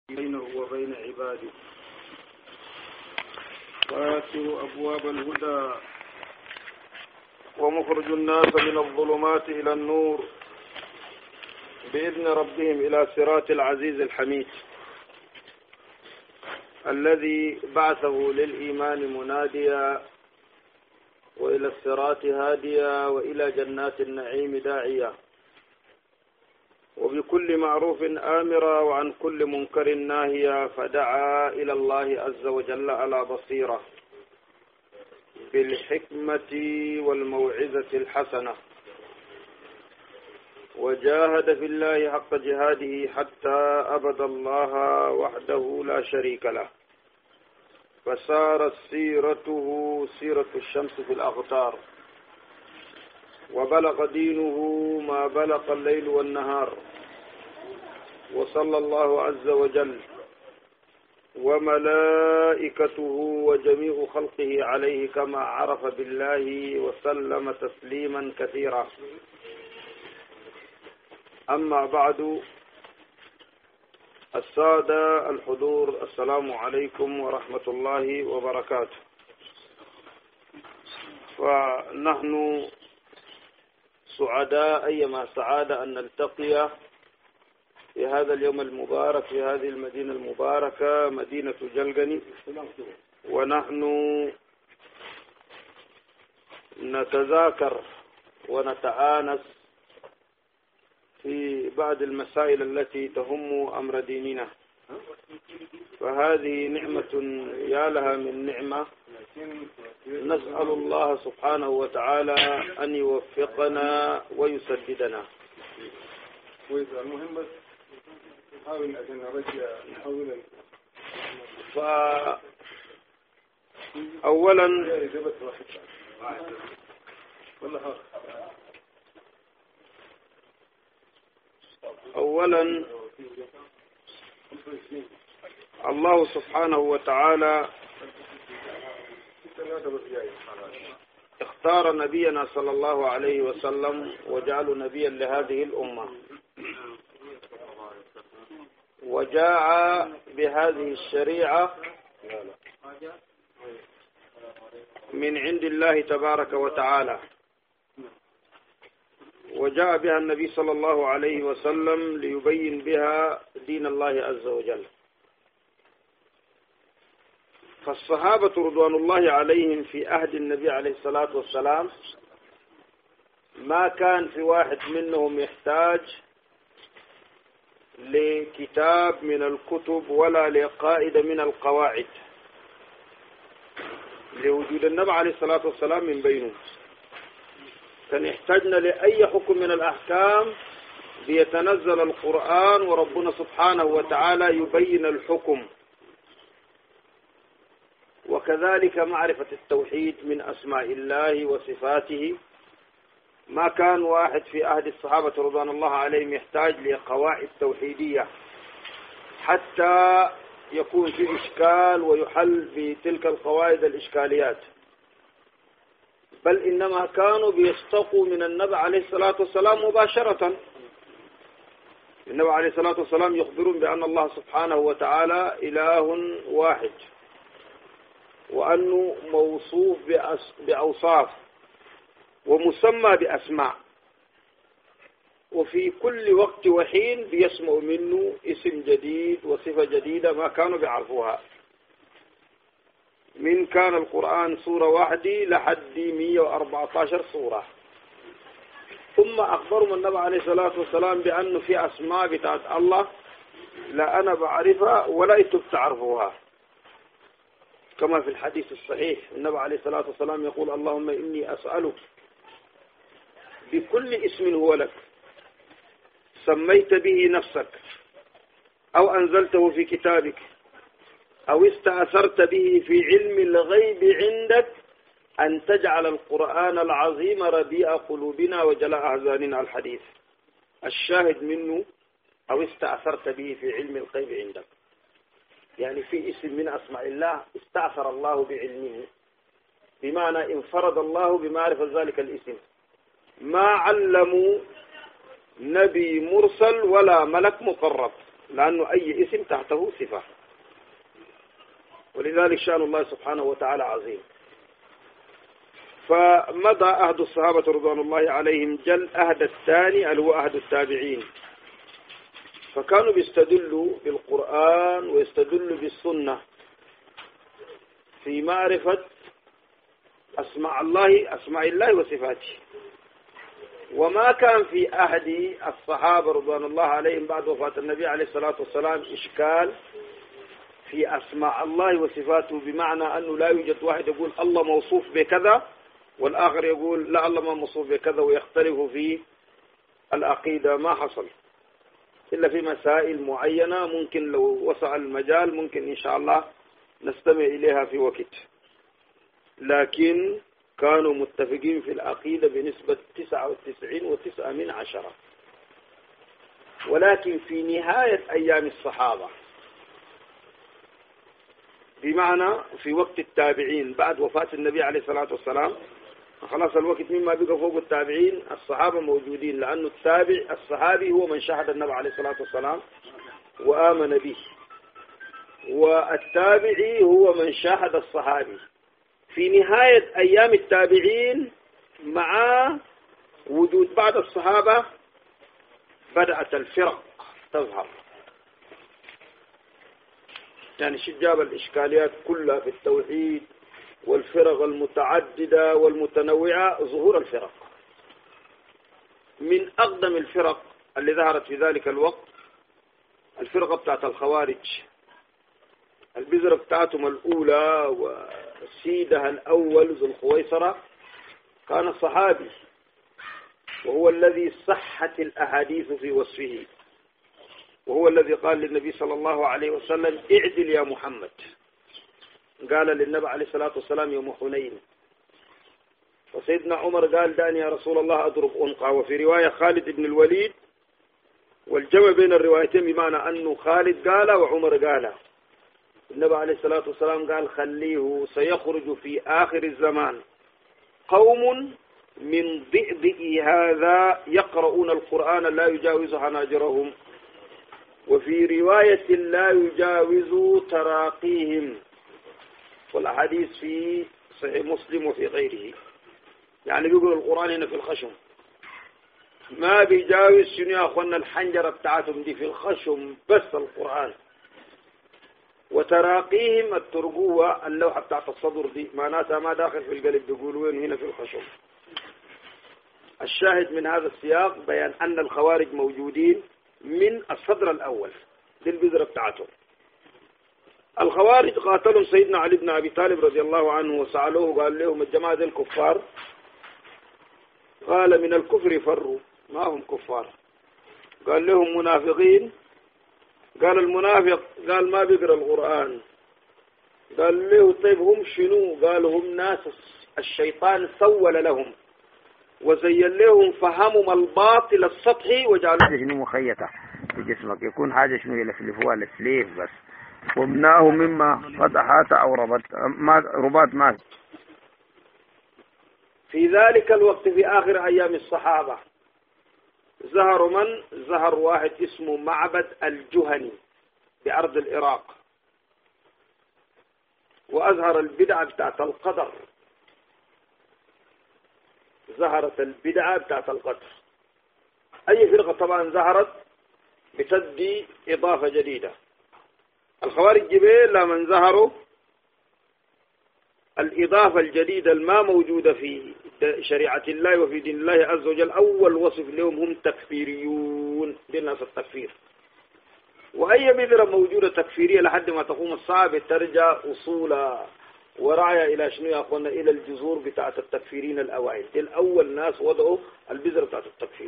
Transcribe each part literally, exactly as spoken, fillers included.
بينه وبين عباده ويفتح أبواب الهدى ومخرج الناس من الظلمات إلى النور بإذن ربهم إلى صراط العزيز الحميد الذي بعثه للإيمان مناديا وإلى الصراط هاديا وإلى جنات النعيم داعيا وبكل معروف آمرا وعن كل منكر ناهيا فدعا إلى الله عز وجل على بصيرة بالحكمة والموعظة الحسنة وجاهد في الله حق جهاده حتى أبد الله وحده لا شريك له فسارت سيرته سيرة الشمس في الأغطار وبلغ دينه ما بلغ الليل والنهار وصلى الله عز وجل وملائكته وجميع خلقه عليه كما عرف بالله وسلم تسليما كثيرا. أما بعد، السادة الحضور، السلام عليكم ورحمة الله وبركاته. فنحن سعداء أيما سعادة أن نلتقي في هذا اليوم المبارك في هذه المدينة المباركة مدينة جلغني، ونحن نتذاكر ونتآنس في بعض المسائل التي تهم أمر ديننا، فهذه نعمة يا لها من نعمة. نسأل الله سبحانه وتعالى أن يوفقنا ويسددنا. المهم بس نحاول عشان نرجع نحاول فأولا أولا الله سبحانه وتعالى اختار نبينا صلى الله عليه وسلم وجعل نبيا لهذه الأمة، وجاء بهذه الشريعة من عند الله تبارك وتعالى، وجاء بها النبي صلى الله عليه وسلم ليبين بها دين الله عز وجل. فالصحابة رضوان الله عليهم في عهد النبي عليه الصلاة والسلام ما كان في واحد منهم يحتاج لكتاب من الكتب ولا لقاعدة من القواعد لوجود النبي عليه الصلاة والسلام من بينهم. كان يحتاجنا لأي حكم من الأحكام ليتنزل القرآن وربنا سبحانه وتعالى يبين الحكم، وكذلك معرفة التوحيد من أسماء الله وصفاته. ما كان واحد في عهد الصحابة رضوان الله عليهم يحتاج لقواعد توحيدية حتى يكون في إشكال ويحل بتلك القواعد الإشكاليات، بل إنما كانوا بيستقوا من النبي عليه الصلاة والسلام مباشرة. النبي عليه الصلاة والسلام يخبرون بأن الله سبحانه وتعالى إله واحد، وأنه موصوف بأوصاف ومسمى بأسماء، وفي كل وقت وحين بيسمع منه اسم جديد وصفة جديدة ما كانوا بيعرفوها. من كان القرآن سورة واحدة لحد مئة وأربعة عشر سورة. ثم أخبرهم النبي عليه الصلاة والسلام بأنه في أسماء بتاعت الله لا أنا بعرفها ولا أنتم بتعرفوها، كما في الحديث الصحيح النبي عليه الصلاة والسلام يقول: اللهم إني أسألك بكل اسم هو لك سميت به نفسك أو أنزلته في كتابك أو استأثرت به في علم الغيب عندك أن تجعل القرآن العظيم ربيع قلوبنا وجلاء أحزاننا. الحديث الشاهد منه أو استأثرت به في علم الغيب عندك، يعني في اسم من أسماء الله استأثر الله بعلمه، بمعنى انفرد الله بمعرفة ذلك الاسم. ما علموا نبي مرسل ولا ملك مقرب، لأنه أي اسم تحته صفة، ولذلك شأن الله سبحانه وتعالى عظيم. فمضى عهد الصحابة رضوان الله عليهم جل عهد الثاني اللي هو عهد التابعين، فكانوا بيستدلوا بالقرآن ويستدلوا بالسنة في معرفة أسماء الله أسماء الله وصفاته. وما كان في عهد الصحابة رضوان الله عليهم بعد وفاة النبي عليه الصلاة والسلام إشكال في أسماء الله وصفاته، بمعنى أنه لا يوجد واحد يقول الله موصوف بكذا والآخر يقول لا الله ما موصوف بكذا ويختلفوا في العقيدة. ما حصل إلا في مسائل معينة، ممكن لو وسع المجال ممكن إن شاء الله نستمع إليها في وقت، لكن كانوا متفقين في العقيدة بنسبة تسعة وتسعين وتسعة من عشرة. ولكن في نهاية أيام الصحابة، بمعنى في وقت التابعين بعد وفاة النبي عليه الصلاة والسلام، خلاص الوقت مما بقى فوق التابعين الصحابة موجودين، لأنه التابع الصحابي هو من شهد النبي عليه الصلاة والسلام وآمن به، والتابعي هو من شاهد الصحابي. في نهاية أيام التابعين مع وجود بعض الصحابة بدأت الفرق تظهر، يعني شو جاب الإشكاليات كلها في التوحيد والفرق المتعددة والمتنوعة، ظهور الفرق. من أقدم الفرق اللي ظهرت في ذلك الوقت الفرقة بتاعت الخوارج. البذرة بتاعتهم الأولى وسيدها الأول ذو الخويصرة كان صحابي، وهو الذي صحت الأحاديث في وصفه، وهو الذي قال للنبي صلى الله عليه وسلم اعدل يا محمد. قال للنبي عليه الصلاة والسلام يوم حنين. وسيدنا عمر قال دعني يا رسول الله أضرب أنقى. وفي رواية خالد بن الوليد، والجمع بين الروايتين بمعنى أنه خالد قال وعمر قال. النبي عليه الصلاة والسلام قال خليه سيخرج في آخر الزمان قوم من ضئضئ هذا يقرؤون القرآن لا يجاوز حناجرهم، وفي رواية لا يجاوز تراقيهم، والأحاديث في صحيح مسلم وفي غيره. يعني بيقول القرآن هنا في الخشم ما بيجاوز شنو يا أخوانا الحنجرة بتاعتهم دي في الخشم بس القرآن. وتراقيهم الترقوة اللوحة بتاعت الصدر دي معناتها ما داخل في القلب، بيقولوا وين هنا في الخشم. الشاهد من هذا السياق بيان أن الخوارج موجودين من الصدر الأول للبذرة بتاعتهم. الخوارج قاتلهم سيدنا علي بن أبي طالب رضي الله عنه وسألوه قال لهم الجماعة الكفار، قال من الكفر فروا، ما هم كفار. قال لهم منافقين، قال المنافق قال ما بيقرأ القرآن. قال له طيب هم شنو؟ قال هم ناس الشيطان سول لهم وزين لهم فهمهم الباطل السطحي وجعل شنو مخيطة في جسمك، يكون حاجة شنو يلفلفوها السليف بس، ومناه مما فتحات أو ربط ما رباط ما. في ذلك الوقت في آخر أيام الصحابة ظهر من؟ ظهر واحد اسمه معبد الجهني بأرض العراق، وأظهر البدعة بتاعت القدر. ظهرت البدعة بتاعت القدر. أي فرقة طبعا ظهرت بتدي إضافة جديدة. الخوارج جبال لمن ظهروا الإضافة الجديدة الما موجودة في شريعة الله وفي دين الله عز وجل. أول وصف لهم هم تكفيريون، دي الناس التكفير. وأي بذرة موجودة تكفيرية لحد ما تقوم الصعب ترجع أصولا ورعي إلى شنو يا أخوانا؟ إلى الجذور بتاعة التكفيرين الأوائل. دي الأول ناس وضعوا البذرة بتاعة التكفير.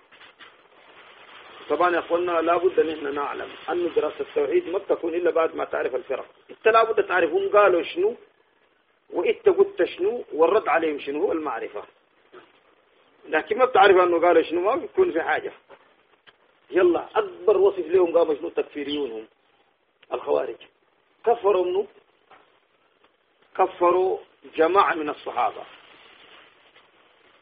طبعا يا أخوانا لابد أن احنا نعلم أن دراسة التوحيد ما بتكون إلا بعد ما تعرف الفرق. انت لابد تعرف هم قالوا شنو وإنت قلت شنو والرد عليهم شنو، هو المعرفة. لكن ما بتعرف أنه قالوا شنو ما بيكون في حاجة. يلا أكبر وصف لهم قاموا شنو؟ تكفيريون هم الخوارج. كفروا منه، كفروا جماعة من الصحابة،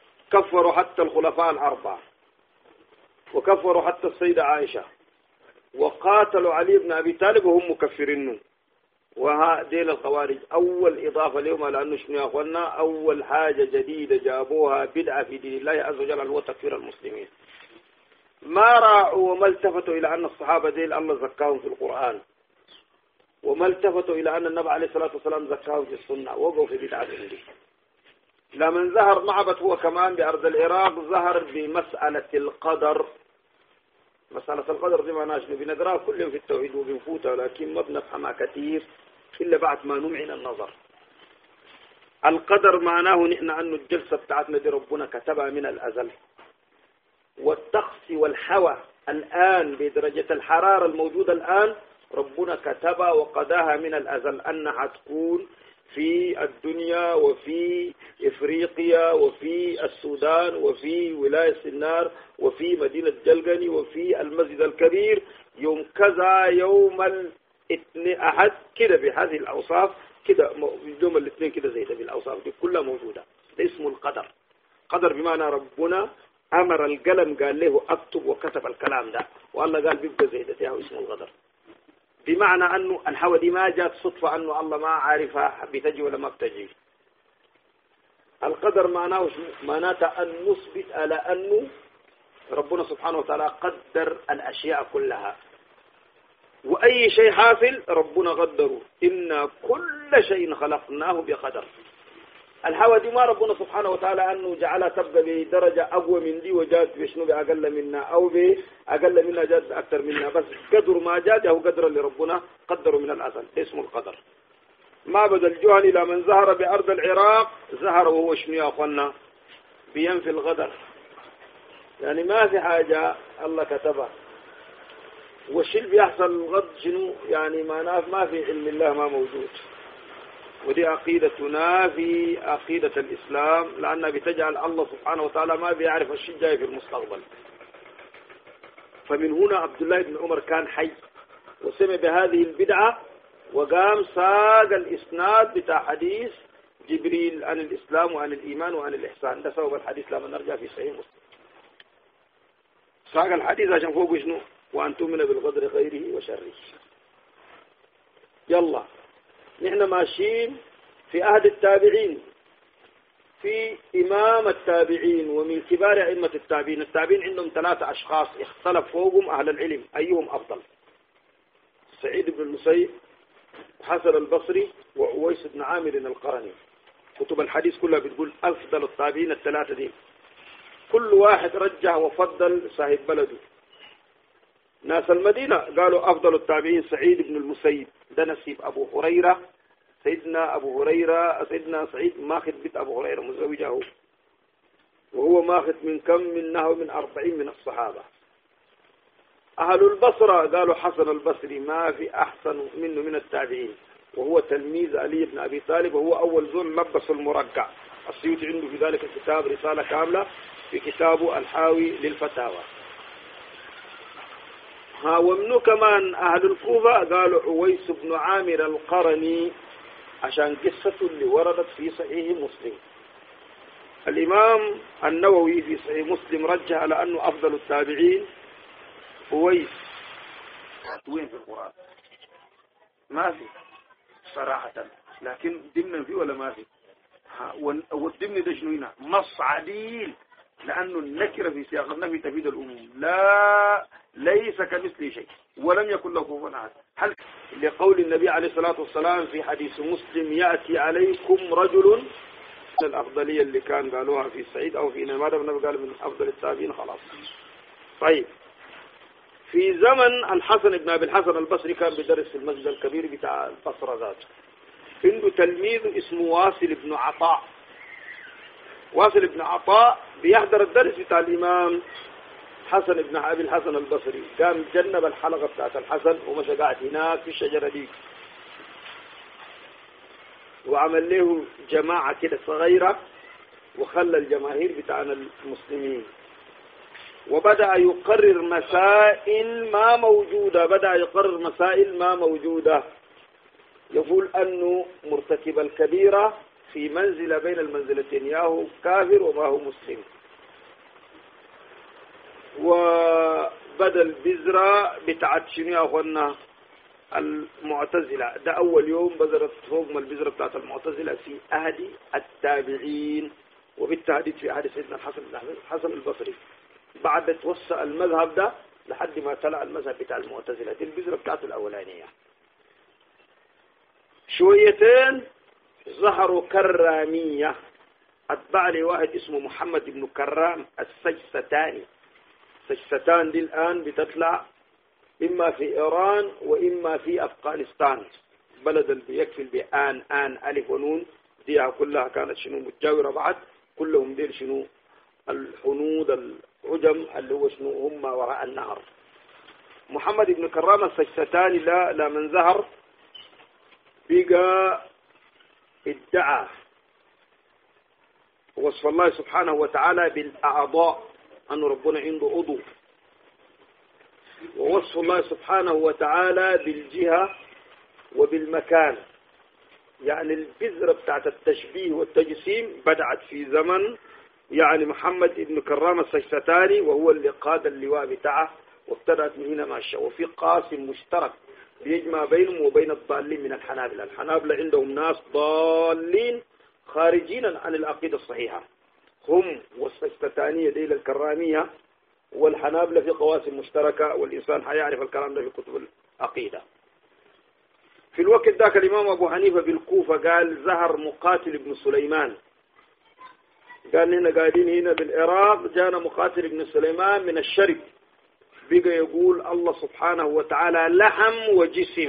كفروا حتى الخلفاء الأربعة، وكفروا حتى السيدة عائشة وقاتلوا علي بن أبي طالب وهم مكفرين. وهذيل الخوارج أول إضافة لهم لأنه شنو يا أخوانا أول حاجة جديدة جابوها بدعة في دين الله عز وجل هو تكفير المسلمين. ما راعوا وما التفتوا إلى أن الصحابة ديل الله زكاهم في القرآن، وما التفتوا إلى أن النبي عليه الصلاة والسلام زكاهم في السنة، وقعوا في بدعة دي. لمن ظهر معبد هو كمان بأرض العراق ظهر بمسألة القدر. مسألة القدر دي ما ناشنا بنقراها كل يوم في التوحيد وبنفوتها، ولكن ما بنفهمها كثير إلا بعد ما نمعن النظر. القدر معناه نحن أن الجلسة بتاعتنا دي ربنا كتبها من الأزل، والطقس والهوى الآن بدرجة الحرارة الموجودة الآن ربنا كتبها وقداها من الأزل أنها تكون في الدنيا وفي إفريقيا وفي السودان وفي ولاية النار وفي مدينة جلغني وفي المسجد الكبير يوم كذا يوم الاثنين أحد كده بهذه الأوصاف كده يوم الاثنين كده زي ده بالأوصاف دي كلها موجودة. ده اسمه القدر. قدر بمعنى ربنا أمر القلم قال له أكتب وكتب الكلام ده، والله قال بيبقى زي ده هو اسمه القدر. بمعنى أنه الهوى دي ما جات صدفة أنه الله ما عارفها بتجي ولا ما بتجي. القدر معناه معناته أن نثبت على أنه ربنا سبحانه وتعالى قدر الأشياء كلها، وأي شيء حاصل ربنا قدره. إن كل شيء خلقناه بقدر. الهوى دي ما ربنا سبحانه وتعالى أنه جعلها تبقى بدرجة أقوى من دي وجات بشنو بأقل منا أو بأقل منا جات أكثر منا، بس قدر ما جات هو قدر اللي ربنا قدره من الأزل اسمه القدر. ما بدا الجهل إلى من ظهر بأرض العراق ظهر وهو شنو يا أخوانا بينفي القدر. يعني ما في حاجة الله كتبها، والشيء بيحصل الغد شنو يعني ما ما في علم الله ما موجود. ودي عقيدتنا في عقيدة الإسلام لأنها بتجعل الله سبحانه وتعالى ما بيعرف الشيء جاي في المستقبل. فمن هنا عبد الله بن عمر كان حي وسمع بهذه البدعة وقام ساق الإسناد بتاع حديث جبريل عن الإسلام وعن الإيمان وعن الإحسان. ده سبب الحديث لما نرجع في صحيح مسلم. ساق الحديث عشان فوق شنو وأن تؤمن بالقدر خيره وشره. يلا نحن ماشيين في عهد التابعين، في إمام التابعين ومن كبار أئمة التابعين. التابعين عندهم ثلاثة أشخاص اختلف فوقهم أهل العلم أيهم أفضل: سعيد بن المسيب وحسن البصري وأويس بن عامر القرني. كتب الحديث كلها بتقول أفضل التابعين الثلاثة دي. كل واحد رجح وفضل صاحب بلده. ناس المدينة قالوا أفضل التابعين سعيد بن المسيب، ده نسيب أبو هريرة. سيدنا أبو هريرة سيدنا سعيد ماخذ بيت أبو هريرة مزوجه، وهو ماخذ من كم منه من أربعين من الصحابة. أهل البصرة قالوا حسن البصري ما في أحسن منه من التابعين، وهو تلميذ علي بن أبي طالب، وهو أول زول لبس المرقع. السيوطي عنده في ذلك الكتاب رسالة كاملة في كتابه الحاوي للفتاوى. ها ومنه كمان أهل الكوفة قالوا عويس بن عامر القرني عشان قصته اللي وردت في صحيح مسلم. الإمام النووي في صحيح مسلم رجح على أنه أفضل التابعين عويس. وين في القرآن؟ ما في صراحة، لكن ضمن فيه ولا ما في؟ والضمن ده شنو هنا؟ نص عديل، لأنه النكرة في سياق النفي تفيد الأموم. لا ليس كمثله شيء ولم يكن له كفوا أحد. هل لقول النبي عليه الصلاة والسلام في حديث مسلم يأتي عليكم رجل، الأفضلية اللي كان قالوها في سعيد أو في نماذج النبي قال من أفضل التابعين خلاص. طيب في زمن الحسن بن أبي الحسن البصري كان بدرس في المسجد الكبير بتاع البصرة ذاته. عنده تلميذ اسمه واصل بن عطاء. واصل بن عطاء بيحضر الدرس بتاع الإمام حسن بن أبي الحسن البصري. قام جنب الحلقة بتاعت الحسن ومشى قاعد هناك في الشجرة دي، وعمل له جماعة كده صغيرة وخلى الجماهير بتاعنا المسلمين، وبدأ يقرر مسائل ما موجودة. بدأ يقرر مسائل ما موجودة. يقول أنه مرتكب الكبيرة في منزلة بين المنزلتين، يا هو كافر وما هو مسلم. بدل البذرة بتاعت شنو يا أخوانا المعتزلة. ده أول يوم بذرت فوق البذرة بتاعت المعتزلة في أهد التابعين، وبالتحديد في أهد سيدنا الحسن الحسن البصري. بعد توسع المذهب ده لحد ما طلع المذهب بتاع المعتزلة. دي البذرة بتاعت الأولانية. شويتين ظهروا كرامية، أتبع لي واحد اسمه محمد بن كرام السجستاني. السجستان دي الآن بتطلع إما في إيران وإما في أفغانستان، بلد اللي بيكفل بآن آن ألف ونون ديها كلها كانت شنو متجاورة بعد، كلهم ديل شنو الحنود العجم اللي هو شنو هم وراء النهر. محمد بن كرام السجستاني لا لا من ظهر بقى ادعى وصف الله سبحانه وتعالى بالأعضاء، أن ربنا عنده عضو، ووصف الله سبحانه وتعالى بالجهة وبالمكان. يعني البذرة بتاعت التشبيه والتجسيم بدأت في زمن يعني محمد بن كرام السجستاني، وهو اللي قاد اللواء بتاعه، وابتدأت من هنا ماشية. وفي قاسم مشترك بيجمع بينهم وبين الضالين من الحنابلة. الحنابلة عندهم ناس ضالين خارجين عن العقيدة الصحيحة، هم والسجستانية ديل الكرامية والحنابلة في قواسم مشتركة، والإنسان حيعرف الكلام ده في كتب العقيدة. في الوقت ذاك الإمام أبو حنيفة بالكوفة قال زهر مقاتل بن سليمان، قال هنا قاعدين هنا بالعراق جانا مقاتل بن سليمان من الشرق، بقى يقول الله سبحانه وتعالى لحم وجسم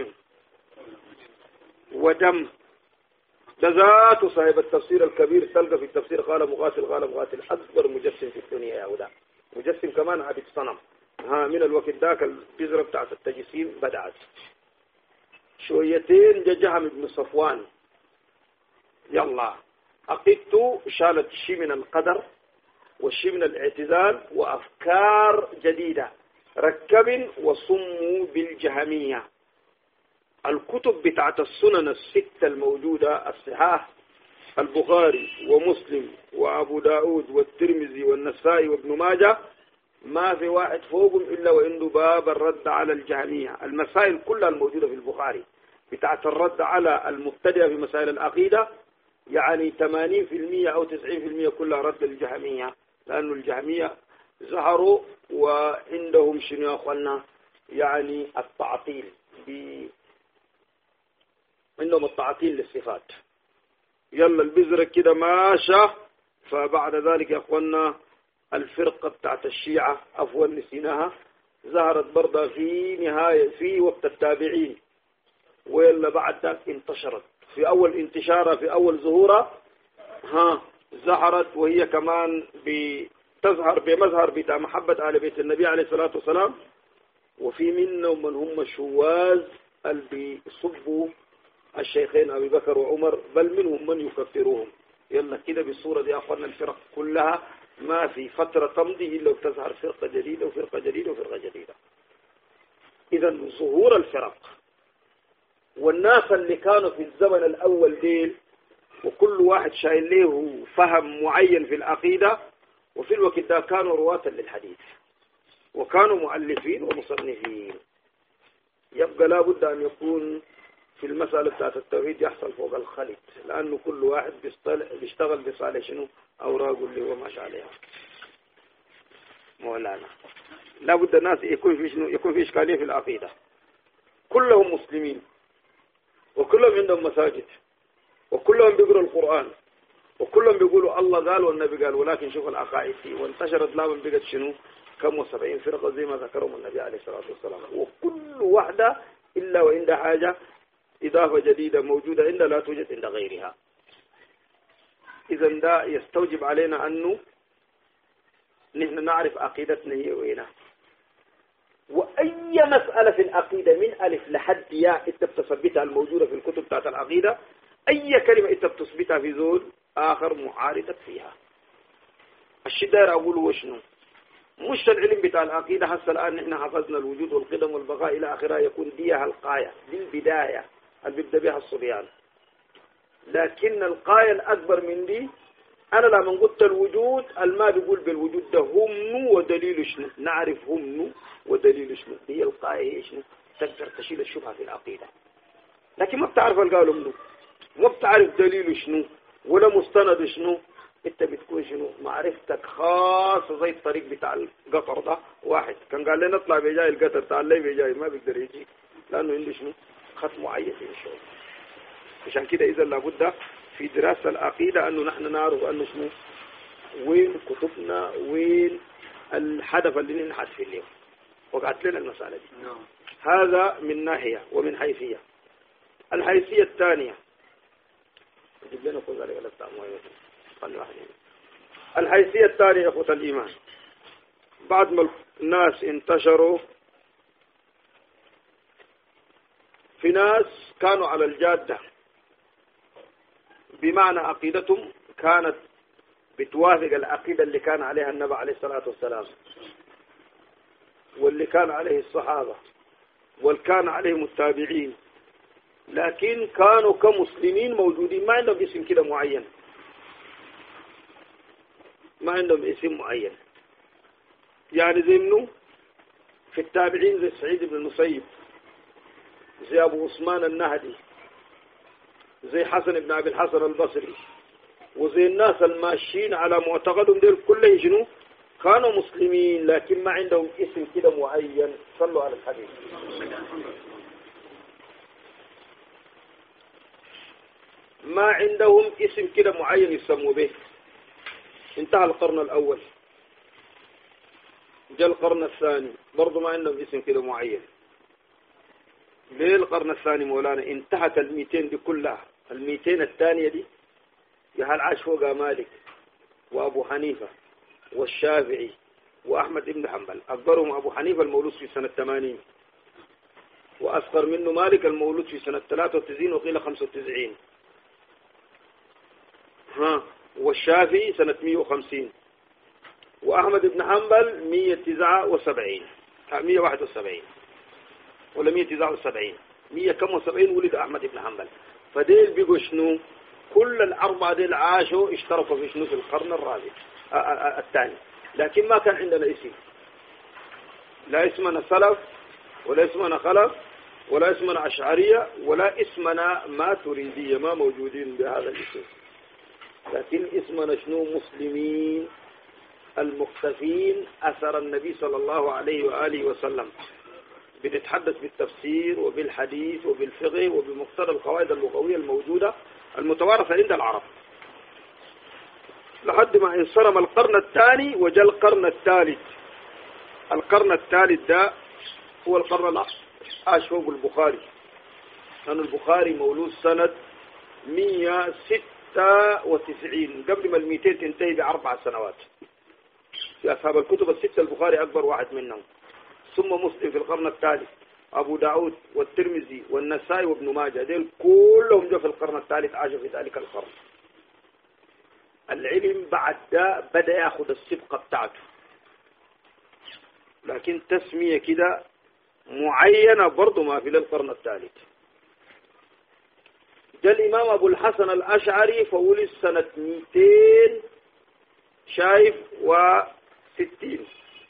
ودم. ذات صاحب التفسير الكبير تلقى في التفسير قال مقاتل قال مقاتل أكبر مجسم في الدنيا يا هؤلاء، مجسم كمان عبد صنم. ها من الوقت ذاك البذرة بتاعت التجسيم بدأت. شويتين جهم بن صفوان يلا عقيدته شالت شيء من القدر والشيء من الاعتزال وأفكار جديدة، ركب وصموا بالجهمية. الكتب بتاعت السنن الستة الموجودة الصحاح البخاري ومسلم وأبو داود والترمذي والنسائي وابن ماجه ما في واحد فوقهم إلا وعنده باب الرد على الجهمية. المسائل كلها الموجودة في البخاري بتاعت الرد على المبتدئة في مسائل العقيدة يعني ثمانين بالمئة أو تسعين بالمئة كلها رد الجهمية، لأن الجهمية ظهروا وعندهم شنو يا أخوانا يعني التعطيل، عندهم التعطيل للصفات. يلا البذرة كده ماشى. فبعد ذلك يا أخوانا الفرقة بتاعت الشيعة عفوا نسيناها ظهرت برضه في نهاية في وقت التابعين، ولا بعد ذلك انتشرت. في أول انتشارها في أول ظهورها ها ظهرت وهي كمان بتظهر بمظهر بتاع محبة آل بيت النبي عليه الصلاة والسلام. وفي منهم من هم شواذ اللي بيصبوا الشيخين أبي بكر وعمر، بل منهم من يكفروهم. يلا كده بالصورة دي أخوانا الفرق كلها ما في فترة تمضي إلا وتظهر فرقة جديدة وفرقة جديدة وفرقة جديدة. إذا ظهور الفرق والناس اللي كانوا في الزمن الأول ديل وكل واحد شايل له فهم معين في العقيدة، وفي الوقت ده كانوا رواة للحديث وكانوا مؤلفين ومصنفين. يبقى لابد أن يكون في المسألة بتاعت التوحيد يحصل فوق الخليط، لأنه كل واحد بيشتغل بصالح شنو أوراقه اللي هو ماشي عليها. مولانا لابد الناس يكون في شنو يكون في إشكالية في العقيدة. كلهم مسلمين وكلهم عندهم مساجد وكلهم بيقروا القرآن وكلهم بيقولوا الله قال والنبي قال، ولكن شوف العقائد دي وانتشرت لهم بقت شنو كم وسبعين فرقة زي ما ذكرهم النبي عليه الصلاة والسلام، وكل واحدة إلا وعند حاجة إضافة جديدة موجودة عندها لا توجد عند غيرها. إذا ده يستوجب علينا أنه نحن نعرف عقيدتنا هي وين، وأي مسألة في العقيدة من ألف لحد ياء أنت بتثبتها الموجودة في الكتب بتاعت العقيدة، أي كلمة أنت بتثبتها في زول آخر معارضة فيها. الشيء داير أقوله وشنو؟ مش العلم بتاع العقيدة هسه الآن نحن حفظنا الوجود والقدم والبقاء إلى آخرها يكون ديها القاية دي البداية اللي بيبدأ بها الصبيان، لكن القاية الأكبر من دي أنا لما قلت الوجود الماء بيقول بالوجود ده هم ودليل شنو، نعرف هم ودليل شنو، هي القاعدة شنو، تقدر تشيل الشبهة في العقيدة، لكن ما بتعرف القول منه، ما بتعرف دليل شنو ولا مستند شنو، انت بتكون شنو معرفتك خاصة زي الطريق بتاع القطر ده. واحد كان قال لي نطلع بجاي القطر تعال لي بجاي ما بيقدر يجي لأنه عنده شنو خط معين في الشغل. عشان كده إذا لابد في دراسة العقيدة أنه نحن نعرف أنه شنو وين كتبنا وين الهدف اللي ننحت في اليوم، وقعت لنا المسألة دي. هذا من ناحية ومن حيثية. الحيثية الثانية جيب لنا كل ذلك الحيثية الثانية يا أخوة الإيمان، بعد ما الناس انتشروا في ناس كانوا على الجادة بمعنى عقيدتهم كانت بتوافق العقيدة اللي كان عليها النبي عليه الصلاة والسلام واللي كان عليه الصحابة واللي كان عليهم التابعين، لكن كانوا كمسلمين موجودين ما عندهم اسم كده معين، ما عندهم اسم معين. يعني زي منه في التابعين زي سعيد بن المسيب، زي أبو عثمان النهدي، زي حسن بن أبي الحسن البصري، وزي الناس الماشيين على معتقدهم دول كله شنو كانوا مسلمين لكن ما عندهم اسم كده معين. صلوا على الحديث. ما عندهم اسم كده معين يسموا به. انتهى القرن الأول، جاء القرن الثاني برضو ما عندهم اسم كده معين. ليه القرن الثاني مولانا انتهت الميتين دي كلها؟ الميتين الثانية دي يهال عاش فوقها مالك وأبو حنيفة والشافعي وأحمد بن حنبل. أكبرهم أبو حنيفة المولود في سنة ثمانين، وأصغر منه مالك المولود في سنة ثلاثة وتسعين وقيل خمسة وتسعين، ها والشافعي سنة مئة وخمسين، وأحمد بن حنبل مئة وتسعة وسبعين مئة وواحد وسبعين ولا مئة وتسعة وسبعين مئة كم وسبعين ولد أحمد بن حنبل. فديل بيقوا شنو كل الأربعة ديل عاشوا اشتركوا في شنو في القرن الرابع الثاني، لكن ما كان عندنا اسم، لا اسمنا سلف ولا اسمنا خلف ولا اسمنا أشعرية ولا اسمنا ماتريدية، ما موجودين بهذا الاسم، لكن اسمنا شنو مسلمين المقتفين أثر النبي صلى الله عليه وآله وسلم. بنتحدث بالتفسير وبالحديث وبالفقه وبمقتضى القواعد اللغوية الموجودة المتوارثة عند العرب لحد ما انصرم القرن الثاني وجاء القرن الثالث. القرن الثالث ده هو القرن الأخر عاش فوق البخاري، كان البخاري مولود سنة مئة وستة وتسعين قبل ما المئتين تنتهي بأربع سنوات. في أصحاب الكتب الستة البخاري أكبر واحد منهم، ثم مسلم في القرن الثالث، أبو داود والترمذي والنسائي وابن ماجه، ديل كلهم جاء في القرن الثالث عاشوا في ذلك القرن. العلم بعد ده بدأ يأخذ السبقة بتاعته، لكن تسمية كده معينة برضو ما في للقرن الثالث. جاء الإمام أبو الحسن الأشعري فولد سنة مئتين شايف وستين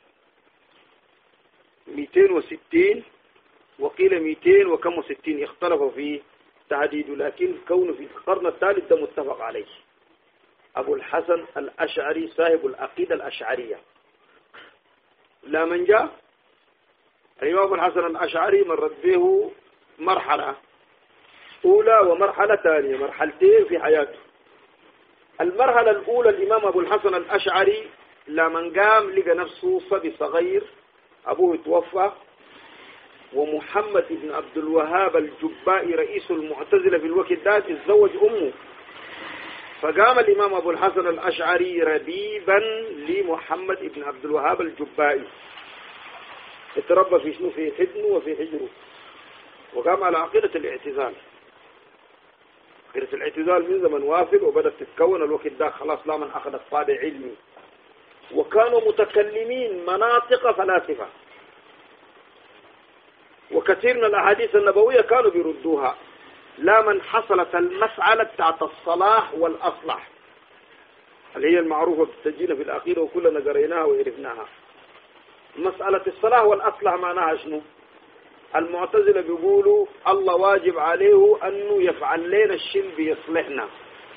مئتين وستين وقيل مئتين وكم وستين، اختلفوا في تعديده، لكن كونه في القرن الثالث ده متفق عليه. أبو الحسن الأشعري صاحب العقيدة الأشعرية. لا من جاء الإمام أبو الحسن الأشعري مرت به مرحلة أولى ومرحلة ثانية، مرحلتين في حياته. المرحلة الأولى الإمام أبو الحسن الأشعري لمن قام لقى نفسه صبي صغير، أبوه توفى، ومحمد بن عبد الوهاب الجبائي رئيس المعتزلة في الوقت ده تزوج أمه، فقام الإمام أبو الحسن الأشعري ربيبا لمحمد بن عبد الوهاب الجبائي، اتربى في شنو في حضنه وفي حجره، وقام على عقيدة الاعتزال. عقيدة الاعتزال من زمن وافد وبدأت تتكون الوقت ده خلاص لا من أخذ الطابع علمي، وكانوا متكلمين مناطق فلاسفة، وكثير من الأحاديث النبوية كانوا بيردوها لا من حصلت المسألة بتاعت الصلاح والأصلح. اللي هي المعروفة بتجينا في الأخيرة وكلنا قريناها وعرفناها. مسألة الصلاة والأصلح معناها شنو؟ المعتزلة بيقولوا الله واجب عليه أنه يفعل لنا الشيء بيصلحنا،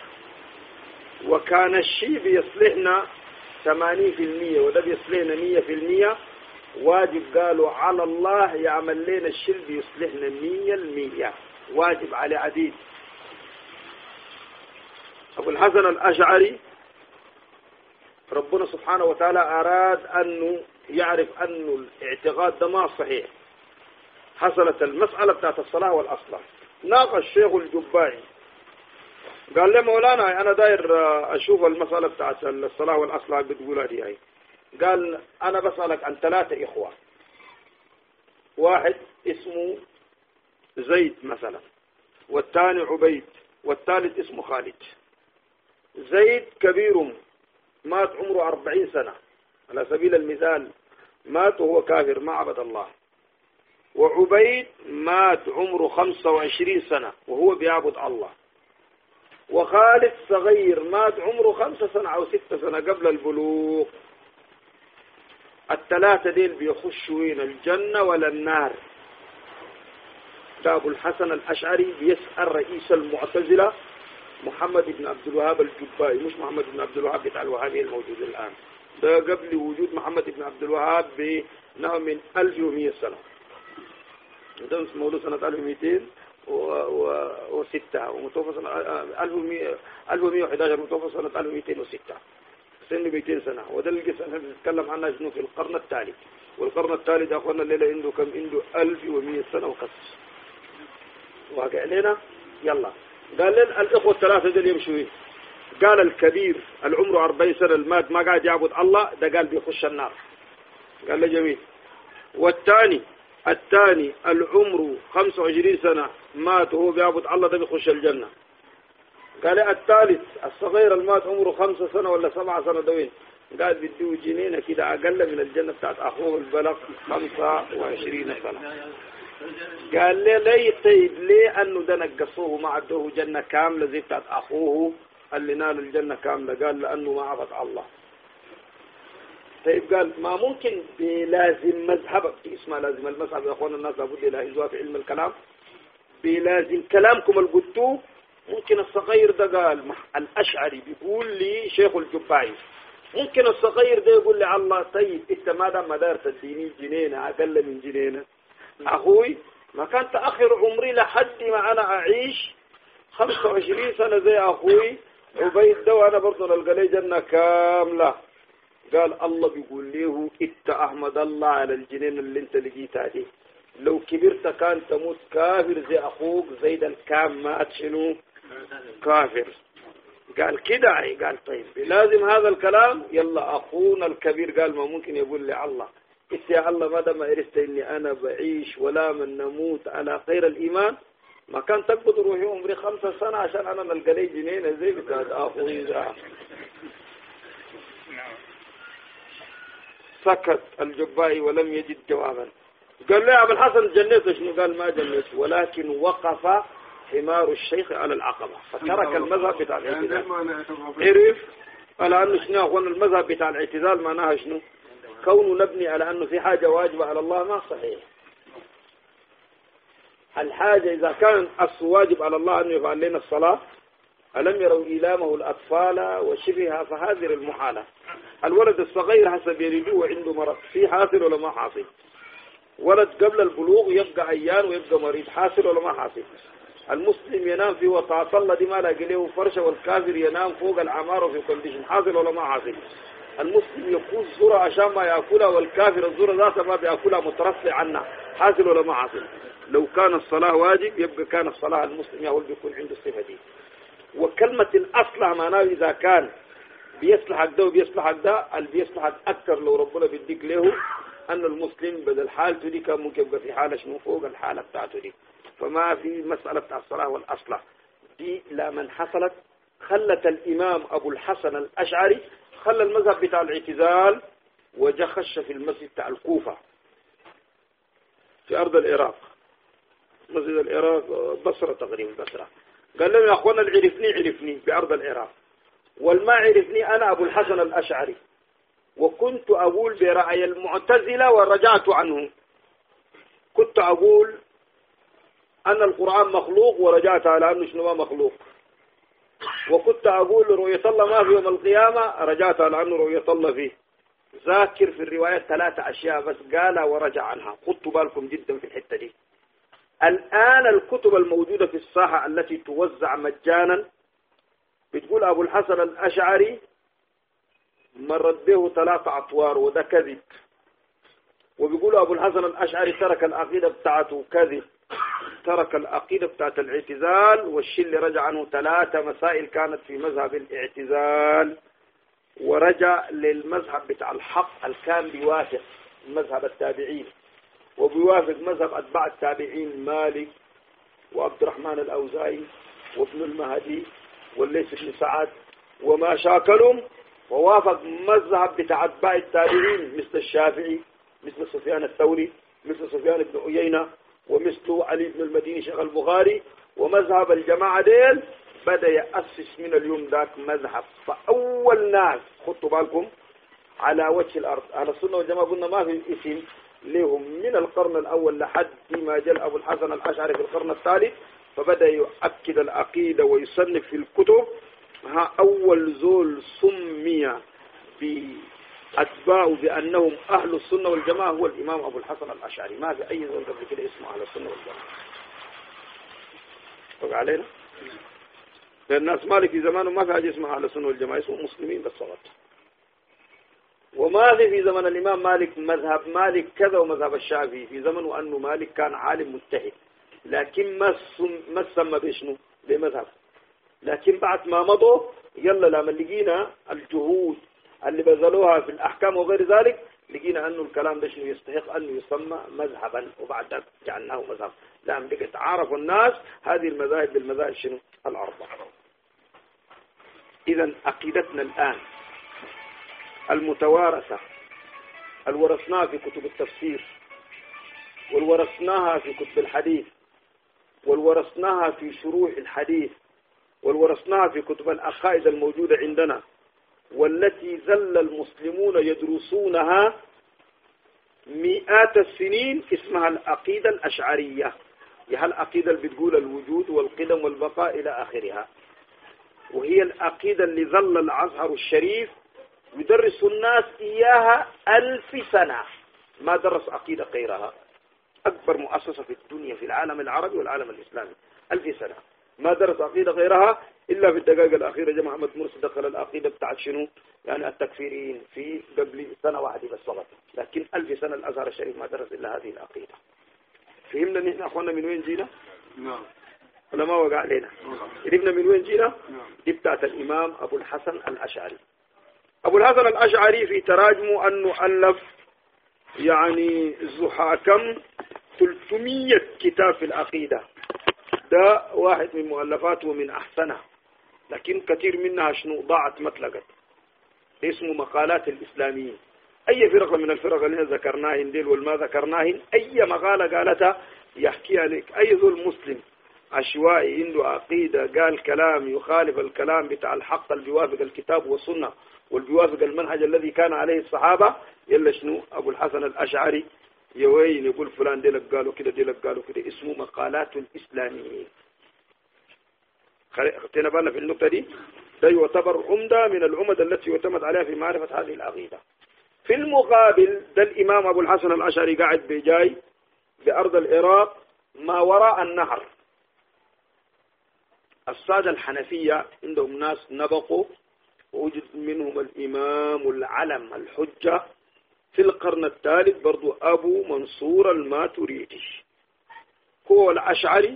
وكان الشيء بيصلحنا ثمانين في المية وده بيصلحنا مية في المية، واجب قالوا على الله يعمل لنا الشيء بيصلحنا مية المية، واجب على عديد. أبو الحسن الأشعري ربنا سبحانه وتعالى أراد أنه يعرف أنه الاعتقاد ده ما صحيح. حصلت المسألة بتاعت الصلاة والأصلاح، ناقش الشيخ الجبائي قال له مولانا أنا داير أشوف المسألة بتاعت الصلاة والأصلاح بتقولها دي هاي. قال أنا بسألك عن ثلاثة إخوة، واحد اسمه زيد مثلا، والثاني عبيد، والثالث اسمه خالد. زيد كبير مات عمره أربعين سنة على سبيل المثال، مات وهو كافر ما عبد الله. وعبيد مات عمره خمسة وعشرين سنة وهو بيعبد الله. وخالد صغير مات عمره خمسة سنة أو ستة سنة قبل البلوغ. الثلاثة ديل بيخشوا وين، الجنة ولا النار؟ أبو الحسن الأشعري بيسأل رئيس المعتزلة محمد بن عبد الوهاب الجبائي، مش محمد بن عبد الوهاب بتاع الوهابي الموجود الآن، ده قبل وجود محمد بن عبد الوهاب بنحو من ألف ومئة سنة. ده مولود سنة ألف ومئتين وستة ومتوفى سنة ألف ومئة وأحد عشر، متوفى سنة ألف ومئتين وستة، سن مئتين سنة. وده اللي نتكلم عنها شنو في القرن الثالث. والقرن الثالث أخوانا الليلة عنده كم؟ عنده ألف ومئة سنة وقص. واقع علينا. يلا قال لنا الإخوة الثلاثة دول يمشوا ايه؟ قال الكبير العمر أربعين سنة المات ما قاعد يعبد الله، ده قال بيخش النار. قال له جميل. والثاني الثاني العمر خمسة وعشرين سنة مات وهو بيعبد الله، ده بيخش الجنة. قال الثالث الصغير المات عمره خمسة سنة ولا سبعة سنة دوين، قال بديه جنينة كده أقل من الجنة بتاعت أخوه البلغ خمسة وعشرين سنة. قال لي ليه؟ طيب ليه أنه ده نقصوه ما عدوه جنة كاملة زي بتاعت أخوه اللي نال الجنة كاملة؟ قال لأنه ما عبد الله. طيب قال ما ممكن بلازم مذهب اسمها لازم المذهب يا أخوانا، الناس لابد يلاحظوها في علم الكلام، بلازم كلامكم القدو. ممكن الصغير ده قال الأشعري بيقول لي شيخ الجبائي، ممكن الصغير ده يقول لي الله طيب انت ما دام ما دار تديني جنينة أقل من جنينة، أخوي ما كان تأخر عمري لحد ما أنا أعيش خمسة وعشرين سنة زي أخوي عبيد ده وأنا برضو نلقى لي جنة كاملة. قال الله بيقول له إنت أحمد الله على الجنين اللي انت لقيتها دي، لو كبرت كان تموت كافر زي أخوك زيد الكام مات شنو كافر. قال كده. قال طيب لازم هذا الكلام. يلا أخونا الكبير قال ما ممكن يقول لي الله إنت يا الله ما دام عرفت إني أنا بعيش ولا من نموت على خير الإيمان، ما كان تقبض روحي عمري خمسة سنة عشان أنا نلقى لي جنينة زي بتاعت أخوي ده. سكت الجبائي ولم يجد جوابا. قال له يا أبو الحسن جنيت شنو؟ قال ما جنيت، ولكن وقف حمار الشيخ على العقبة فترك المذهب بتاع الاعتزال. عرف على أنه شنو أخوان المذهب بتاع الاعتزال معناها شنو؟ كونه نبني على أنه في حاجة واجبة على الله ما صحيح. الحاجة إذا كان أصل واجب على الله أنه يفعل لنا الصلاة، ألم يروا إيلامه الأطفال وشبهها فهذه المحالة. الولد الصغير حسب يريدوه عنده مرض، في حاصل ولا ما حاصل؟ ولد قبل البلوغ يبقى عيان ويبقى مريض، حاصل ولا ما حاصل؟ المسلم ينام في وطاعة الله دي ما لاقي له فرشة، والكافر ينام فوق العمارة في كونديشن، حاصل ولا ما حاصل؟ المسلم يقول الذرة عشان ما يأكلها، والكافر الذرة ذاتها ما بيأكلها مترفع عنها، حاصل ولا ما حاصل؟ لو كان الصلاة واجب يبقى كان الصلاة المسلم يقول بيكون عنده الصفة دي. وكلمة الأصلح معناه إذا كان بيصلحك ده وبيصلحك ده، اللي بيصلحك أكثر لو ربنا بيديك له أن المسلم بدل حالته دي كان ممكن يبقى في حالة شنو فوق الحالة بتاعته دي. فما في مسألة بتاع الصلاة والأصلح دي لا من حصلت. خلت الإمام أبو الحسن الأشعري خلى المذهب بتاع الاعتزال وجخش في المسجد بتاع الكوفة في أرض العراق، مسجد العراق بصرة تقريبا بصرة. قال لهم يا أخوانا العرفني عرفني بأرض العراق، والما عرفني أنا أبو الحسن الأشعري، وكنت أقول برأي المعتزلة ورجعت عنهم. كنت أقول أن القرآن مخلوق ورجعت على أنه شنو ما مخلوق، وكنت أقول رؤية الله ما في يوم القيامة رجعت على أنه رؤية الله فيه. ذاكر في الروايات ثلاثة أشياء بس قالها ورجع عنها، خدوا بالكم جدا في الحتة دي. الآن الكتب الموجودة في الساحة التي توزع مجانا بتقول أبو الحسن الأشعري مرت به ثلاثة أطوار وده كذب، وبيقولوا أبو الحسن الأشعري ترك العقيدة بتاعته كذب، ترك العقيدة بتاعت الاعتزال، والشيء اللي رجع عنه ثلاثة مسائل كانت في مذهب الاعتزال، ورجع للمذهب بتاع الحق اللي كان بيوافق مذهب التابعين وبيوافق مذهب أتباع التابعين مالك وعبد الرحمن الأوزاعي وابن المهدي والليث بن سعد وما شاكلهم، ووافق مذهب بتاع أتباع التابعين مثل الشافعي مثل سفيان الثوري مثل سفيان بن عيينة ومثل علي بن المديني شيخ البخاري. ومذهب الجماعة ديل بدأ يأسس من اليوم ذاك مذهب. فأول ناس خطوا بالكم على وجه الأرض أهل السنة والجماعة قلنا ما في اسم لهم من القرن الأول لحد ما جاء أبو الحسن الأشعري في القرن الثالث، فبدأ يؤكد العقيدة ويصنف في الكتب. ها أول زول سمي بأتباعه بأنهم أهل السنة والجماعة هو الإمام أبو الحسن الأشعري. ما في أي زول قبل كده اسمه أهل السنة والجماعة. فقع علينا لأن الناس مالك في زمانه ما في حاجة اسمها أهل السنة والجماعة، اسمه مسلمين بس فقط. وما في في زمن الإمام مالك مذهب مالك كذا ومذهب الشافعي، في زمنه أنه مالك كان عالم مجتهد لكن ما ما سمى بشنو بمذهب. لكن بعد ما مضوا يلا لما لقينا الجهود اللي بذلوها في الأحكام وغير ذلك لقينا أنه الكلام ده شنو يستحق أنه يسمى مذهبا، وبعد ذلك جعلناه مذهب. لأن بقت عارفوا الناس هذه المذاهب بالمذاهب شنو الأربعة. إذا عقيدتنا الآن المتوارثة الورثناها في كتب التفسير، والورثناها في كتب الحديث، والورثناها في شروح الحديث، والورثناها في كتب العقائد الموجودة عندنا، والتي ظل المسلمون يدرسونها مئات السنين، اسمها العقيدة الأشعرية. هي العقيدة اللي بتقول الوجود والقدم والبقاء إلى آخرها، وهي العقيدة اللي ظل الأزهر الشريف يدرس الناس إياها ألف سنة، ما درس عقيدة غيرها. أكبر مؤسسة في الدنيا في العالم العربي والعالم الإسلامي ألف سنة ما درس عقيدة غيرها إلا في الدقائق الأخيرة. جاء محمد مرسي دخل العقيدة بتاعت شنو يعني التكفيريين في قبل سنة واحدة بس فقط، لكن ألف سنة الأزهر الشريف ما درس إلا هذه العقيدة. فهمنا نحن أخوانا من وين جينا؟ نعم. ولا ما وقع علينا؟ عرفنا من وين جينا؟ نعم. دي بتاعت الإمام أبو الحسن الأشعري. أبو الحسن الأشعري في تراجمه أنه ألف يعني زحاكم ثلاثمية كتاب في العقيدة. ده واحد من مؤلفاته ومن أحسنها، لكن كثير منها شنو ضاعت مطلقت. اسمه مقالات الإسلاميين. أي فرقة من الفرق اللي ذكرناهن ديل والما ذكرناهن أي مقالة قالتها يحكيها لك أي ذو المسلم عشوائي عنده عقيدة قال كلام يخالف الكلام بتاع الحق اللي بيوافق الكتاب والسنة والبيوافق المنهج الذي كان عليه الصحابة، يلا شنو أبو الحسن الأشعري يوين يقول فلان دي لك قالوا كده دي لك قالوا كده. اسمه مقالات الإسلاميين. اختنا بالنا في النقطة دي. ده يعتبر عمدة من العمد التي يعتمد عليها في معرفة هذه العقيدة. في المقابل ده الإمام أبو الحسن الأشعري قاعد بجاي بأرض العراق ما وراء النهر. السادة الحنفية عندهم ناس نبقوا ووجد منهم الإمام العلم الحجة في القرن الثالث برضو أبو منصور الماتريدي. هو الأشعري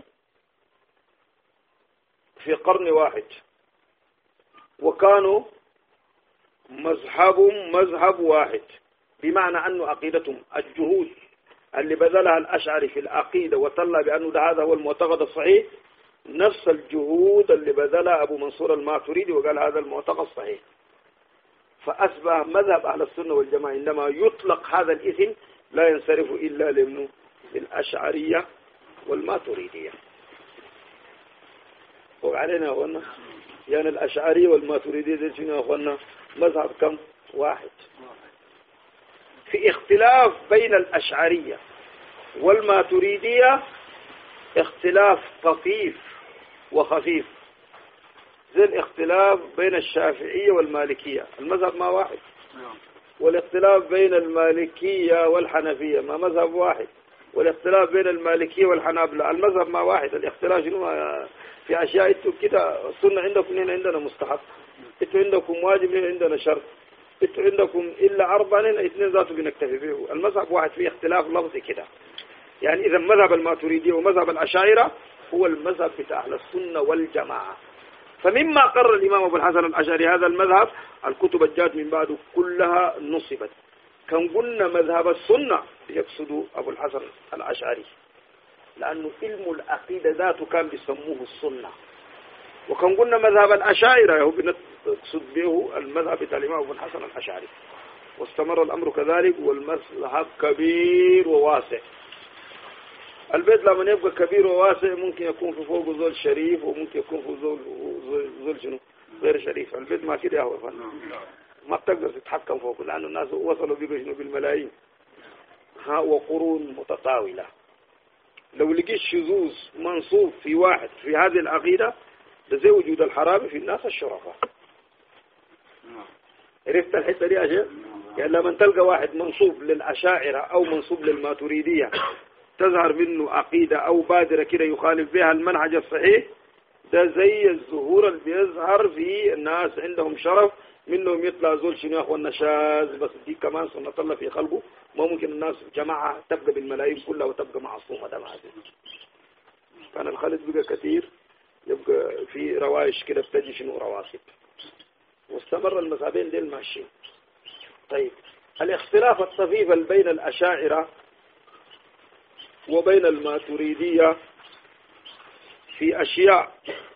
في قرن واحد، وكانوا مذهبهم مذهب واحد، بمعنى أنه عقيدتهم الجهود اللي بذلها الأشعري في العقيدة وطلع بأنه ده هذا هو المعتقد الصحيح، نفس الجهود اللي بذلها أبو منصور الماتريدي وقال هذا المعتقد صحيح. فأصبح مذهب أهل السنة والجماعة عندما يطلق هذا الاسم لا ينصرف إلا لمنه الأشعرية والماتريدية. وعلينا قلنا يعني الأشعرية والماتريدية دي شنو يا أخوانا؟ مذهب كم؟ واحد. في اختلاف بين الأشعرية والماتريدية اختلاف طفيف وخفيف، زي الاختلاف بين الشافعية والمالكية، المذهب ما واحد. والاختلاف بين المالكية والحنفية ما مذهب واحد. والاختلاف بين المالكية والحنابلة المذهب ما واحد. الاختلاف شنو؟ في أشياء انتوا كده السنة عندكم، هنا عندنا مستحب، انتوا عندكم واجب، هنا عندنا شرط، انتوا عندكم إلا أربعة، هنا اثنين ذاته بنكتفي به. المذهب واحد، فيه اختلاف لفظي كده. يعني إذا مذهب الماتريدية ومذهب الأشاعرة هو المذهب بتاع أهل السنة والجماعة. فمما قرر الإمام أبو الحسن الأشعري هذا المذهب، الكتب الجات من بعده كلها نصبت. كان قلنا مذهب السنة يقصد أبو الحسن الأشعري، لأنه علم العقيدة ذاته كان بيسموه السنة. وكان قلنا مذهب الأشاعرة هو بنقصد به المذهب بتاع الإمام أبو الحسن الأشعري. واستمر الأمر كذلك، والمذهب كبير وواسع. البيت لما يبقى كبير وواسع ممكن يكون في فوق زول شريف، وممكن يكون في زول زول شنو غير شريف. البيت ما كده هو فن، ما بتقدر تتحكم فوقه، لأنه الناس وصلوا بيه شنو بالملايين، ها وقرون متطاولة. لو لقيت شذوذ منصوب في واحد في هذه العقيدة ده زي وجود الحرام في الناس الشرفاء. عرفت الحتة دي يا شيخ؟ يعني لما تلقى واحد منصوب للأشاعرة أو منصوب للماتريدية تظهر منه عقيدة أو بادرة كده يخالف بها المنهج الصحيح، ده زي الظهور اللي بيظهر في الناس عندهم شرف منهم يطلع زول شنو يا أخوانا شاذ، بس دي كمان سنة الله في خلقه. ما ممكن الناس جماعة تبقى بالملايين كلها وتبقى معصومة، ده معزين. كان الخلط بقى كثير، يبقى في روايش كده بتجي شنو رواسب، واستمر المذهبين ديل ماشيين. طيب الاختلاف الطفيف بين الأشاعرة وبين الماتريدية في أشياء.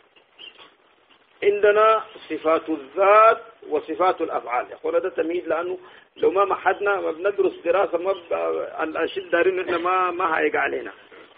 عندنا صفات الذات وصفات الأفعال. يقول ده تمهيد، لأنه لو ما محدنا ما بندرس دراسة ما الأشياء دارين إحنا ما ما هيقع علينا.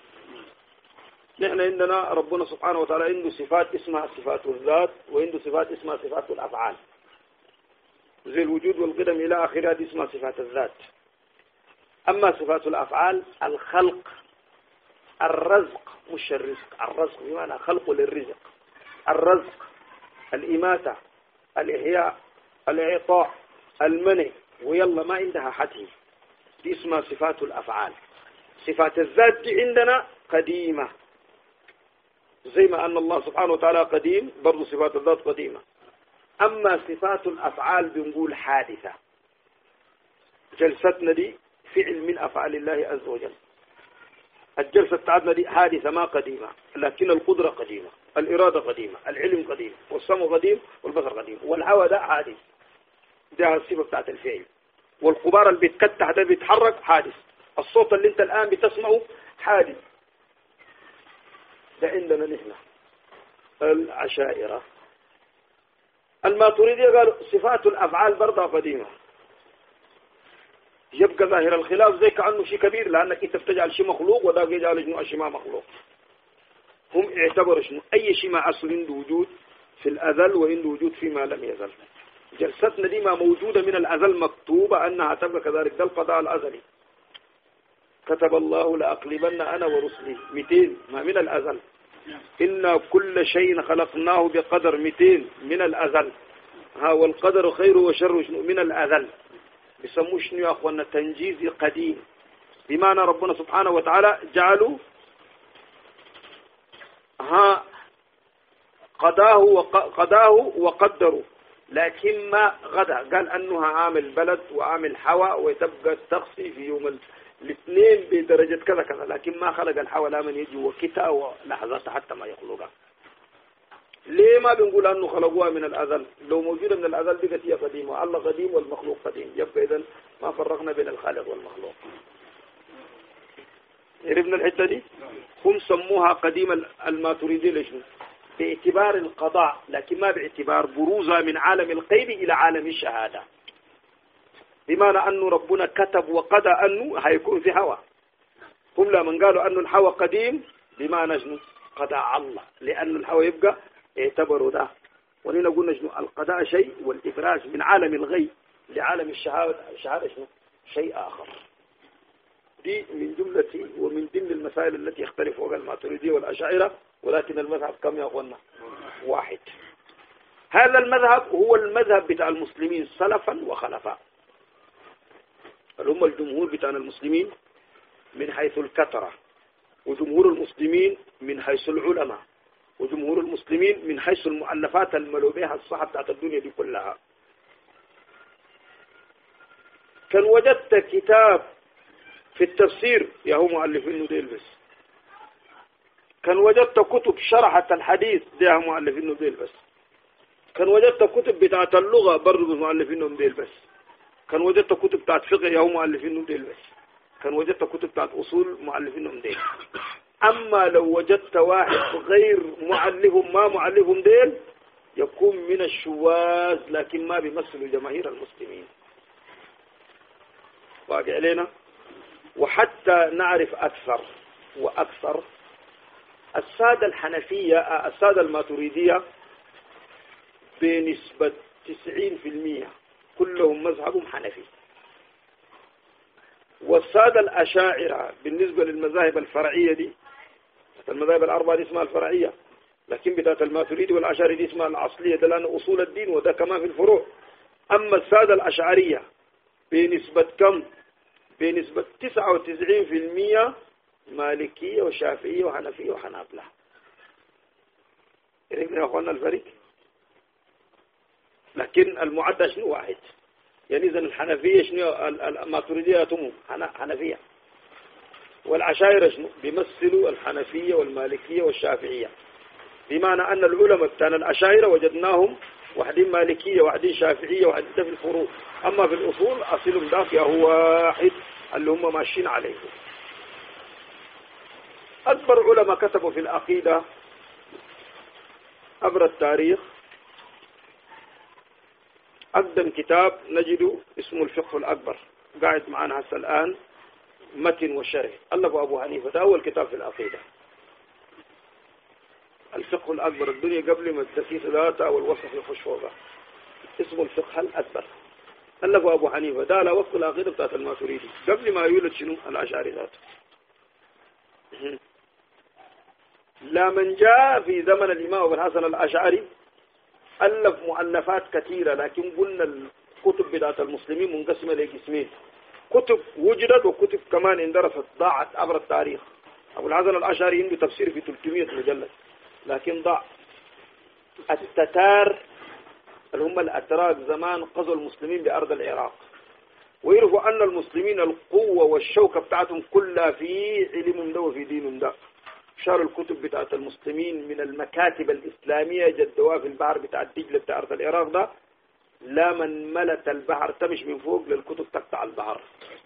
نحن عندنا ربنا سبحانه وتعالى عنده صفات اسمها صفات الذات، وعنده صفات اسمها صفات الأفعال، زي الوجود والقدم إلى آخرها، دي اسمها صفات الذات. أما صفات الأفعال الخلق، الرزق، مش الرزق، الرزق بمعنى خلق للرزق، الرزق، الإماتة، الإحياء، الإعطاء، المنع، ويلا ما عندها حتم، دي اسمها صفات الأفعال. صفات الذات دي عندنا قديمة، زي ما أن الله سبحانه وتعالى قديم، برضو صفات الذات قديمة. أما صفات الأفعال بنقول حادثة. جلستنا دي فعل من أفعال الله عز وجل. الجلسة بتاعتنا دي حادثة ما قديمة، لكن القدرة قديمة، الإرادة قديمة، العلم قديم، والسمع قديم، والبصر قديم، والهوى ده حادث، ده الصفة بتاعت الفعل. والقبار اللي بيتكتح ده بيتحرك حادث. الصوت اللي انت الآن بتسمعه حادث. ده عندنا نحن العشائرة. الماتريدية قالوا صفات الأفعال برضه قديمة. يبقى ظاهر الخلاف زي كأنه شيء كبير، لأنك انت بتجعل شيء مخلوق وده يجعل شنو شيء ما مخلوق. هم اعتبروا شنو أي شيء ما أصل عنده وجود في الأزل وعنده وجود فيما لم يزل. جلستنا دي ما موجودة من الأزل، مكتوبة أنها تبقى كذلك، ده القضاء الأزلي. كتب الله لأقلبن أنا ورسلي مئتين، ما من الأزل. إن كل شيء خلقناه بقدر مئتين من الأزل. ها والقدر خير وشر من الأزل. بيسموه شنو يا أخوانا تنجيز قديم، بمعنى ربنا سبحانه وتعالى جعلوا ها قضاه وقضاه وقدروا، لكن ما غدا قال أنها عامل بلد وعامل حواء وتبقى التقصي في يوم الاثنين بدرجة كذا كذا، لكن ما خلق الحواء لا من يجي وكتا ولحظات حتى ما يخلقها. ليه ما بنقول أنه خلقوها من الأزل؟ لو موجودة من الأزل بقت هي قديمة، الله قديم والمخلوق قديم، يبقى إذن ما فرقنا بين الخالق والمخلوق. عرفنا الحتة دي؟ هم سموها قديم الماتريدي ليش؟ باعتبار القضاء، لكن ما باعتبار بروزها من عالم الغيب إلى عالم الشهادة. بمعنى أنه ربنا كتب وقضى أنه هيكون في هوى. هم لما قالوا أنه الهوى قديم بمعنى شنو؟ قضاء الله، لأن الهوى يبقى اعتبروا ده ونحن قلنا شنو القضاء شيء والإبراز من عالم الغيب لعالم الشهادة الشهادة شنو شيء آخر. دي من جملة ومن ضمن المسائل التي يختلف فيها الماتريدية والأشاعرة، ولكن المذهب كم يا أخوانا؟ واحد. هذا المذهب هو المذهب بتاع المسلمين سلفا وخلفا، هم الجمهور بتاع المسلمين من حيث الكثرة، وجمهور المسلمين من حيث العلماء، وجمهور المسلمين من حيث المؤلفات الملو بها الصحة بتاعت الدنيا دي كلها. كان وجدت كتاب في التفسير يا هو مؤلفينه ديل بس، كان وجدت كتب شرحت الحديث دي يا مؤلفينه ديل بس، كان وجدت كتب بتاعت اللغة برضه مؤلفينهم ديل بس، كان وجدت كتب بتاعت فقه يا هو مؤلفينهم ديل بس، كان وجدت كتب بتاعت أصول مؤلفينهم ديل. أما لو وجدت واحد غير مؤلفهم ما مؤلفهم ديل يكون من الشواذ، لكن ما بيمثلوا جماهير المسلمين. واقع علينا. وحتى نعرف أكثر وأكثر، السادة الحنفية السادة الماتريدية بنسبة تسعين في المية كلهم مذهبهم حنفي، والسادة الأشاعرة بالنسبة للمذاهب الفرعية دي، المذاهب الأربعة دي اسمها الفرعية، لكن بتاعت الماتريدي والأشاعرة دي اسمها الأصلية، ده لأن أصول الدين وده كمان في الفروع. أما السادة الأشعرية بنسبة كم؟ بنسبة تسعة وتسعين في المية مالكية وشافعية وحنفية وحنابلة. إذن يا أخوانا الفريق، لكن المعدة شنو واحد، يعني إذن الحنفية شنو الماتريدية تمو حنفية، والعشائر شنو بيمثلوا الحنفية والمالكية والشافعية، بمعنى أن العلماء بتاعنا العشائر وجدناهم واحدين مالكية واحدين شافعية واحدين في الفروع، أما في الأصول أصلهم ذاك هو واحد اللي هم ماشيين عليه. أكبر علماء كتبوا في العقيدة عبر التاريخ، أقدم كتاب نجده اسمه الفقه الأكبر، قاعد معنا هسه الآن متن وشرح، ألفه أبو حنيفة، ده أول كتاب في العقيدة الفقه الأكبر. الدنيا قبل ما التسيس ذاتها والوصف يخش فوقها اسمه الفقه الأكبر، ألفه أبو حنيفة، ده على وفق العقيدة بتاعت الماتريدي قبل ما يولد شنو الأشعري ذاته. لا من جاء في زمن الإمام أبو الحسن الأشعري ألف مؤلفات كثيرة، لكن قلنا الكتب بتاعت المسلمين منقسمة لقسمين، كتب وجدت وكتب كمان اندرست ضاعت عبر التاريخ. أبو الحسن الأشعري عنده تفسير في ثلاثمئة مجلد لكن ضاع. التتار اللي هم الأتراك زمان قضوا المسلمين بأرض العراق، ويعرفوا أن المسلمين القوة والشوكة بتاعتهم كلها في علمهم ده وفي دينهم ده. شاروا الكتب بتاعت المسلمين من المكاتب الإسلامية جدوها في البحر بتاع الدجلة بتاع أرض العراق ده، لا من ملت البحر تمش من فوق للكتب تقطع البحر،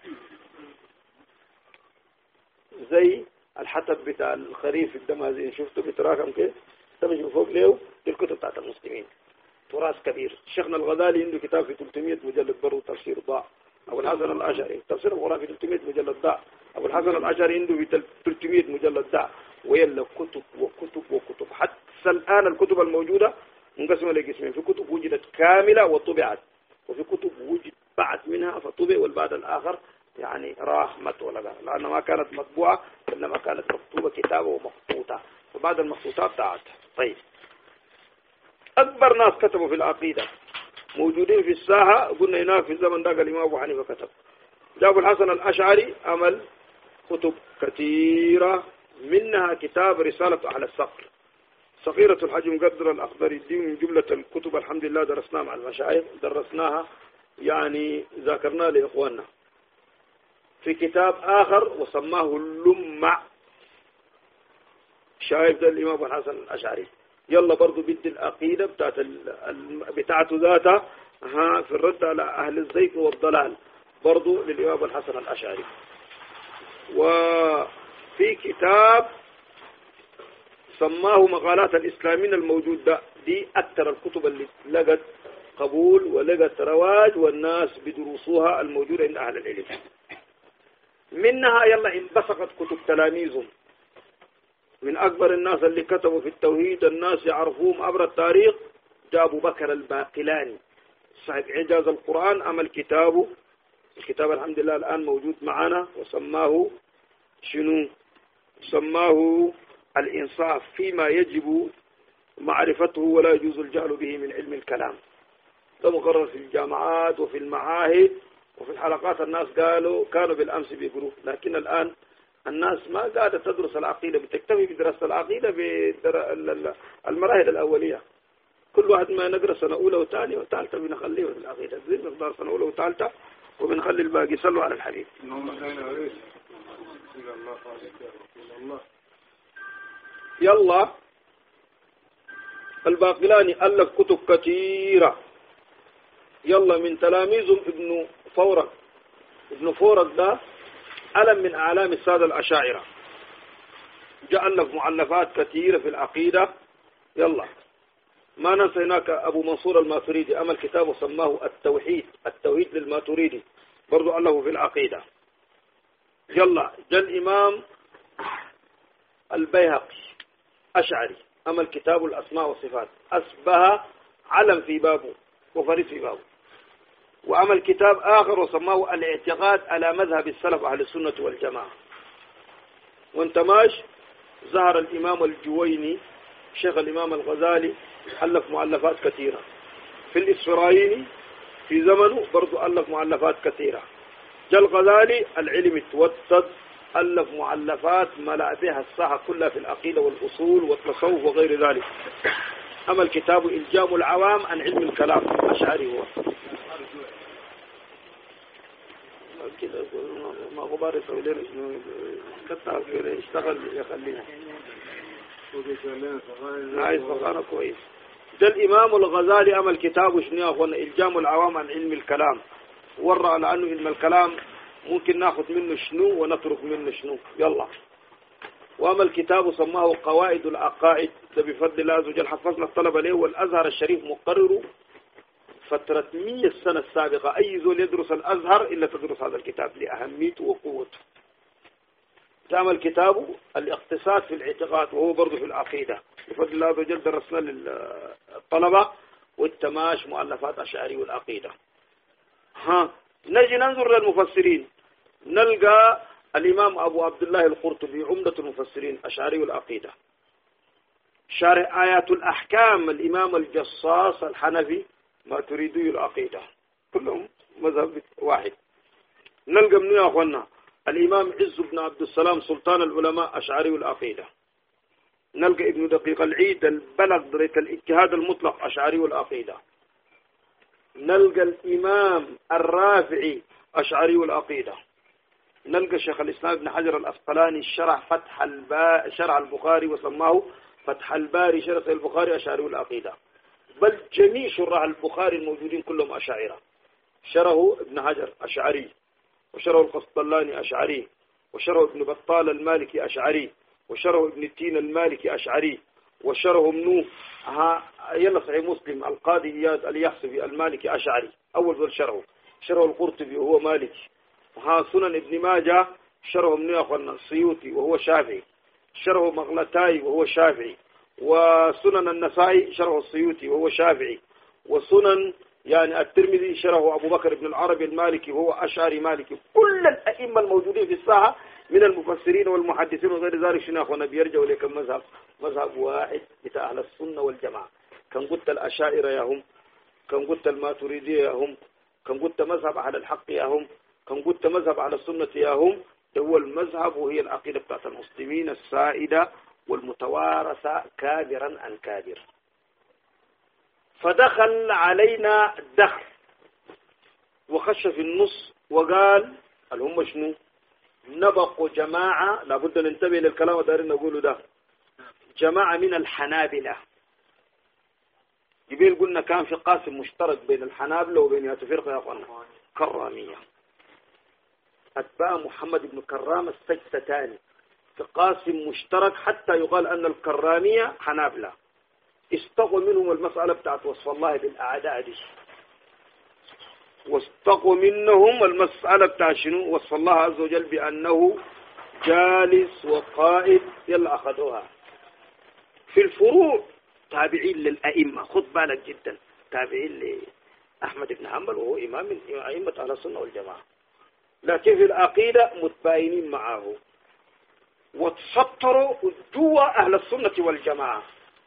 زي الحطب بتاع الخريف الدمازين شفتوا بتراكم كيف تمش من فوق له للكتب بتاعت المسلمين. تراث كبير. شيخنا الغزالي عنده كتاب في ثلاثمئة مجلد برضه تفسير ضاع. أبو الحسن الأشعري تفسير القرآن في ثلاثمئة مجلد ضاع. أبو الحسن الأشعري عنده في ثلاثمئة مجلد ضاع. ويلا كتب وكتب وكتب، حتى الآن الكتب الموجودة منقسمة لقسمين، في كتب وجدت كاملة وطبعت، وفي كتب وجد بعد منها فطبع والبعد الآخر يعني راحمت ولا لا، لأنها ما كانت مطبوعة إنما كانت مكتوبة كتابة ومخطوطة، وبعد المخطوطات بتاعت. طيب أكبر ناس كتبوا في العقيدة موجودين في الساحة، قلنا هناك في الزمن ده الإمام أبو حنيفة كتب. جاب الحسن الأشعري عمل كتب كثيرة، منها كتاب رسالة أهل الصقر صغيرة الحجم قدر الأخضر، دي من جملة الكتب الحمد لله درسناها مع المشايخ، درسناها يعني ذاكرناها لإخواننا. في كتاب آخر وسماه اللمع، شايف ده الإمام أبو الحسن الأشعري، يلا برضو بدي العقيدة بتاعت بتاعته ذاتها ها في الرد على أهل الزيف والضلال برضو للإمام أبو الحسن الأشعري. وفي كتاب سماه مقالات الإسلاميين الموجود ده، دي أكثر الكتب اللي لقت قبول ولقت رواج والناس بدروسوها الموجودة عند أهل العلم. منها يلا انبثقت كتب تلاميذهم من أكبر الناس اللي كتبوا في التوحيد الناس يعرفوهم عبر التاريخ، جاء أبو بكر الباقلاني صاحب إعجاز القرآن، عمل كتابه. الكتاب الحمد لله الآن موجود معنا، وسماه شنو؟ سماه الإنصاف فيما يجب معرفته ولا يجوز الجهل به من علم الكلام. ده مقرر في الجامعات وفي المعاهد وفي الحلقات. الناس قالوا كانوا بالأمس بيقولوا، لكن الآن الناس ما قاعدة تدرس العقيدة، بتكتفي بدراسة العقيدة بالمراحل الأولية. كل واحد ما نقرأ سنة أولى وثانية وثالثة بنخليه في العقيدة، زي مقدار سنة أولى وثالثة وبنخلي الباقي. صلوا على الحبيب. يلا الباقلاني ألف كتب كثيرة. يلا من تلاميذهم ابن فورك. ابن فورك ده علم من أعلام السادة الأشاعرة، جاء ألف مؤلفات كثيرة في العقيدة. يلا ما ننسى هناك أبو منصور الماتريدي عمل كتاب وسماه التوحيد، التوحيد للماتريدي، برضو ألفه في العقيدة. يلا جاء الإمام البيهقي أشعري عمل كتاب الأسماء والصفات، أسبه علم في بابه وفريد في بابه. وعمل كتاب آخر وسماه الاعتقاد على مذهب السلف أهل السنة والجماعة. وانت ماش ظهر الإمام الجويني شيخ الإمام الغزالي، ألف مؤلفات كثيرة. في الإسفرايني في زمنه برضو ألف مؤلفات كثيرة. جاء الغزالي العلم التوسط، ألف مؤلفات ملأ بها الساحة كلها في العقيدة والأصول والتصوف وغير ذلك. عمل كتاب إلجام العوام عن علم الكلام، أشعري هو كده. ما غبار يسوي لنا شنو كتاب يشتغل يخلينا عايز بقانا كويس. ده الإمام الغزالي عمل كتابه شنو يا أخوانا؟ إلجام العوام عن علم الكلام، ورى على أنه علم الكلام ممكن ناخذ منه شنو ونترك منه شنو. يلا وعمل كتابه سماه قواعد العقائد، ده بفضل الله عز وجل حفظنا الطلبة له. والأزهر الشريف مقرر فترة مية سنة السابقة أي زول يدرس الأزهر إلا تدرس هذا الكتاب لأهميته وقوته. تعمل كتابه الاقتصاد في الاعتقاد وهو برضه في العقيدة، بفضل الله عز وجل درسنا للطلبة. والتماش مؤلفات أشعري والعقيدة. ها نجي ننظر للمفسرين، نلقى الإمام أبو عبد الله القرطبي عمدة المفسرين أشعري والعقيدة. شارح آيات الأحكام الإمام الجصاص الحنفي ماتريدي العقيدة، كلهم مذهب واحد. نلقى منو يا أخوانا؟ الإمام عز بن عبد السلام سلطان العلماء أشعري العقيدة. نلقى ابن دقيق العيد البلغ درجة الاجتهاد المطلق أشعري العقيدة. نلقى الإمام الرافعي أشعري العقيدة. نلقى شيخ الإسلام ابن حجر الأسقلاني شرح فتح البا شرح البخاري وسماه فتح الباري شرح البخاري أشعري العقيدة. بل جميع شراح البخاري الموجودين كلهم أشاعرة. شرحه ابن حجر أشعري، وشرحه القسطلاني أشعري، وشرحه ابن بطال المالكي أشعري، وشرحه ابن التين المالكي أشعري، وشرحه منو ها يلا صحيح مسلم القاضي إياد اليحسبي المالكي أشعري أول ذل شرحه. شرحه القرطبي وهو مالكي. ها سنن ابن ماجه شرحه منو يا أخوانا؟ السيوطي وهو شافعي. شرحه مغلتاي وهو شافعي. وسنن النسائي شرحه السيوطي وهو شافعي. وسنن يعني الترمذي شرحه أبو بكر بن العربي المالكي وهو أشعري مالكي. كل الأئمة الموجودين في الساحة من المفسرين والمحدثين وغير ذلك شنو أخوانا بيرجعوا لكم مذهب مذهب واحد بتاع أهل السنة والجماعة. كان قلت الأشاعرة يا هم، كان قلت الماتريدية يا هم، كان قلت مذهب أهل الحق يا هم، كان قلت مذهب أهل السنة يا هم. هو المذهب وهي العقيدة بتاعت المسلمين السائدة والمتوارثة كابرا عن كابر. فدخل علينا دخل وخش في النص وقال الهم شنو؟ نبقوا جماعة، لابد ننتبه للكلام ودارين نقوله ده، جماعة من الحنابلة. جبيل قلنا كان في قاسم مشترك بين الحنابلة وبين يتفرق يا أخوانا كرامية، أتباع محمد بن كرام السجستاني في قاسم مشترك حتى يقال أن الكرامية حنابلة. استقوا منهم المسألة بتاعت وصف الله بالأعداء دي، واستقوا منهم المسألة بتاعت شنو؟ وصف الله عز وجل بأنه جالس وقائد. يلا أخذوها. في الفروع تابعين للأئمة، خذ بالك جدا، تابعين لأحمد بن حنبل وهو إمام من أئمة أهل السنة والجماعة، لكن في العقيدة متباينين معه وتسطروا جوا أهل السنة والجماعة،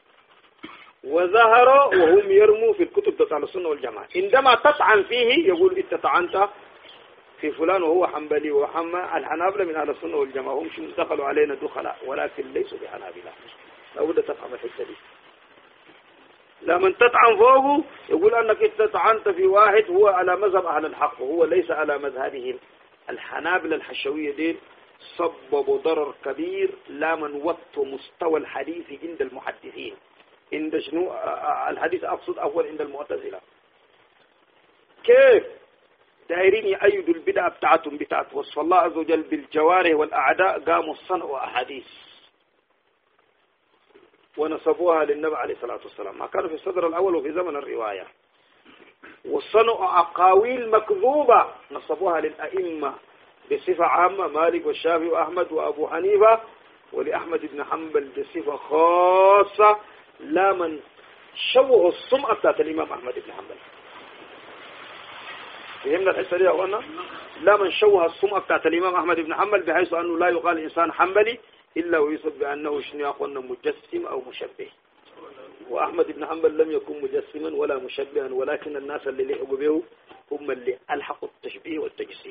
وظهروا وهم يرموا في الكتب أهل السنة والجماعة. عندما تطعن فيه يقول انت طعنت في فلان وهو حنبلي وحما الحنابلة من أهل السنة والجماعة، هم شو دخلوا علينا دخلاء ولكن ليسوا بحنابلة. لابد تفهم الحتة دي. لما تطعن فوقه يقول أنك انت طعنت في واحد هو على مذهب أهل الحق وهو ليس على مذهبهم. الحنابلة الحشوية دي سببوا ضرر كبير لا من وطوا مستوى الحديث عند المحدثين، عند شنو الحديث أقصد أول عند المعتزلة. كيف دايرين يأيدوا البدع بتاعتهم بتاعت وصف الله عز وجل بالجوارح والأعداء، قاموا صنعوا أحاديث ونصبوها للنبي عليه الصلاة والسلام، ما كانوا في الصدر الأول وفي زمن الرواية، وصنعوا أقاويل مكذوبة نصبوها للأئمة بصفة عامة، مالك والشافعي وأحمد وأبو حنيفة، ولأحمد بن حنبل بصفة خاصة، لا من شوه السمعة بتاعت الإمام أحمد بن حنبل. فهمنا الحسة دي يا أخوانا؟ لا من شوه السمعة بتاعت الإمام أحمد بن حنبل بحيث أنه لا يقال إنسان حنبلي إلا ويصف بأنه شنو يا أخوانا مجسم أو مشبه. وأحمد بن حنبل لم يكن مجسما ولا مشبها، ولكن الناس اللي لحقوا به هم اللي ألحقوا التشبيه والتجسيم.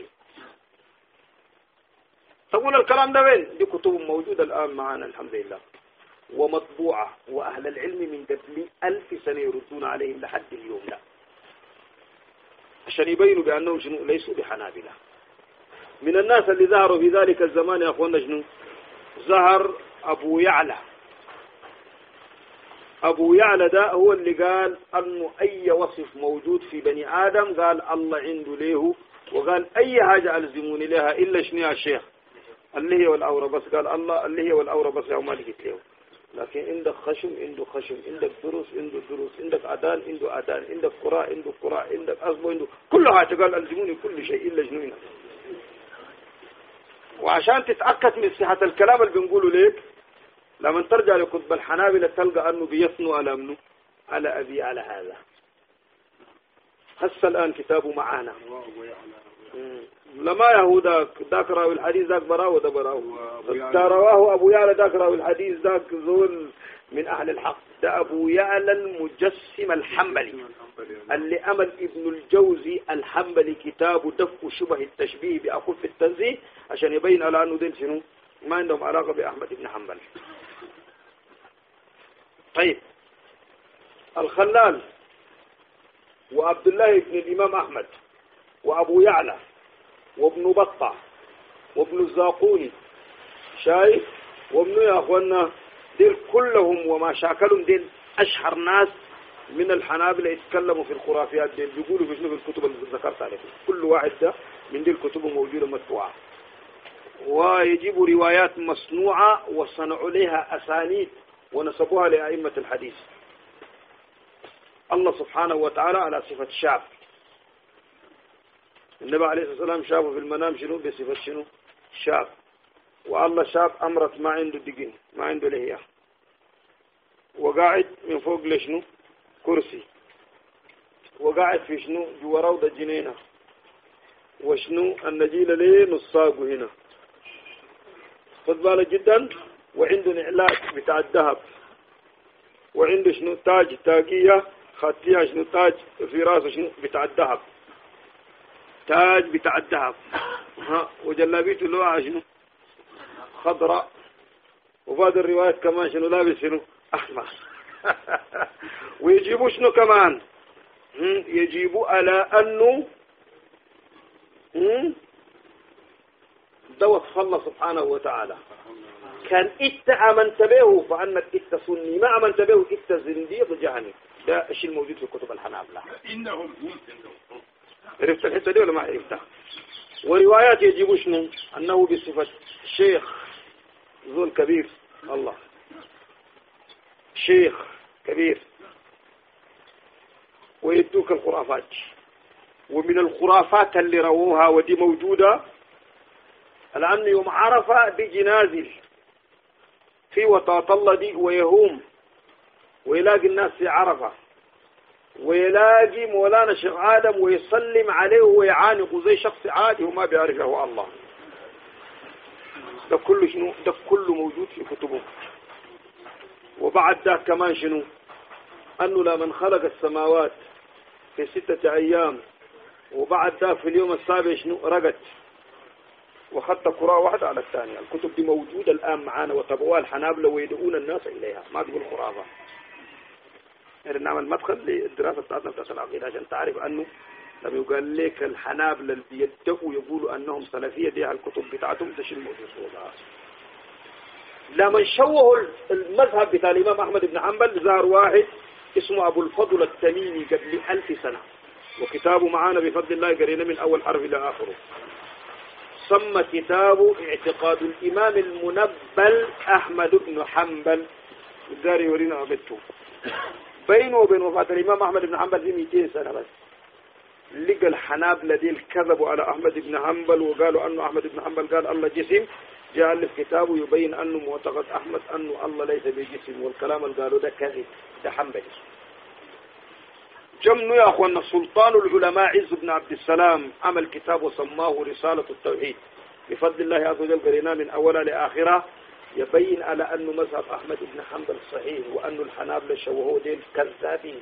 تقول الكلام ده وين؟ دي كتب موجودة الآن معنا الحمد لله ومطبوعة، وأهل العلم من قبل ألف سنة يردون عليهم لحد اليوم لا، عشان يبينوا بأنهم شنو ليسوا بحنابلة. من الناس اللي ظهروا في ذلك الزمان يا أخوانا شنو؟ ظهر أبو يعلى. أبو يعلى ده هو اللي قال أنه أي وصف موجود في بني آدم قال الله عنده له، وقال أي حاجة ألزموني لها إلا شنو يا شيخ اللي هي والأورة بس، قال الله اللي هي والأورة بس يا ما لقيت له. لكن عندك خشم عنده خشم، عندك دروس عنده دروس، عندك أذان عنده أذان، عندك قراء عنده قراء، عندك أصبع عنده كل حاجة، قال ألزموني كل شيء إلا شنو. وعشان تتأكد من صحة الكلام اللي بنقوله ليك لما ترجع لكتب الحنابلة تلقى أنه بيثنوا على منه على أبي على هذا. هسه الآن كتابه معانا لما يهودا ذاك راوي الحديث ذاك براو وده براو رواه أبو يعلى ذاك راوي الحديث ذاك زول من أهل الحق. ده أبو يعلى المجسم الحنبلي اللي أمل ابن الجوزي الحنبلي كتاب دفع شبه التشبيه بأخف التنزيه عشان يبين على أنه دين شنو ما عندهم علاقة بأحمد بن حنبل. طيب الخلال وعبد الله بن الإمام أحمد وأبو يعلى وابن بطة وابن الزاقوني شايف وابن يا أخوانا ديل كلهم وما شاكلهم ديل أشهر ناس من الحنابلة يتكلموا في الخرافيات ديل بيقولوا في شنو في الكتب اللي ذكرت عليكم. كل واحد ده من ديل كتب موجودة مدفوعة ويجيب روايات مصنوعة وصنعوا لها أسانيد ونسبوها لأئمة الحديث. الله سبحانه وتعالى على صفة شاب، النبي عليه الصلاة والسلام شافه في المنام شنو بصفة شنو شاب، والله شاب أمرت ما عنده دقين ما عنده لهية وقاعد من فوق لشنو كرسي وقاعد في شنو جوا روضة جنينة وشنو النجيلة ليه نصاقه هنا خذ بالك جدا، وعنده نعلات بتاع الذهب وعنده شنو تاج تاجية خاتية شنو تاج في راسه شنو بتاع الذهب تاج بتاع الذهب ها وجلابيته اللي شنو خضراء وبعض الروايات كمان شنو لابس شنو أحمر ويجيبوا شنو كمان يجيبوا على أنه دوت الله سبحانه وتعالى كان إت أمنت به فأنك إت سني ما أمنت به إت زنديق جهني. ده الشيء الموجود في كتب الحنابلة. إنهم عرفت الحتة دي ولا ما عرفتها؟ وروايات يجيبوا شنو أنه بصفة شيخ ذو كبير الله شيخ كبير ويدوك الخرافات. ومن الخرافات اللي رووها ودي موجودة الآن يوم عرفة بيجي نازل في وطاط الله دي ويهوم ويلاقي الناس في عرفة ويلاقي مولانا الشيخ آدم ويسلم عليه ويعانق زي شخص عادي وما بيعرف هو الله. ده كله شنو؟ ده كله موجود في كتبه. وبعد ده كمان شنو؟ أنه لمن خلق السماوات في ستة أيام وبعد ده في اليوم السابع شنو؟ رقت وخدت قراءة واحدة على الثانية. الكتب دي موجودة الآن معانا وتبعوها الحنابلة ويدعون الناس إليها، ما تقول خرافة. يعني نعمل مدخل للدراسة بتاعتنا بتاعت العقيدة عشان تعرف أنه لما يقال لك الحنابلة اللي بيدعوا يقولوا أنهم سلفية دي الكتب بتاعتهم تشيل موجودة. لما شوهوا المذهب بتاع الإمام أحمد بن حنبل ظهر واحد اسمه أبو الفضل التميمي قبل ألف سنة، وكتابه معانا بفضل الله قرينا من أول حرف إلى آخره. سمى كتابه اعتقاد الإمام المنبل أحمد بن حنبل. قال يورينا أبته بينه وبين وفاة الإمام أحمد بن حنبل في مئتين سنة بس. لقى الحنابلة دي الكذبوا على أحمد بن حنبل وقالوا أنه أحمد بن حنبل قال الله جسم، جاء ألف كتابه يبين أنه معتقد أحمد أنه الله ليس بجسم، والكلام اللي قالوا ده كذب، ده حنبلي. جمنوا يا أخوانا سلطان العلماء عز بن عبد السلام عمل كتاب وسماه رسالة التوحيد بفضل الله عز وجل قريناه من أولها لآخرة، يبين على أنه مذهب أحمد بن حنبل صحيح وأنه الحنابلة شوهوا دين كذابين.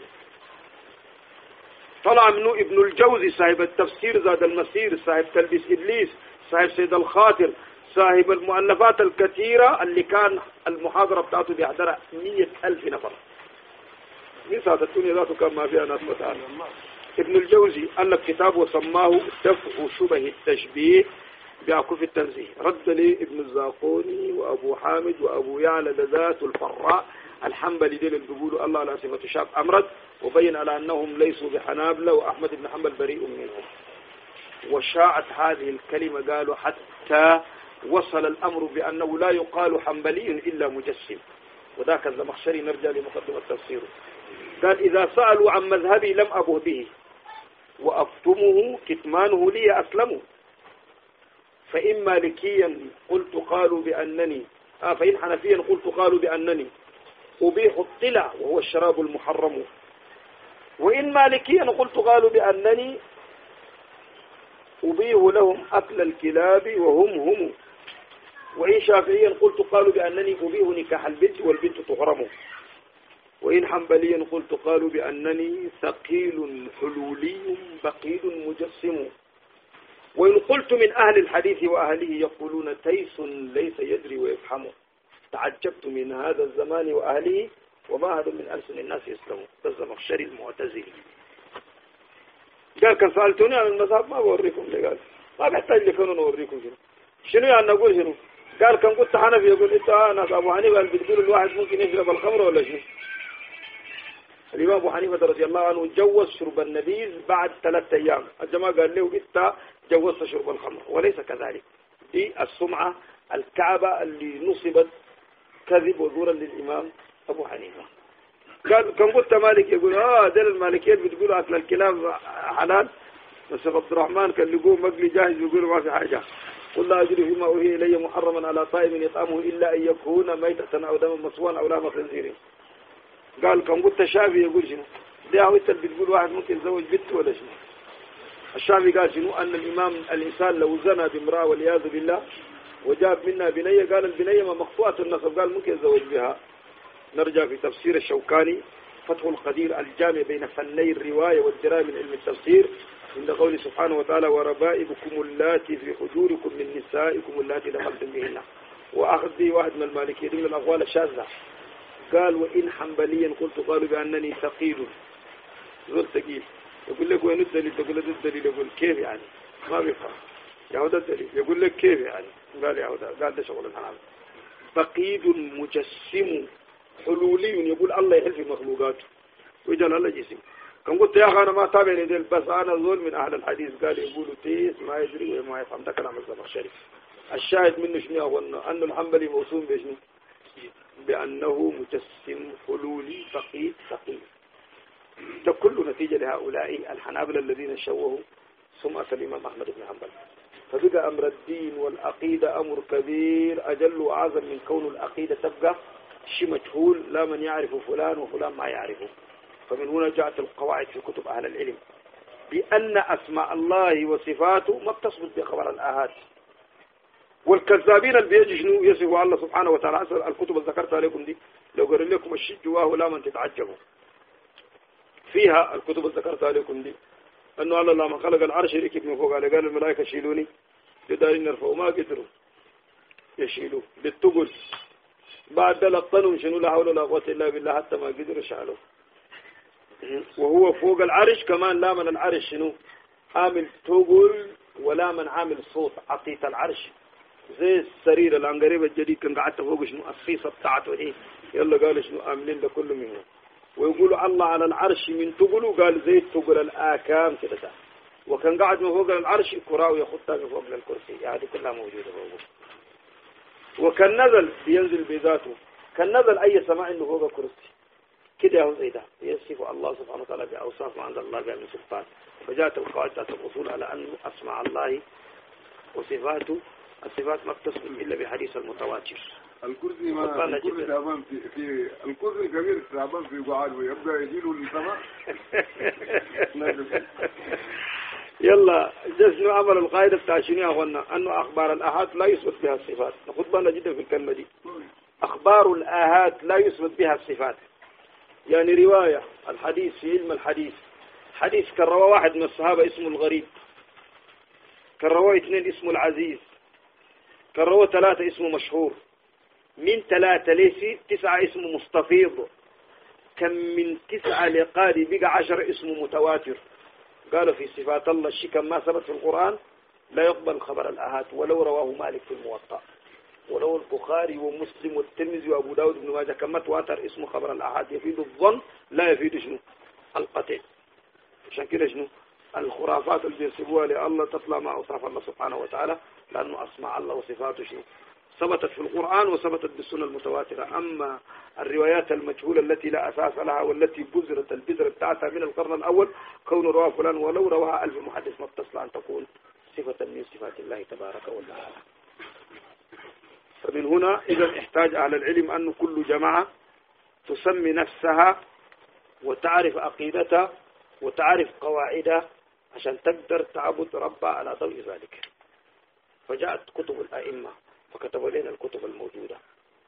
طلع منه ابن الجوزي صاحب التفسير زاد المسير، صاحب تلبيس إبليس، صاحب سيد الخاطر، صاحب المؤلفات الكثيرة اللي كان المحاضرة بتاعته بيحضرها مية ألف نفر. من ساعة الدنيا ذاته كان ما فيها ناس متعلم. ابن الجوزي ألف كتاب وسماه دفع شبه التشبيه بأكف التنزيه، رد لي ابن الزاقوني وأبو حامد وأبو يعلى ذات الفراء الحنبلي دي اللي بيقولوا الله على صفة شاب أمرد، وبين على أنهم ليسوا بحنابلة وأحمد بن حنبل بريء منهم. وشاعت هذه الكلمة قالوا حتى وصل الأمر بأنه لا يقال حنبلي إلا مجسم، وذاك الزمخشري نرجع لمقدمة تفسيره قال إذا سألوا عن مذهبي لم أبه به وأكتمه كتمانه لي أسلموا، فإن مالكيا قلت قالوا بأنني آه فإن حنفيا قلت قالوا بأنني أبيح الطلع وهو الشراب المحرم، وإن مالكيا قلت قالوا بأنني أبيح لهم أكل الكلاب وهم هم، وإن شافعيا قلت قالوا بأنني أبيح نكاح البنت والبنت تحرم، وإن حنبليا قلت قالوا بأنني ثقيل حلولي بقيل مجسم، وإن قلت من أهل الحديث وأهله يقولون تيس ليس يدري ويفهم، تعجبت من هذا الزمان وأهله وما هذا من ألسن الناس يسلموا. الزمخشري المعتزلي قال كان سألتوني عن المذهب ما بوريكم لي، قال ما بحتاج لكم نوريكم شنو شنو يعني نقول شنو. قال كان قلت حنفي يقول انت ناس ابو حنيفه بتقول الواحد ممكن يشرب الخمر ولا شنو. الامام ابو حنيفه رضي الله عنه جوز شرب النبيذ بعد ثلاثة ايام، الجماعه قال له انت جوزت شرب الخمر، وليس كذلك. دي السمعه الكعبه اللي نصبت كذب وزورا للامام ابو حنيفه. قال كان قلت مالك يقول اه دول المالكيين بتقولوا اكل الكلاب حلال، بس عبد الرحمن كان يقول مقلي جاهز يقول ما في حاجه، قل لا أجري فيما أوحي إلي محرما على طائم يطعمه إلا أن يكون ميتة أو دما مسفوحا أو لحم خنزير. قال كم قلت الشافعي يقول شنو؟ ده هو أنت بتقول واحد ممكن يتزوج بنت ولا شنو؟ الشافعي قال شنو؟ أن الإمام الإنسان لو زنى بامرأة والعياذ بالله وجاب منها بنية، قال البنية ما مقطوعة النسب، قال ممكن يتزوج بها. نرجع في تفسير الشوكاني فتح القدير الجامع بين فني الرواية والدراية من علم التفسير عند قوله سبحانه وتعالى وربائبكم اللاتي في حجوركم من نسائكم اللاتي دخلتم بهن، وأخذ واحد من المالكيين من الأقوال الشاذة قال وإن حنبليا قلت قالوا بأنني ثقيل زول ثقيل. يقول لك وين الدليل؟ تقول له الدليل، يقول كيف يعني ما بيفهم يا هذا الدليل، يقول لك كيف يعني، قال يا هذا قال ده شغل الحرام. فقيد مجسم حلولي يقول الله يحل في مخلوقاته ويجعل الله جسم. كان قلت يا أخي أنا ما تابع لديل بس أنا ذول من أهل الحديث، قال يقولوا تيس ما يدري وما يفهم، ده كلام الزمخشري. الشاهد منه شنو هو أن الحنبلي موصوم بشنو؟ بأنه مجسم حلولي فقيد ثقيل. ده كله نتيجة لهؤلاء الحنابلة الذين شوهوا سمعة الإمام أحمد بن حنبل. فبقى أمر الدين والعقيدة أمر كبير أجل وأعظم من كون العقيدة تبقى شيء مجهول لا من يعرف فلان وفلان ما يعرفه. فمن هنا جاءت القواعد في كتب أهل العلم بأن أسماء الله وصفاته ما بتثبت بخبر الآهات. والكذابين اللي بيجي شنو يصفوا الله سبحانه وتعالى، الكتب اللي ذكرتها لكم دي لو قال لكم الشيء جواه لا من تتعجبوا فيها. الكتب اللي ذكرتها لكم دي أنه الله لما خلق العرش ركب من فوق على قال الملائكة شيلوني يدارين يرفعوا ما قدروا يشيلوا بالتقل بعد لقنهم شنو لا حول ولا قوة إلا بالله حتى ما قدروا شالوا. وهو فوق العرش كمان لا من العرش شنو عامل تقل ولا من عامل صوت عطيت العرش زي السرير العنقريب الجديد كان قعدت فوق شنو الصيصة بتاعته ايه يلا قال شنو عاملين ده كله منه. ويقولوا الله على العرش من تقل وقال زي تقل الآكام كده. وكان قاعد من فوق العرش كراوي يخطها من فوق الكرسي هذه كلها موجودة فوقه. وكان نزل بينزل بذاته كان نزل أي سماء إنه فوق كرسي كده هو زي ده يصف الله سبحانه وتعالى بأوصاف عند الله بها من صفات. فجاءت القواعد تحت الأصول على أن أسماء الله وصفاته الصفات ما بتصف إلا بحديث المتواتر. الكرسي ما الكرسي تعبان في في الكرسي كبير تعبان في قعاد ويبدأ يجيله للسماء. يلا جسنا عمل القاعدة بتاع شنو يا اخوانا انه اخبار الآهات لا يثبت بها الصفات. ناخذ بالنا جدا في الكلمة دي. اخبار الآهات لا يثبت بها الصفات. يعني رواية الحديث في علم الحديث حديث كرواه واحد من الصحابة اسمه الغريب، كرواه اثنين اسمه العزيز، كرواه ثلاثة اسمه مشهور، من ثلاثة ليس تسعة اسمه مستفيض، كم من تسعة لقادي بقى عشر اسمه متواتر. قالوا في صفات الله الشيء كم ما ثبت في القرآن لا يقبل خبر الآهات ولو رواه مالك في الموطأ ولو البخاري ومسلم والترمذي وأبو داود بن ماجه كم تواتر اسمه خبر الآهات يفيد الظن لا يفيد شنو القتل. عشان كده شنو الخرافات اللي بينسبوها لله تطلع ما أوصاف الله سبحانه وتعالى لأنه أسمع الله وصفاته شنو ثبتت في القرآن وثبتت بالسنة المتواترة. أما الروايات المجهولة التي لا أساس لها والتي بذرت البذرة بتاعتها من القرن الأول كون رواه فلان ولو رواها ألف محدث ما بتصل أن تكون صفة من صفات الله تبارك وتعالى. فمن هنا إذا احتاج أهل العلم أن كل جماعة تسمي نفسها وتعرف عقيدتها وتعرف قواعدها عشان تقدر تعبد ربها على ضوء ذلك. فجاءت كتب الأئمة فكتبوا لنا الكتب الموجودة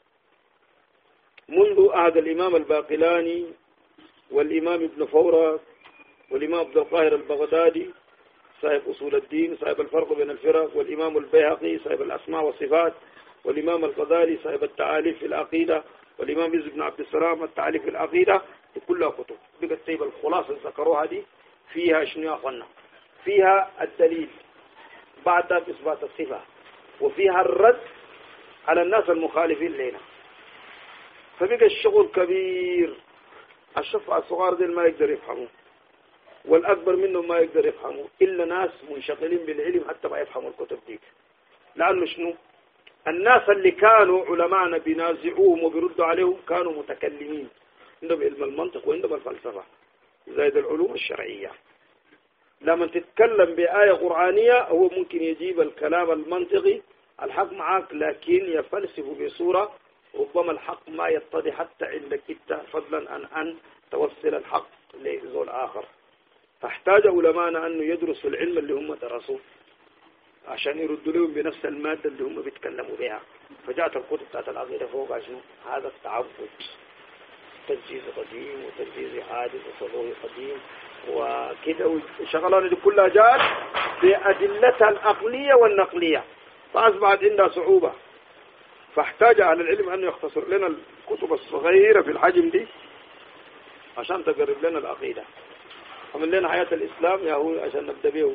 منذ عهد الإمام الباقلاني والإمام ابن فورة والإمام عبد القاهر البغدادي صاحب أصول الدين صاحب الفرق بين الفرق، والإمام البيهقي صاحب الأسماء والصفات، والإمام الغزالي صاحب التعاليف في العقيدة، والإمام يزيد بن عبد السلام التعاليف في العقيدة. كلها كتب بقت طيب الخلاصة اللي ذكروها دي فيها شنو يا أخوانا فيها الدليل بعد إثبات الصفة وفيها الرد على الناس المخالفين لنا. فبقى الشغل كبير. الشفعة الصغار دي ما يقدر يفهموا والأكبر منهم ما يقدر يفهموا إلا ناس منشغلين بالعلم حتى ما يفهموا الكتب دي. لأنه شنو الناس اللي كانوا علماءنا بينازعوهم وبيردوا عليهم كانوا متكلمين عندهم علم المنطق وعندهم الفلسفة زائد العلوم الشرعية. لما تتكلم بآية قرآنية هو ممكن يجيب الكلام المنطقي الحق معك لكن يفلسف بصورة ربما الحق ما يتضح حتى عندك انت فضلا عن أن توصل الحق لزول آخر. فاحتاج علماءنا أن يدرسوا العلم اللي هم درسوه عشان يردوا لهم بنفس المادة اللي هم بيتكلموا بها. فجاءت الكتب بتاعت العقيدة فوق عشان هذا التعبد تجهيز قديم وتجهيز حادث وصدور قديم وكده الشغلات دي كلها جاءت بأدلتها العقلية والنقلية فأصبحت عندها صعوبة. فاحتاج أهل العلم أن يختصر لنا الكتب الصغيرة في الحجم دي عشان تقرب لنا العقيدة. عمل لنا حياة الإسلام يا هو عشان نبدأ به.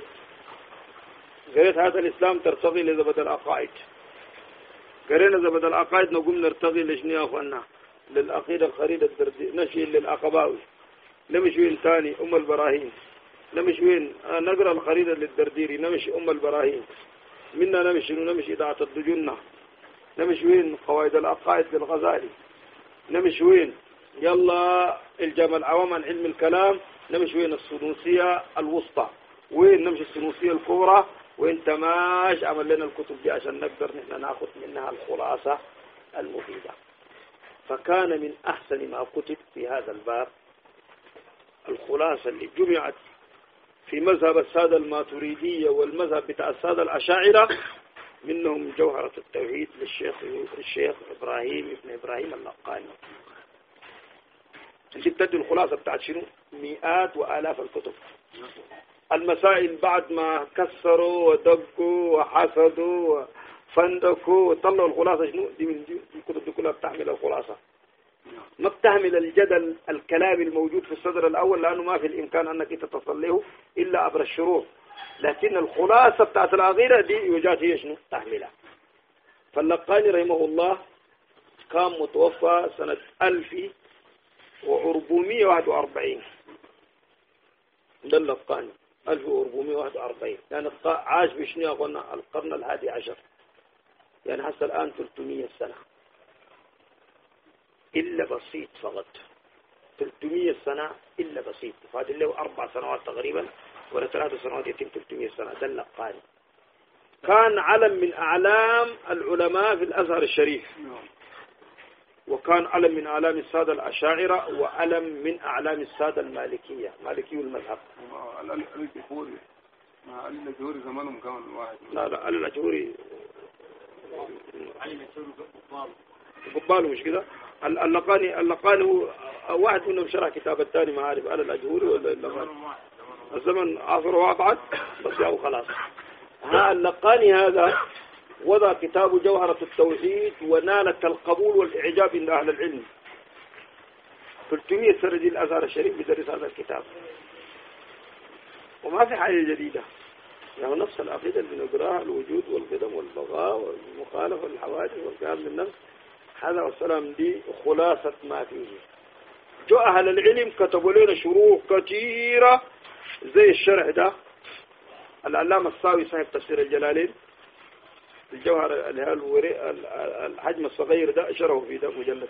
قريت حياة الإسلام ترتقي لزبد العقائد. قرينا زبد العقائد نقوم نرتقي لشنو يا أخوانا للعقيدة الخريدة الدردي نشي للعقباوي نمشي وين ثاني أم البراهين نمشي وين نقرأ الخريدة للدرديري نمشي أم البراهين منا نمشي نمشي إذاعة الدجنة نمشي وين قواعد العقائد للغزالي نمشي وين يلا الجامع العوام عن علم الكلام نمشي وين السنوسية الوسطى وين نمشي السنوسية الكبرى وين تماش عمل لنا الكتب دي عشان نقدر نحن ناخذ منها الخلاصة المفيدة. فكان من أحسن ما كتب في هذا الباب الخلاصة اللي جمعت في مذهب السادة الماتريدية والمذهب بتاع السادة الأشاعرة، منهم جوهرة التوحيد للشيخ الشيخ إبراهيم ابن إبراهيم اللقاني. تبتدي الخلاصة بتاعت شنو؟ مئات وآلاف الكتب. المسائل بعد ما كسروا ودقوا وحسدوا وفندقوا وطلعوا الخلاصة شنو؟ دي من دي الكتب دي كلها بتحمل الخلاصة، ما بتحمل الجدل الكلامي الموجود في الصدر الأول، لأنه ما في الإمكان أنك تتصل له إلا عبر الشروح. لكن الخلاصة بتاعت العقيدة دي يوجد هي شنو؟ تحملها. فاللقاني رحمه الله كان متوفى سنة ألف وأربعمائة وواحد وأربعين. ده اللقاني ألف وأربعمائة وواحد وأربعين، يعني عاش بشنو قلنا القرن الحادي عشر، يعني حتى الآن ثلاثمائة سنة إلا بسيط فقط. ثلاثمائة سنة إلا بسيط، فاضل له أربع سنوات تقريبا ولا ثلاث سنوات يتم ثلاثمائة سنة. ده اللقاني كان علم من أعلام العلماء في الأزهر الشريف، وكان علم من أعلام السادة الأشاعرة وعلم من أعلام السادة المالكية، مالكي المذهب. الأجهوري مع الأجهوري زمانهم كمان واحد. لا لا الأجهوري قباله مش كده. اللقاني اللقاني هو واحد منهم شرح كتاب الثاني ما عارف على الأجهوري ولا اللقاني. الزمن عصر واقعد بس يا خلاص. ها اللقاني هذا وضع كتابه جوهرة التوحيد ونالت القبول والإعجاب عند أهل العلم. ثلاثمائة سنة الأزهر الشريف يدرس هذا الكتاب، وما في حاجة جديدة، يعني نفس العقيدة اللي بنقراها، الوجود والقدم والبقاء والمخالفة والحوادث والكلام من النفس. هذا والسلام دي خلاصة ما فيه. جو أهل العلم كتبوا لنا شروح كثيرة زي الشرح ده العلامة الساوي صاحب تفسير الجلالين، الجوهر الحجم الصغير ده شرحه في ده مجلد،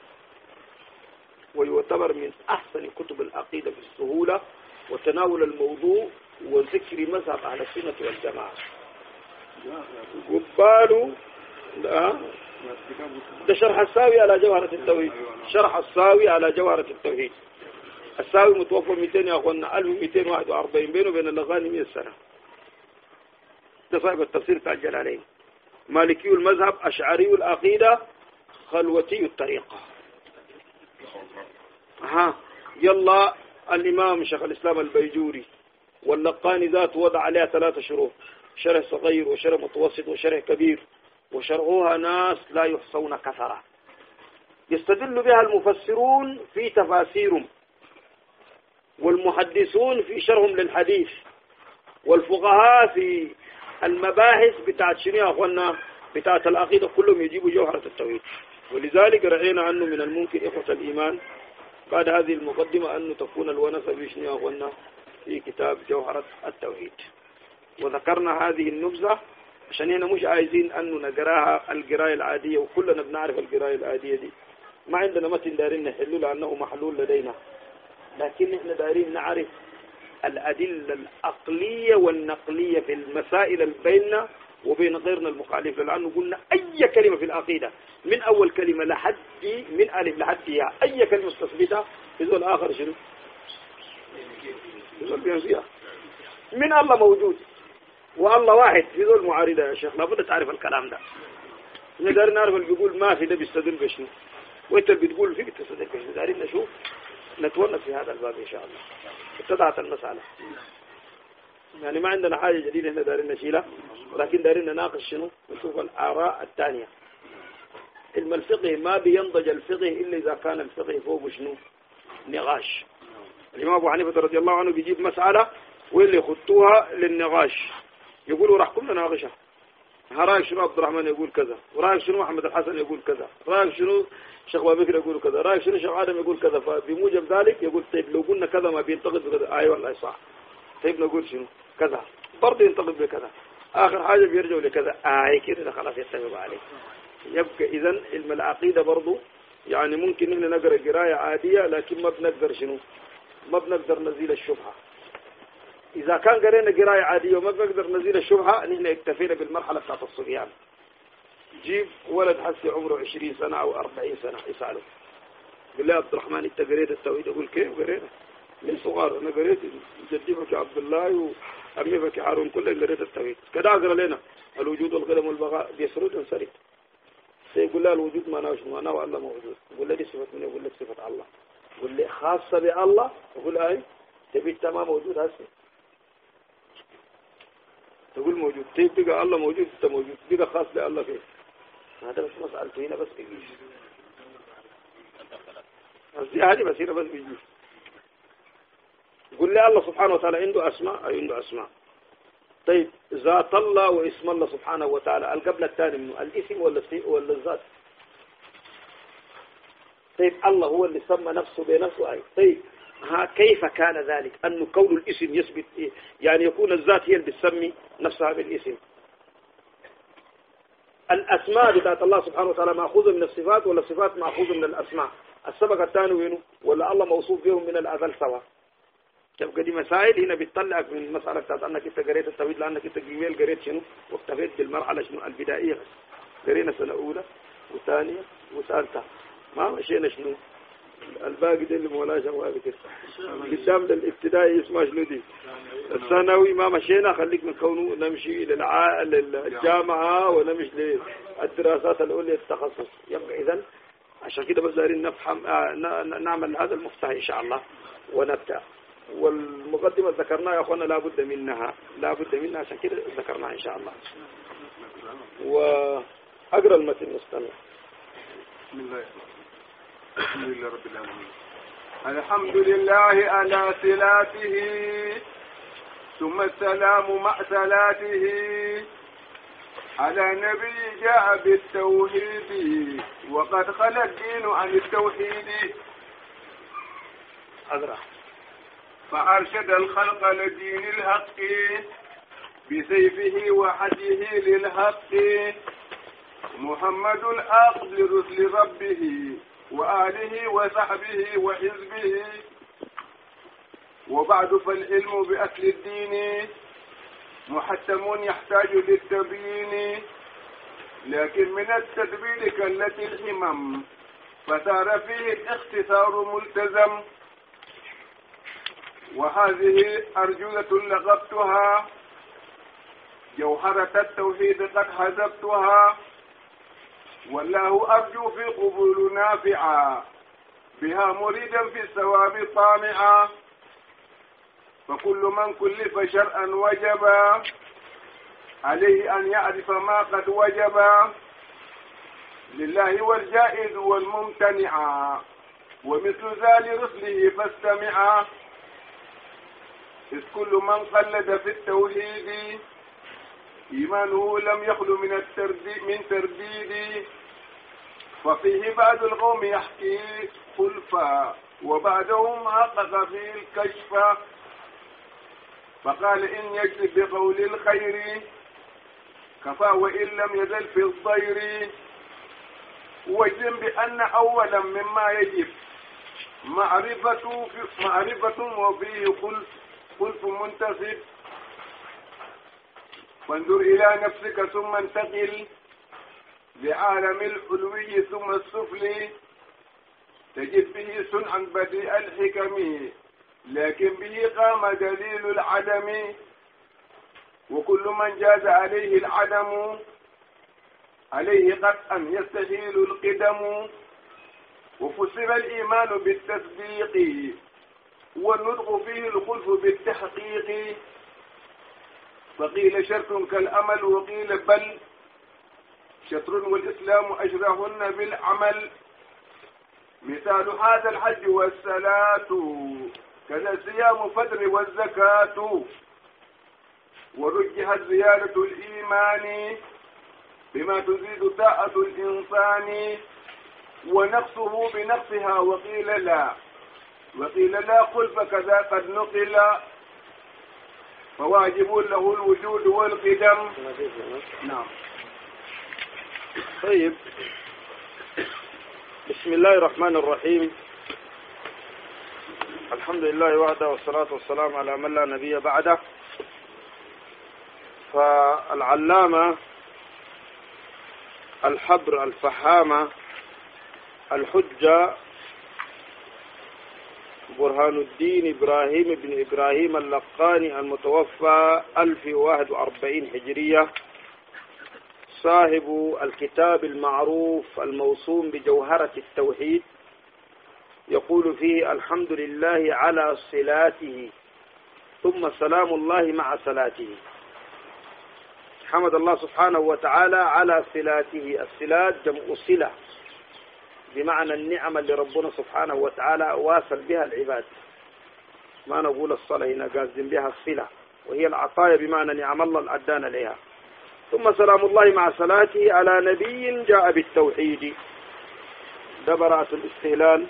ويعتبر من أحسن كتب العقيدة في السهولة وتناول الموضوع وذكر مذهب أهل السنة والجماعة. قباله ده, ده شرح الساوي على جوهرة التوحيد، شرح الساوي على جوهرة التوحيد. الساوي متوفى مئتين يا أخوانا ألف ومئتين وواحد وأربعين، بينه وبين اللغاني مئة سنة. ده صاحب التفسير بتاع الجلالين، مالكي المذهب، أشعري العقيدة، خلوتي الطريقة. ها يلا الإمام شيخ الإسلام البيجوري واللقاني ذات وضع عليها ثلاثة شروح، شرح صغير وشرح متوسط وشرح كبير، وشرحوها ناس لا يحصون كثرة، يستدل بها المفسرون في تفاسيرهم، والمحدثون في شرحهم للحديث، والفقهاء في المباحث بتاعت شنو يا أخوانا بتاعت العقيدة كلهم يجيبوا جوهرة التوحيد. ولذلك رأينا أنه من الممكن إخوة الإيمان بعد هذه المقدمة أن تكون الونسة بشنو يا أخوانا في كتاب جوهرة التوحيد. وذكرنا هذه النبذة عشان هنا مش عايزين أنه نقراها القراية العادية، وكلنا بنعرف القراية العادية دي، ما عندنا متن دارين نحلو لأنه محلول لدينا، لكن احنا دارين نعرف الأدلة العقلية والنقلية في المسائل البيننا وبين غيرنا المخالفة. لأنه قلنا أي كلمة في العقيدة من أول كلمة لحد من ألف لحد ياء أي كلمة تثبتها في ذو الآخر شنو؟ في ذو البيانسية من الله موجود والله واحد في ذو المعارضة. يا شيخ لابد تعرف الكلام ده. نقدر نعرف اللي بيقول ما في ده بيستدل بشنو، وانت بتقول فيك تستدل بشنو. دارين نشوف نتونس في هذا الباب إن شاء الله. اتضعت المسألة، يعني ما عندنا حاجة جديدة هنا دارين نشيلها، ولكن دارين نناقش شنو، نشوف الآراء الثانية. علم الفقه ما بينضج الفقه إلا إذا كان الفقه فوق شنو نقاش. الإمام أبو حنيفة رضي الله عنه بيجيب مسألة واللي خطوها للنقاش يقولوا راح كلنا ناقشها. رأيك شنو عبد الرحمن يقول كذا، ورأيك شنو محمد الحسن يقول كذا، رأيك شنو شيخ أبو بكر يقول كذا، رأيك شنو شيخ آدم يقول كذا. فبموجب ذلك يقول طيب لو قلنا كذا ما بينتقد بكذا، أيوة والله صح، طيب نقول شنو كذا برضه ينتقد بكذا، آخر حاجة بيرجعوا لكذا، آه كده خلاص يتفق عليه. يبقى إذن علم العقيدة برضه يعني ممكن إحنا نقرأ قراية عادية لكن ما بنقدر شنو ما بنقدر نزيل الشبهة. إذا كان قرينا قراية عادية وما بنقدر نزيل الشبهة نحن اكتفينا بالمرحلة بتاعت الصبيان. جيب ولد حسي عمره عشرين سنة أو أربعين سنة يسأله قال لي عبد الرحمن أنت قريت التوحيد؟ أقول كيف قرينا؟ من صغار أنا قريت جدي فكي عبد الله وأمي فكي هارون كلهم قريت التوحيد. كده أقرأ لنا الوجود والقدم والبقاء بيسرد انسرد. سيقول له الوجود ما ناوش ما ناو الله موجود. يقول لي صفة من يقول لك صفة الله. يقول لي خاصة بالله. يقول أي تبي تمام موجود هسه. تقول موجود تبي بقى الله موجود أنت موجود بقى خاص بالله فيه. هذا مش مسألة هنا بس بيجيش. هذه بس هنا بس بيجيش. يقول لي الله سبحانه وتعالى عنده أسماء أي عنده أسماء. طيب ذات الله واسم الله سبحانه وتعالى القبل الثاني منه الاسم ولا ولا الذات؟ طيب الله هو اللي سمى نفسه بنفسه أي. طيب ها كيف كان ذلك أنه كون الاسم يثبت يعني يكون الذات هي اللي بتسمي نفسها بالاسم؟ الأسماء بتاعت الله سبحانه وتعالى مأخوذة من الصفات ولا الصفات مأخوذة من الأسماء؟ السبق الثاني وينه ولا الله موصوف بهم من الأذل سوا؟ تبقى دي مسائل هنا بتطلعك من المسألة بتاعت أنك أنت قريت التوحيد لأنك أنت قبل قريت شنو واكتفيت بالمرحلة شنو البدائية. قرينا سنة أولى وثانية وثالثة ما مشينا شنو الباقي دي اللي مولا شوابي كده قدام ده الابتدائي اسمه شنو دي الثانوي ما مشينا. خليك من كونه نمشي للع... للجامعة ونمشي للدراسات الأولى التخصص. يبقى إذن عشان كده بس دارين نفهم آه نعمل هذا المفتاح إن شاء الله ونبدأ. والمقدمة ذكرناها يا أخوانا لابد منها لابد منها عشان كده ذكرناها إن شاء الله. وأقرأ المتن مستمع. بسم الله الحمد لله رب العالمين. الحمد لله على صلاته ثم السلام مع صلاته على نبي جاء بالتوحيد وقد خلى الدين عن التوحيد أقرأ. فأرشد الخلق لدين الحق بسيفه وحديه للحق محمد الأقد لرسل ربه وآله وصحبه وحزبه. وبعد فالعلم بأصل الدين محتم يحتاج للتبيين لكن من التدبير كالتي الهمم فصار فيه الاختصار ملتزم. وهذه أرجلة لغبتها جوهرة التوحيد قد حذفتها والله أرجو في قبول نافعا بها مريدا في الثواب طامعا. فكل من كلف شرعا وجبا عليه أن يعرف ما قد وجبا لله والجائز والممتنعا ومثل ذلك رسله فاستمعا. إذ كل من قلد في التوحيد إيمانه لم يخلو من الترديد من ترديد. وفيه بعض القوم يحكي خلفا وبعدهم حقق فيه الكشف فقال إن يكذب بقول الخير كفى وإن لم يزل في الضير. وجزم بأن أولا مما يجب معرفة معرفة وفيه خلف خلف منتسب. وانظر إلى نفسك ثم انتقل لعالم العلوي ثم السفلي تجد به صنعا بديع الحكم لكن به قام دليل العدم. وكل من جاز عليه العدم عليه قطعا يستحيل القدم. وفسر الإيمان بالتصديق والنطق فيه الخلف بالتحقيق. فقيل شرط كالأمل وقيل بل شطر والإسلام أشرهن بالعمل. مثال هذا الحج والصلاة كذا الصيام فطر والزكاة. ورجحت زيادة الإيمان بما تزيد طاعة الإنسان ونقصه بنقصها. وقيل لا وقيل لا خلف كذا قد نقل فواجب له الوجود والقدم. نعم. طيب بسم الله الرحمن الرحيم. الحمد لله وحده والصلاة والسلام على من لا نبي بعده. فالعلامة الحبر، الفحامة، الحجة، برهان الدين إبراهيم بن إبراهيم اللقاني المتوفى ألف وواحد وأربعين هجرية، صاحب الكتاب المعروف الموسوم بجوهرة التوحيد، يقول فيه: الحمد لله على صلاته ثم سلام الله مع صلاته. حمد الله سبحانه وتعالى على صلاته. الصلات جمع صلة، بمعنى النعمة اللي ربنا سبحانه وتعالى واصل بها العباد. ما نقول الصلاة هنا قاصدين بها الصلة، وهي العطايا بمعنى نعم الله الأدان عليها. ثم سلام الله مع صلاته على نبي جاء بالتوحيد. ده براءة الاستهلال،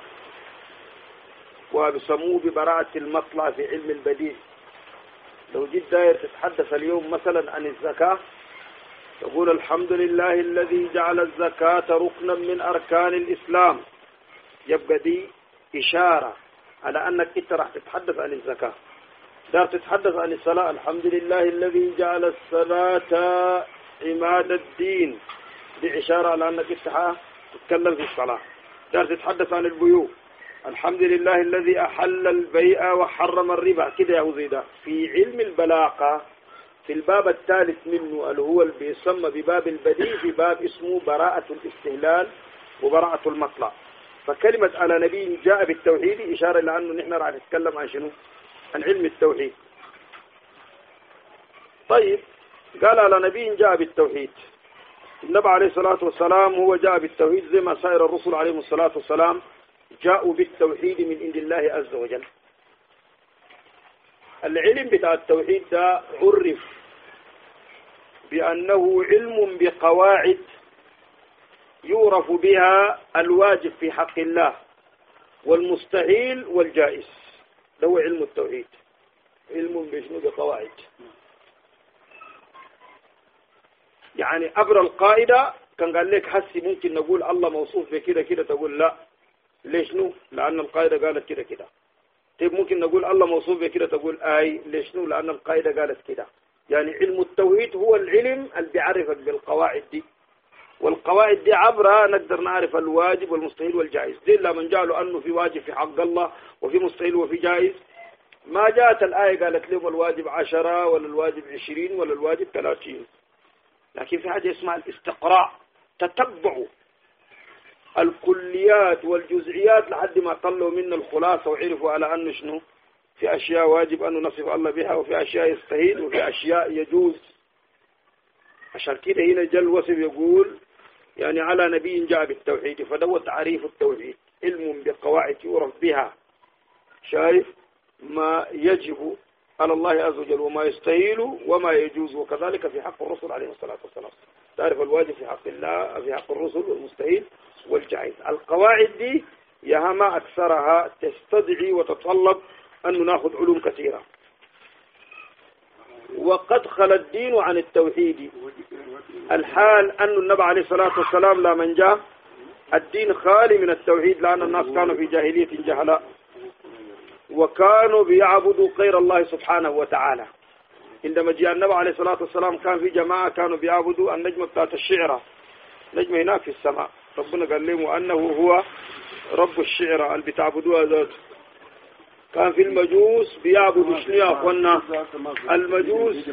وبسموه ببراءة المطلع في علم البديع. لو جيت داير تتحدث اليوم مثلا عن الزكاة، تقول: الحمد لله الذي جعل الزكاة ركنا من أركان الإسلام. يبقى دي إشارة على أنك إنت راح تتحدث عن الزكاة. دار تتحدث عن الصلاة: الحمد لله الذي جعل الصلاة عماد الدين. دي إشارة على أنك إنت تتكلم في الصلاة. دار تتحدث عن البيوع: الحمد لله الذي أحل البيع وحرم الربا. كده يا زيدا. في علم البلاغة في الباب الثالث منه اللي هو اللي بيسمى بباب البديع، في باب اسمه براءة الاستهلال وبراءة المطلع. فكلمة على نبي جاء بالتوحيد إشارة إلى أنه نحن راح نتكلم عن شنو؟ عن علم التوحيد. طيب، قال على نبي جاء بالتوحيد. النبي عليه الصلاة والسلام هو جاء بالتوحيد زي ما سائر الرسل عليهم الصلاة والسلام جاءوا بالتوحيد من عند الله عز وجل. العلم بتاع التوحيد ده عرف بأنه علم بقواعد يعرف بها الواجب في حق الله والمستحيل والجائز. ده هو علم التوحيد. علم بشنو؟ بقواعد. يعني أبرى القاعدة كان قال لك حسي ممكن نقول الله موصوف بكده كده، تقول لا. ليش نو؟ لأن القاعدة قالت كده كده. طيب ممكن نقول الله موصوف بكده، تقول آي. ليش نو؟ لأن القاعدة قالت كده. يعني علم التوحيد هو العلم اللي بيعرفك بالقواعد دي، والقواعد دي عبرها نقدر نعرف الواجب والمستحيل والجائز. دي إلا من جعلوا أنه في واجب في حق الله وفي مستحيل وفي جائز. ما جاءت الآية قالت لهم الواجب عشرة ولا الواجب عشرين ولا الواجب ثلاثين. لكن في حاجة اسمها الاستقراء، تتبعوا الكليات والجزئيات لحد ما طلعوا منا الخلاصة وعرفوا على أنه شنو؟ في أشياء واجب أن نصف الله بها، وفي أشياء يستحيل، وفي أشياء يجوز. عشان كده هنا جل وصف يقول يعني على نبي جاء بالتوحيد. فدو تعريف التوحيد: علم بقواعد يعرف بها شايف ما يجب على الله عز وجل وما يستحيل وما يجوز. وكذلك في حق الرسل عليه الصلاة والسلام تعرف الواجب في حق الله، في حق الرسل، والمستحيل والجائز. القواعد دي يا ما أكثرها تستدعي وتتطلب أن ناخذ علوم كثيرة. وقد خل الدين عن التوحيد. الحال أن النبي عليه الصلاة والسلام لا من جاء الدين خالي من التوحيد، لأن الناس كانوا في جاهلية جهلاء وكانوا بيعبدوا غير الله سبحانه وتعالى. عندما جاء النبي عليه الصلاة والسلام كان في جماعة كانوا بيعبدوا النجمة بتاعت الشعرة، نجمة هناك في السماء. ربنا قال لهم أنه هو رب الشعرة اللي بتعبدوها ذات. كان في المجوس بيعبدوا شنو يا أخوانا؟ المجوس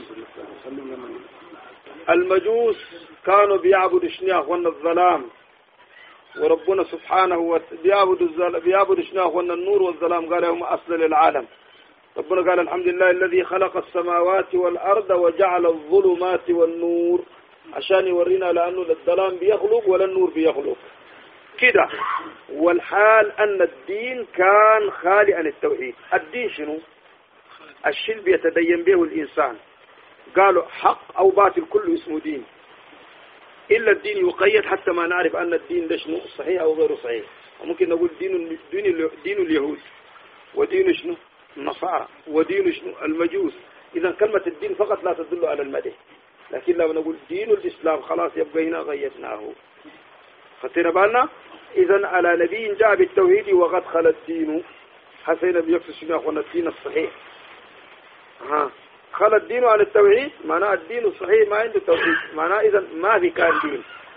المجوس كانوا بيعبدوا شنو يا أخوانا؟ الظلام. وربنا سبحانه وتعالى بيعبدوا الظلام، بيعبدوا شنو يا أخوانا؟ النور والظلام. قال هم أصل للعالم. ربنا قال الحمد لله الذي خلق السماوات والأرض وجعل الظلمات والنور، عشان يورينا لأنه الظلام بيخلق ولا النور بيخلق كده. والحال أن الدين كان خالي عن التوحيد. الدين شنو؟ الشيء بيتدين به الإنسان. قالوا حق أو باطل كله اسمه دين، إلا الدين يقيد حتى ما نعرف أن الدين ده شنو صحيح أو غير صحيح. وممكن نقول دين دين دين اليهود، ودين شنو النصارى، ودين شنو المجوس. إذا كلمة الدين فقط لا تدل على المدح، لكن لما نقول دين الإسلام خلاص يبقى هنا غيرناه. خطينا بالنا. إذا على نبي جاء بالتوحيد وقد خل الدين. حسينا بيقصد شنو أخوانا؟ الدين الصحيح. ها خل الدين عن التوحيد معناه الدين الصحيح ما عنده توحيد، معناه إذا ما في كان دين.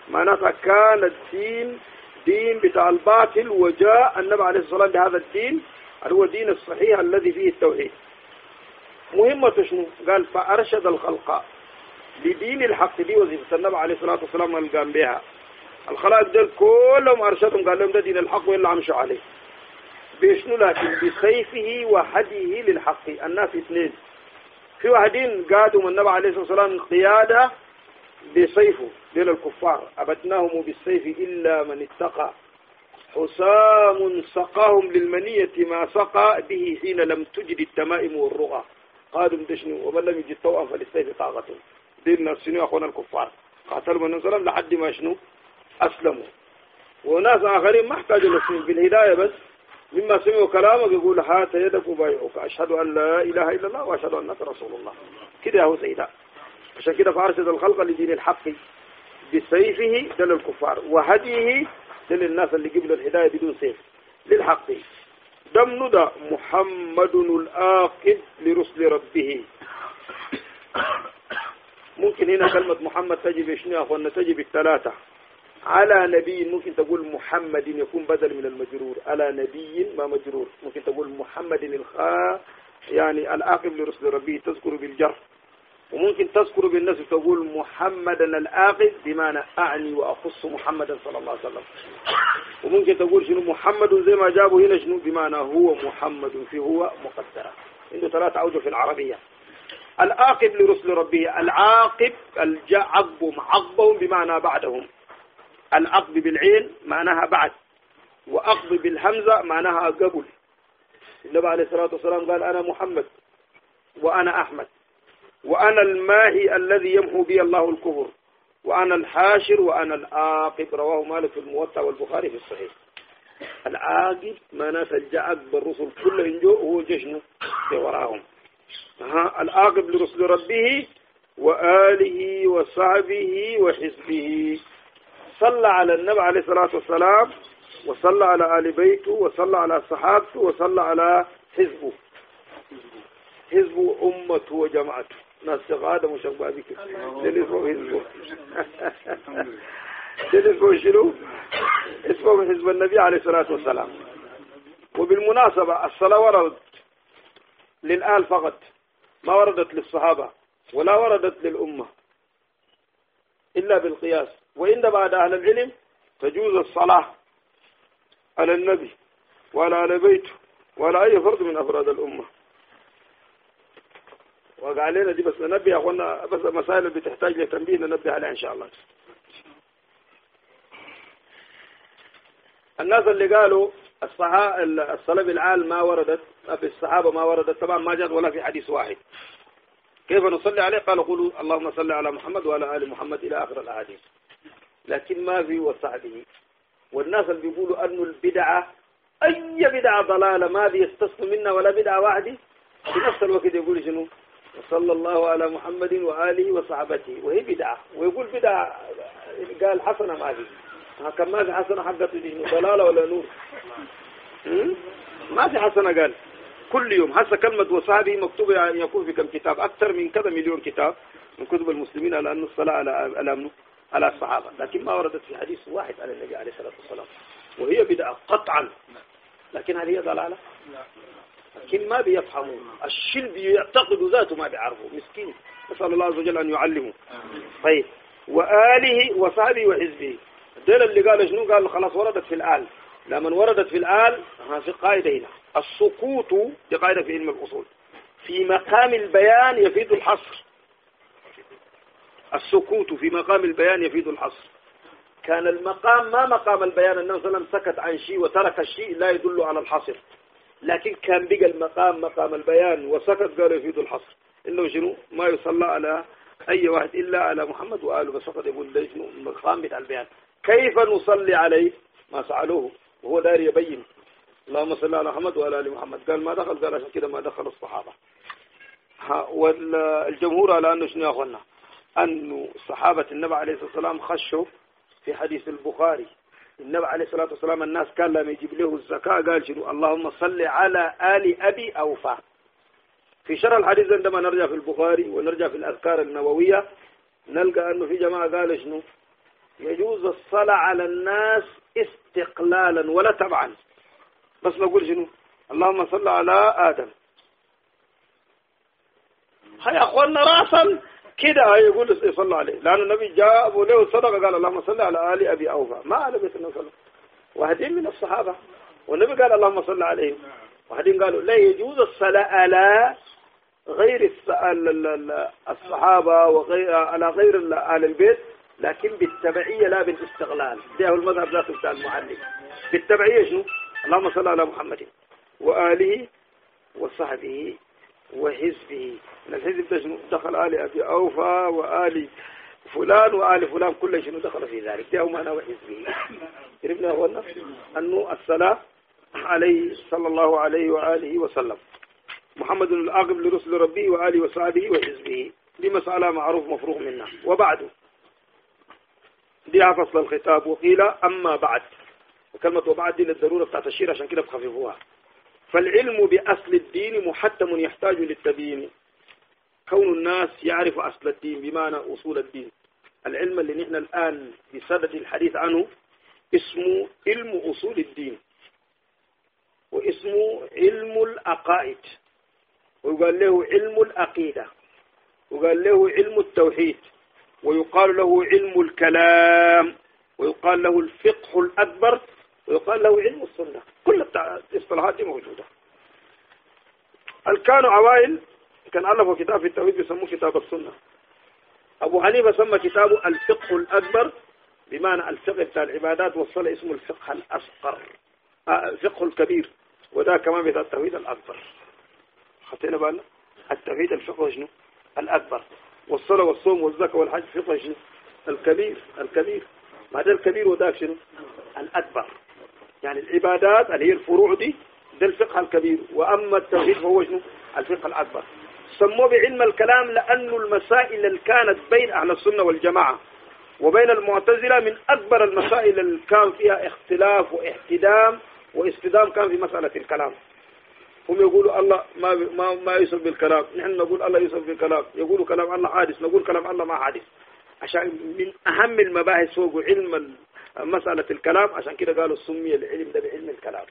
معناتها كان الدين دين بتاع الباطل، وجاء النبي عليه الصلاة والسلام بهذا الدين اللي هو الدين الصحيح الذي فيه التوحيد. مهمة شنو؟ قال فأرشد الخلق لدين الحق، دي وظيفة النبي عليه الصلاة والسلام اللي قام بها. الخلائق دول كلهم أرشدهم، قال لهم ده دين الحق وإلا عمشوا عليه بشنو؟ لكن بسيفه وهديه للحق. الناس اثنين، في واحدين قادوا من النبي عليه الصلاة والسلام قيادة بسيفه دين الكفار، أبتناهم بالسيف إلا من اتقى، حسام سقاهم للمنية ما سقى به حين لم تجد التمائم والرغى. قادوا دشنو ومن لم يجد توأم فللسيف طاقته. دين السنو أخونا الكفار قاتلوا من النبي لحد ما شنو أسلموا. وناس آخرين ما احتاجوا للسنو بالهداية بس، مما سمعوا كلامك يقول هات يدك وبايعك، أشهد أن لا إله إلا الله وأشهد أنك رسول الله. كده هو سيدا. عشان كده فأرشد الخلق لدين الحق بسيفه دل الكفار، وهديه دل الناس اللي قبل الهداية بدون سيف للحق. دم ندى محمد الآقب لرسل ربه. ممكن هنا كلمة محمد تجي بشنو أخوانا؟ تجي بالثلاثة. على نبي ممكن تقول محمد يكون بدل من المجرور، على نبي ما مجرور. ممكن تقول محمد الخاء يعني الآقب لرسل ربه تذكر بالجر، وممكن تذكر بالنسب تقول محمدا الآقب بمعنى أعني وأخص محمدا صلى الله عليه وسلم. وممكن تقول شنو محمد زي ما جابوا هنا شنو بمعنى هو محمد، في هو مقدرة. عنده ثلاثة أوجه في العربية. الآقب لرسل ربه، العاقب الجاء عقبهم، عقبهم بمعنى بعدهم. العقب بالعين معناها بعد، وأقب بالهمزة معناها قبل. النبي عليه الصلاة والسلام قال أنا محمد وأنا أحمد وأنا الماهي الذي يمحو بي الله الكفر وأنا الحاشر وأنا العاقب. رواه مالك في الموطأ والبخاري في الصحيح. العاقب معناه الجاء عقب الرسل كلهم جو هو جشنه في وراهم. ها العاقب لرسل ربه وآله وصحبه وحزبه. صلى على النبي عليه الصلاة والسلام، وصلى على آل بيته، وصلى على صحابته، وصلى على حزبه. حزبه أمته وجماعته، ناس شغادة مشبه بك ده اسمه حزبه. ده اسمه شنو؟ اسمه حزب النبي عليه الصلاة والسلام. وبالمناسبة الصلاة وردت للآل فقط، ما وردت للصحابة ولا وردت للأمة إلا بالقياس. وإن بعد أهل العلم تجوز الصلاة على النبي وعلى آل بيته وعلى أي فرد من أفراد الأمة. وقال لنا دي بس ننبه يا أخوانا، بس مسائل بتحتاج لتنبيه ننبه عليها إن شاء الله. الناس اللي قالوا الصحابة الصلاة بالعال ما وردت في الصحابة ما وردت، طبعا ما جاءت ولا في حديث واحد. كيف نصلي عليه؟ قالوا قولوا اللهم صل على محمد وعلى آل محمد إلى آخر الأحاديث، لكن ما في وصحبه. والناس اللي بيقولوا أنه البدعة أي بدعة ضلالة ما بيستثنوا منها ولا بدعة واحدة، في نفس الوقت يقول شنو وصلى الله على محمد وآله وصحبته، وهي بدعة. ويقول بدعة قال حسنة ما في، كم ما في حسنة حقته دي ضلالة ولا نور؟ ما في حسنة. قال كل يوم هسه كلمة وصحبه مكتوبة أن يكون في كم كتاب، أكثر من كذا مليون كتاب من كتب المسلمين على أن الصلاة على على على الصحابة، لكن ما وردت في حديث واحد على النبي عليه الصلاة والسلام، وهي بدعة قطعا. لكن هل هي ضلالة؟ لكن ما بيفهموا الشل بيعتقدوا ذاته ما بيعرفوا، مسكين. نسأل الله عز وجل أن يعلمه. طيب وآله وصحبه وحزبه، دول اللي قال شنو؟ قال خلاص وردت في الآل. لما وردت في الآل في قاعدة هنا السقوط، دي قاعدة في علم الأصول، في مقام البيان يفيد الحصر. السكوت في مقام البيان يفيد الحصر. كان المقام ما مقام البيان، النبي صلى الله عليه وسلم سكت عن شيء وترك الشيء لا يدل على الحصر، لكن كان بقى المقام مقام البيان وسكت قال يفيد الحصر. إنه شنو؟ ما يصلى على أي واحد إلا على محمد وآله بس فقط. يقول ده شنو المقام بتاع البيان. كيف نصلي عليه؟ ما سألوه وهو داير يبين اللهم صل على محمد وعلى آل محمد. قال ما دخل، قال عشان كده ما دخل الصحابة. والجمهور على أنه شنو يا أخوانا؟ أنه صحابة النبي عليه الصلاة والسلام خشوا في حديث البخاري. النبي عليه الصلاة والسلام الناس كان لما يجيب له الزكاة قال شنو؟ اللهم صل على آل أبي أوفى. في شرح الحديث عندما نرجع في البخاري ونرجع في الأذكار النووية نلقى أنه في جماعة قال شنو؟ يجوز الصلاة على الناس استقلالا ولا تبعا، بس نقول شنو؟ اللهم صل على آدم. هيا أخوانا رأسا كده يقول يصلى عليه، لأن النبي جاء أبو له صدقة قال اللهم صل على آل أبي أوفى، ما على بيت النبي صلى الله عليه وسلم. واحدين من الصحابة والنبي قال اللهم صل عليهم، واحدين قالوا لا يجوز الصلاة على غير الصحابة وغير على غير أهل البيت، لكن بالتبعية لا بالاستغلال. ده هو المذهب ذاته بتاع المعلم. بالتبعية شنو؟ اللهم صل على محمد وآله وصحبه وحزبه. الحزب ده شنو؟ دخل آل أبي أوفى وآل فلان وآل فلان كل شنو دخل في ذلك. ده هو معنى وحزبه. عرفنا أولنا أنه الصلاة عليه صلى الله عليه وآله وسلم. محمد الأقرب لرسل ربه وآله وصحبه وحزبه. دي مسألة معروف مفروغ منها. وبعد دي فصل الخطاب. وقيل أما بعد، وكلمة وبعد دي للضرورة بتاعت الشير عشان كده بخففوها. فالعلم بأصل الدين محتم يحتاج للتبيين. كون الناس يعرف أصل الدين بمعنى أصول الدين. العلم اللي نحن الآن بصدد الحديث عنه اسمه علم أصول الدين، واسمه علم العقائد، ويقال له علم العقيدة، وقال له علم التوحيد، ويقال له علم الكلام، ويقال له الفقه الأكبر، ويقال له علم السنة. كل الاصطلاحات دي موجودة. كانوا عوائل كان ألفوا كتاب في التوحيد بيسموه كتاب السنة. أبو حنيفة سمى كتابه الفقه الأكبر بمعنى الفقه بتاع العبادات، وصل اسمه الفقه الأصغر، الفقه الكبير، وده كمان بتاع التوحيد الأكبر. خطينا بالنا التوحيد الفقه شنو؟ الأكبر. والصلاة والصوم والزكاة والحج فقه شنو؟ الكبير الكبير. ما ده الكبير وذاك شنو؟ الأكبر. يعني العبادات اللي هي الفروع دي ده الفقه الكبير، وأما التوحيد فهو شنو؟ الفقه الأكبر. سموه بعلم الكلام لأنه المسائل اللي كانت بين أهل السنة والجماعة وبين المعتزلة من أكبر المسائل اللي كان فيها اختلاف واحتدام واستدام كان في مسألة الكلام. هم يقولوا الله ما ما ما يوصف بالكلام، نحن نقول الله يوصف بالكلام، يقولوا كلام الله حادث، نقول كلام الله ما حادث. عشان من أهم المباحث هو علم مسألة الكلام، عشان كده قالوا سمي العلم ده بعلم الكلام.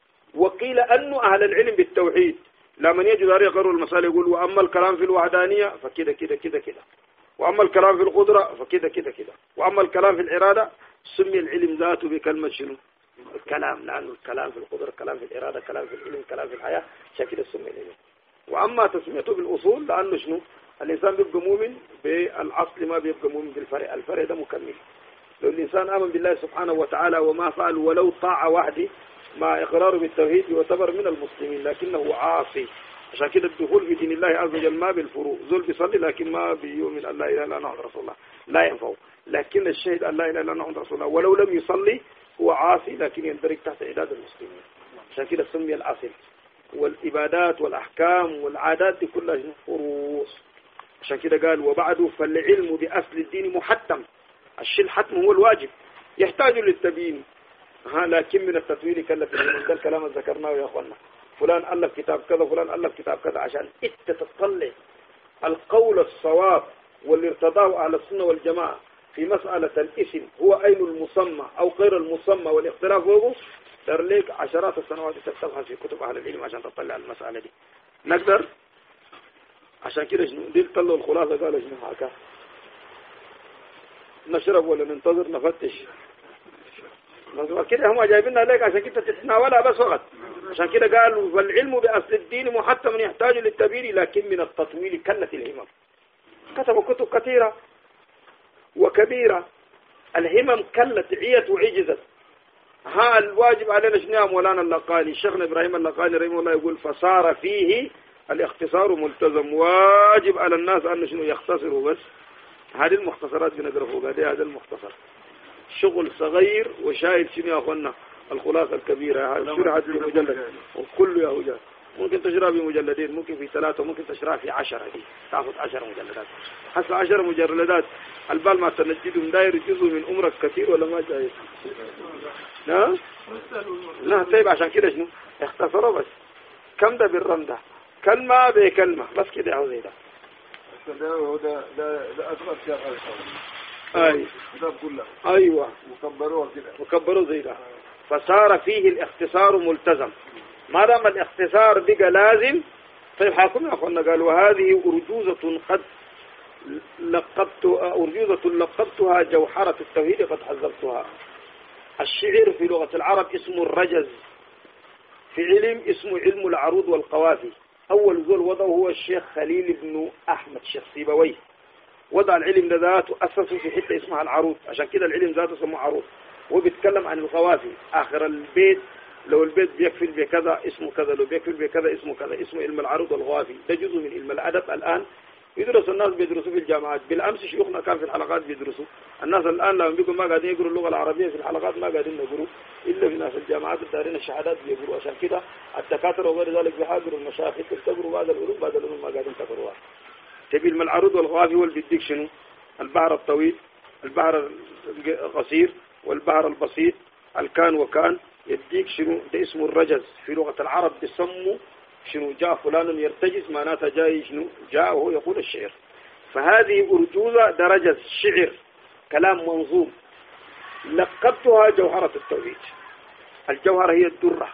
وقيل أنه أهل العلم بالتوحيد لما يجوا داري يقروا المسألة يقول وأما الكلام في الوحدانية فكده كده كده كده، وأما الكلام في القدرة فكده كده كده، وأما الكلام في الإرادة سمي العلم ذاته بكلمة شنو؟ الكلام، لأنه الكلام في القدرة، كلام في الإرادة، كلام في العلم، كلام في الحياة، عشان كده سمي العلم. وأما تسميته بالأصول لأنه شنو؟ الإنسان بيبقى مؤمن بالأصل ما بيبقى مؤمن بالفرع، الفرع ده مكمل. لو الإنسان آمن بالله سبحانه وتعالى وما فعل ولو طاعة واحدة مع إقراره بالتوحيد يعتبر من المسلمين، لكنه عاصي. عشان كده الدخول في دين الله عز وجل ما بالفروع. زول بيصلي لكن ما بيؤمن أن لا إله إلا الله رسول الله لا ينفعه، لكن الشهيد أن لا إله إلا الله رسول الله ولو لم يصلي هو عاصي لكن يندرج تحت عداد المسلمين. عشان كده سمي الأصل. والعبادات والأحكام والعادات دي كلها فروع. عشان كده قال وبعده فالعلم بأصل الدين محتم. الشيء الحتم هو الواجب يحتاج للتبيين، ها لكن من التطويل كلف العلم. ده الكلام اللي ذكرناه يا أخوانا، فلان ألف كتاب كذا، فلان ألف كتاب كذا، عشان انت تطلع القول الصواب واللي ارتضاه أهل السنة والجماعة في مسألة الاسم هو أين المسمى أو غير المسمى والاختلاف هو دار ليك عشرات السنوات تبحث في كتب أهل العلم عشان تطلع المسألة دي. نقدر عشان كده شنو دي طلعوا الخلاصة قالوا شنو هكا نشرب ولا ننتظر نفتش كده. هم جايبينها لك عشان كده تتناولها بس وقت. عشان كده قالوا والعلم بأصل الدين محتم يحتاج للتبيين لكن من التطويل كلت الهمم. كتبوا كتب كثيرة وكبيرة، الهمم كلت عيت وعجزت. ها الواجب علينا شنو مولانا اللقاني شيخنا إبراهيم اللقاني رحمه الله يقول فصار فيه الاختصار ملتزم. واجب على الناس أن شنو يختصروا بس. هذه المختصرات بنقرأ فوق هذه هذا المختصر شغل صغير وشاهد شنو يا أخوانا الخلاصة الكبيرة شرحت في مجلد وكله يا هجاء. ممكن تشرح في مجلدين، ممكن في ثلاثة، ممكن تشرح في عشرة، دي تأخذ عشر مجلدات. حتى عشر مجلدات البال ما تنجدهم داير جزء من عمرك كثير ولا ما جاي؟ لا لا طيب عشان كده شنو اختصروا بس. كم ده بالرمدة كلمة بكلمة بس كده أو زي ده. ده ده ده ده أصغر شيء أي أيوة وكبروه كده وكبروه زي ده. فصار فيه الاختصار ملتزم. ما دام الاختصار بقى لازم. طيب حاكم يا أخوانا قال وهذه أرجوزة قد لقبت أرجوزة لقبتها جوحرة التوحيد قد حذرتها. الشعر في لغة العرب اسمه الرجز، في علم اسمه علم العروض والقوافي. أول زول وضعه هو الشيخ خليل بن أحمد الشيخ سيبويه، وضع العلم ذاته أسسه في حتة اسمها العروض، عشان كده العلم ذاته سموه عروض. هو بيتكلم عن القوافي، آخر البيت لو البيت بيكفل بكذا اسمه كذا، لو بيكفل بكذا اسمه كذا، اسمه علم العروض والقوافي. ده جزء من علم الأدب الآن يدرس، الناس بيدرسوا في الجامعات. بالأمس شيوخنا كان في الحلقات بيدرسوا. الناس الآن لما بيقولوا ما قاعدين يقروا اللغة العربية في الحلقات ما قاعدين يقروا إلا في ناس الجامعات الدارين الشهادات بيقروا. عشان كده الدكاترة وغير ذلك بيحاضروا المشايخ تقروا بعض العلوم بعض العلوم ما قاعدين تقروها. تبي علم العروض والقوافي هو اللي بيديك شنو؟ البحر الطويل، البحر القصير، والبحر البسيط، الكان وكان. يديك شنو؟ ده اسمه الرجز. في لغة العرب بيسموا شنو؟ جاء فلان يرتجز، معناتها جاي شنو؟ جاء وهو يقول الشعر. فهذه أرجوزة درجة الشعر، كلام منظوم. لقبتها جوهرة التوحيد. الجوهرة هي الدرة،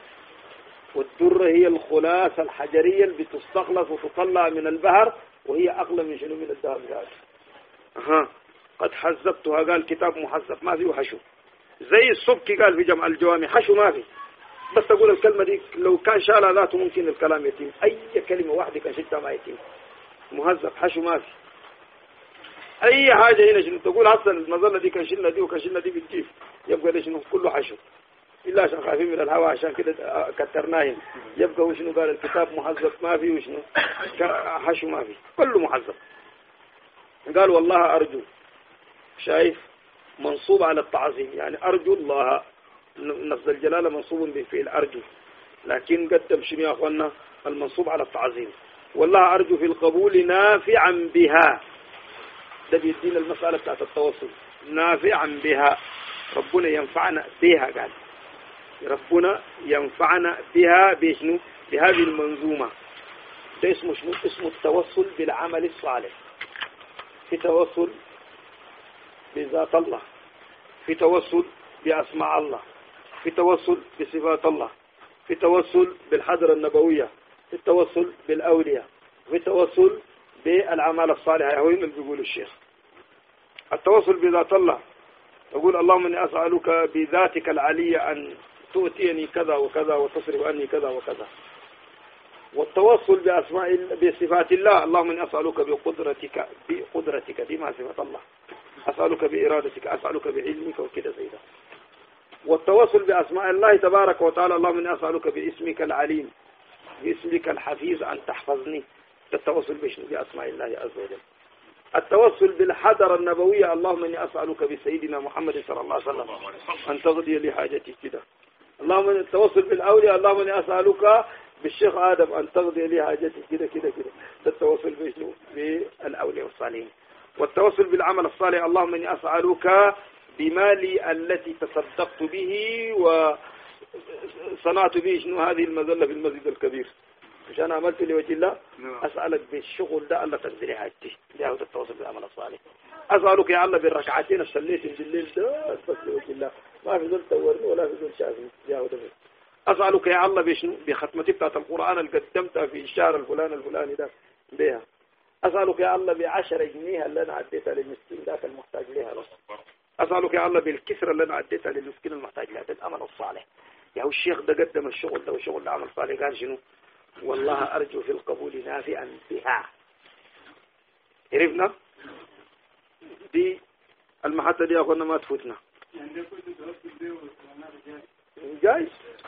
والدرة هي الخلاصة الحجرية اللي بتستخلص وتطلع من البحر، وهي أقل من شنو؟ من الذهب ذات. أها قد حذبتها، قال كتاب محذب ما فيه حشو. زي السبكي قال في جمع الجوامع حشو ما في، بس تقول الكلمة دي لو كان شالها ذاته ممكن الكلام يتم. أي كلمة واحدة كان شلتها ما يتم. مهذب حشو ما في. أي حاجة هنا شنو تقول أصلا المظلة دي كان شلنا دي وكان شلنا دي بالكيف، يبقى ليش شنو كله حشو، إلا عشان خايفين من الهواء عشان كده كترناهم. يبقى وشنو قال الكتاب محذب ما في، وشنو حشو ما في، كله محذب. قال والله أرجو، شايف منصوب على التعظيم، يعني أرجو الله، لفظ الجلالة منصوب بفعل أرجو، لكن قدم شنو يا أخوانا؟ المنصوب على التعظيم. والله أرجو في القبول نافعا بها. ده بيدينا المسألة بتاعت التوصل، نافعا بها، ربنا ينفعنا بها. قال ربنا ينفعنا بها بشنو؟ بهذه المنظومة. ده اسمه شنو؟ اسمه التوصل بالعمل الصالح. في توصل بذات الله، في توصل بأسماء الله، في توصل بصفات الله، في توصل بالحضرة النبوية، في التوصل بالأولياء، في التوصل بالأعمال الصالحة. هو اللي بيقول الشيخ التوصل بذات الله، يقول اللهم إني أسألك بذاتك العلية أن تؤتيني كذا وكذا وتصرف عني كذا وكذا. والتوصل بأسماء بصفات الله، اللهم إني أسألك بقدرتك بقدرتك دي ما صفة الله، أسألك بإرادتك، أسألك بعلمك وكذا زي ده. والتوصل بأسماء الله تبارك وتعالى، اللهم إني أسألك باسمك العليم باسمك الحفيظ أن تحفظني. التوصل بشنو؟ بأسماء الله عز وجل. التوصل بالحضرة النبوية، اللهم إني أسألك بسيدنا محمد صلى الله عليه وسلم أن تقضي لي حاجتي كده. اللهم إني التوصل بالأولياء، اللهم إني أسألك بالشيخ آدم أن تقضي لي حاجتي كده كده كده. التوصل بشنو؟ بالأولياء والصالحين. والتوصل بالعمل الصالح، اللهم إني أسألك بمالي التي تصدقت به وصنعت به شنو هذه المذلة في المسجد الكبير، عشان عملت لوجه الله، أسألك بالشغل ده الله تنزلي حاجتي. ده هو التوصل بالعمل الصالح. أسألك يا الله بالركعتين الصليت بالليل ده بس لوجه الله، ما في ذل تورني ولا في ذل شافني. ده هو ده. أسألك يا الله بشنو؟ بختمتي بتاعت القرآن اللي قدمتها في الشهر الفلاني الفلاني ده بها. أسألك يا الله بعشرة جنيه اللي أنا عديتها للمسكين ذاك المحتاج لها بس. أسألك يا الله بالكسرة اللي أنا عديتها للمسكين المحتاج لها. ده الأمل الصالح. يا هو الشيخ ده قدم الشغل ده والشغل ده عمل صالح. قال شنو؟ والله أرجو في القبول نافعا بها. عرفنا؟ دي المحطة دي أخونا ما تفوتنا. جايز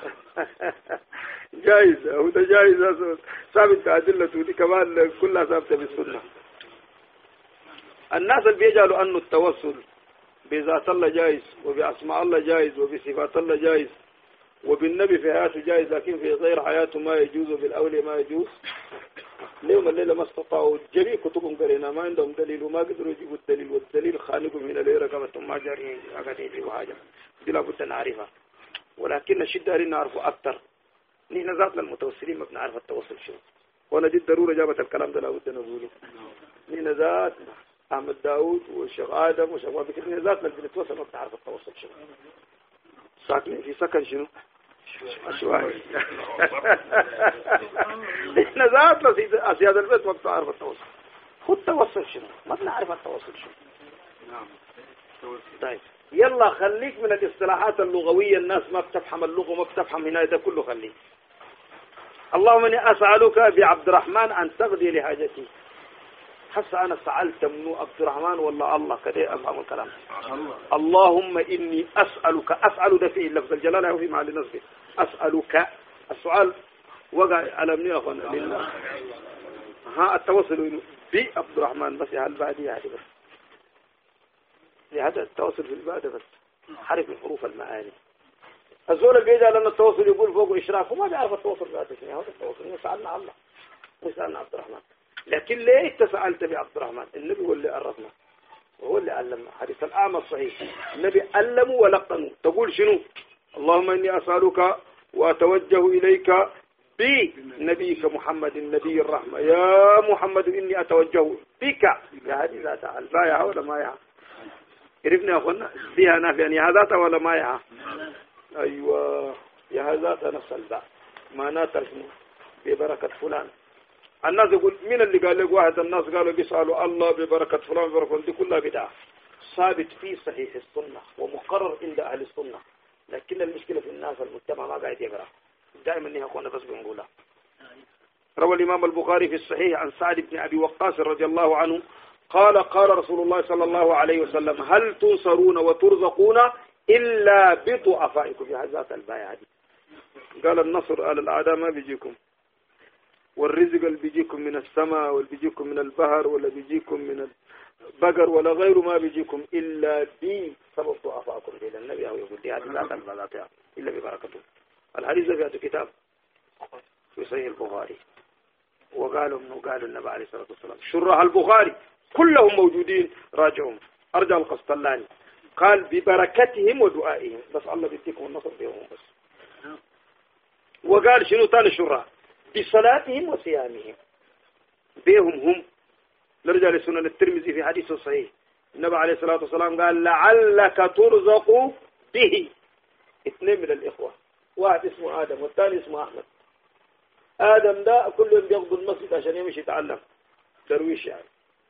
جايز هو ده جايز ثابت بأدلة ودي كمان كلها ثابتة بالسنة. الناس اللي بيجعلوا أنه التوسل بذات الله جايز وبأسماء الله جايز وبصفات الله جايز وبالنبي في حياته جايز، لكن في غير حياته ما يجوز وبالأولياء ما يجوز. اليوم الليلة ما استطاعوا، جميع كتبهم قرينا ما عندهم دليل وما قدروا يجيبوا الدليل، والدليل خانقهم من الليلة كما ما جارين أقدر يجيبوا حاجة دي لابد نعرفها. ولكن الشيء دارين نعرفه أكثر. نحن ذاتنا المتوسلين ما بنعرف التوصل شو، وانا دي الضرورة جابت الكلام ده لابد نقوله. نحن ذاتنا أحمد داود والشيخ آدم والشيخ أبو بكر ذاتنا اللي بنتوصل ما بتعرف التواصل شنو ساكنين في سكن شنو عشوائي احنا ذاتنا في أسياد البيت ما بتعرف التواصل خد توصل شنو ما بنعرف التواصل شنو. نعم طيب يلا خليك من الاصطلاحات اللغوية الناس ما بتفهم اللغة وما بتفهم هنا ده كله خليك. اللهم اني اسألك بعبد الرحمن ان تقضي لحاجتي. حس انا سألت منو عبد الرحمن ولا الله كده افهم الكلام. اللهم اني اسألك اسأل ده في لفظ الجلالة وفي محل نصب اسألك السؤال وقع على مني اخوانا لله ها التوصل بعبد الرحمن بس هالبعدي يعني بس هذا التواصل في العبادة بس حرف من حروف المعاني. الزول اللي بيجي لما التواصل يقول فوق إشراك وما بيعرف التواصل في هذا هذا التواصل سألنا الله وسألنا عبد الرحمن. لكن ليه انت سألت بعبد الرحمن؟ النبي هو اللي عرفنا وهو اللي علمنا. حديث الأعمى الصحيح النبي علمه ولقنه. تقول شنو؟ اللهم إني أسألك وأتوجه إليك بنبيك محمد النبي الرحمة يا محمد إني أتوجه بك يا هذه ذات البايعة ولا ما يها عرفنا يا أخوانا فيها نافيا يا هذا ولا ما يها أيوة يا هذا نفس الباء ما ناترسمه ببركة فلان. الناس يقول مين اللي قال لك واحد الناس قالوا بيسألوا الله ببركة فلان ببركة دي كلها بدعة ثابت في صحيح السنة ومقرر عند أهل السنة. لكن المشكلة في الناس المجتمع ما قاعد يقرأ دائما إنها أخوانا بس بنقولها. روى الإمام البخاري في الصحيح عن سعد بن أبي وقاص رضي الله عنه قال قال رسول الله صلى الله عليه وسلم هل تنصرون وترزقون إلا بضعفائكم في هذا البايع دي. قال النصر على الأعداء ما بيجيكم والرزق اللي بيجيكم من السماء واللي بيجيكم من البحر ولا بيجيكم من البقر ولا غيره ما بيجيكم إلا بسبب ضعفائكم. إلى النبي أو يقول دي هذه لا إلا ببركته. الحديث في هذا الكتاب في صحيح البخاري وقالوا منه قالوا النبي عليه الصلاة والسلام شرح البخاري كلهم موجودين راجعهم. أرجع القسطلاني قال ببركتهم ودعائهم بس الله بيديكم النصر بهم بس. وقال شنو ثاني شرح بصلاتهم وصيامهم بهم هم. نرجع لسنن الترمذي في حديث صحيح النبي عليه الصلاة والسلام قال لعلك ترزق به. اثنين من الإخوة واحد اسمه آدم والثاني اسمه أحمد. آدم ده كل يوم بيقضي المسجد عشان يمشي يتعلم ترويش يعني.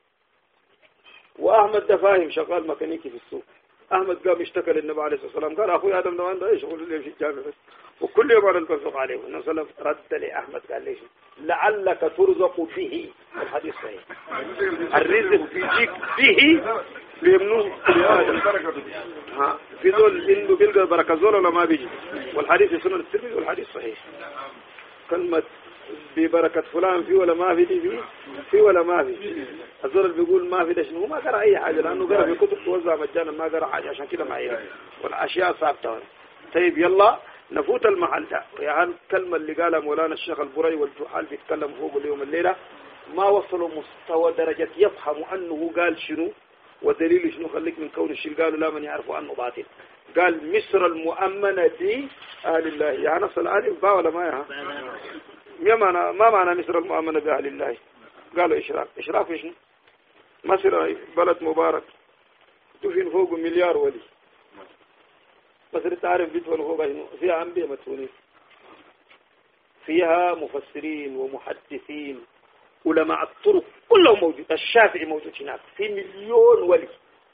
وأحمد ده فاهم شغال ميكانيكي في السوق. أحمد قام اشتكى للنبي عليه الصلاة والسلام قال أخوي آدم ده عنده إيش يقول لي يمشي الجامع بس وكل يوم أنا البنفق عليه. والنبي صلى الله عليه وسلم رد لأحمد قال ليش لعلك ترزق به. الحديث صحيح الرزق بيجيك به بيمنوه لآدم ها في ذول إنه بيلقى بركة ذول ولا ما بيجي. والحديث في سنن الترمذي والحديث صحيح. كلمة ببركة فلان في ولا ما في دي في في ولا ما في. الزول اللي بيقول ما في ده شنو ما قرأ أي حاجة لأنه قرأ في كتب توزع مجانا ما قرأ حاجة عشان كده ما يعرف والأشياء ثابتة. طيب يلا نفوت المحل ده. يا الكلمة اللي قالها مولانا الشيخ البري والجحال بيتكلم فوق اليوم الليلة ما وصلوا مستوى درجة يفهموا أنه قال شنو ودليل شنو. خليك من كون الشيء قالوا لا من يعرفوا أنه باطل. قال مصر المؤمنة دي أهل الله يا نفس الآلف با ولا ما يها ما معنى ما معنى مصر المؤمنة بأهل الله؟ قالوا إشراف. إشراف إيش؟ مصر بلد مبارك تفين فوق مليار ولي. مصر تعرف بيتون فوق فيها أنبياء مدفونين فيها مفسرين ومحدثين علماء الطرق كلهم موجود. الشافعي موجود هناك في مليون ولي.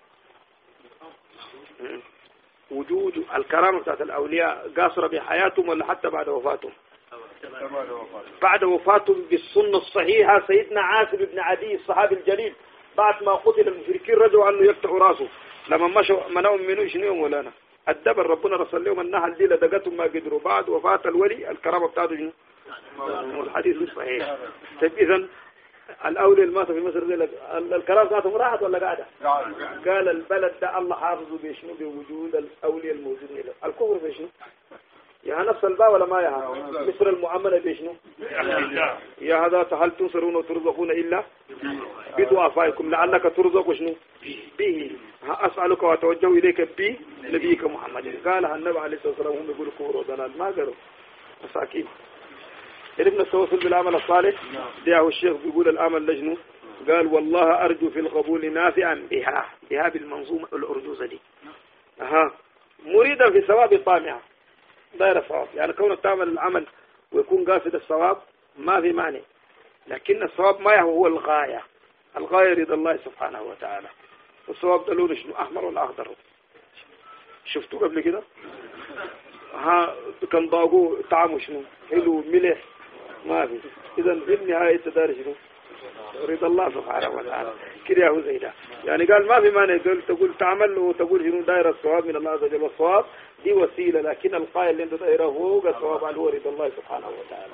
وجود الكرامة بتاعت الأولياء قاصرة بحياتهم ولا حتى بعد وفاتهم؟ بعد وفاتهم بالسنة الصحيحة. سيدنا عاصم بن عدي الصحابي الجليل بعد ما قتل المشركين رجعوا عنه يقطعوا راسه لما مشوا منعهم منه شنو مولانا الدبر ربنا رسل لهم النهل دي لدقتهم ما قدروا. بعد وفاة الولي الكرامة بتاعته شنو؟ الحديث الصحيح. طيب إذن الأولياء اللي ماتوا في مصر دي الكرامة بتاعتهم راحت ولا قاعدة؟ قال البلد ده الله حافظه بشنو بوجود الأولياء الموجودين. الكفر بشنو؟ يا نفس الباء ولا ما يها مصر المؤمنة بشنو يا هذا هل تنصرون وترزقون إلا بضعفائكم لعلك ترزق شنو به. أسألك وأتوجه إليك بنبيك محمد. قالها النبي عليه الصلاة والسلام هم يقولوا كفر وضلال ما قالوا مساكين. ابن التوصل بالعمل الصالح دعه الشيخ بيقول العمل لجنه قال والله أرجو في القبول نافعا بها بها بالمنظومة الأرجوزة دي أها مريدا في ثواب طامعة دائرة ثواب، يعني كونك تعمل العمل ويكون قاصد الثواب ما في معنى، لكن الثواب ما هو الغاية، الغاية رضا الله سبحانه وتعالى. والثواب ده لونه شنو؟ أحمر ولا أخضر؟ شفتوه قبل كده؟ ها كان ضاقوه طعمه شنو؟ حلو ملح ما في. إذا في النهاية تدار شنو؟ رضا الله سبحانه وتعالى كده هو زي ده. يعني قال ما في معنى تقول تقول تعمل وتقول شنو دائرة الثواب من الله عز وجل، والثواب دي وسيلة، لكن القائل اللي انت دائره هو الثواب على هو رضا الله سبحانه وتعالى.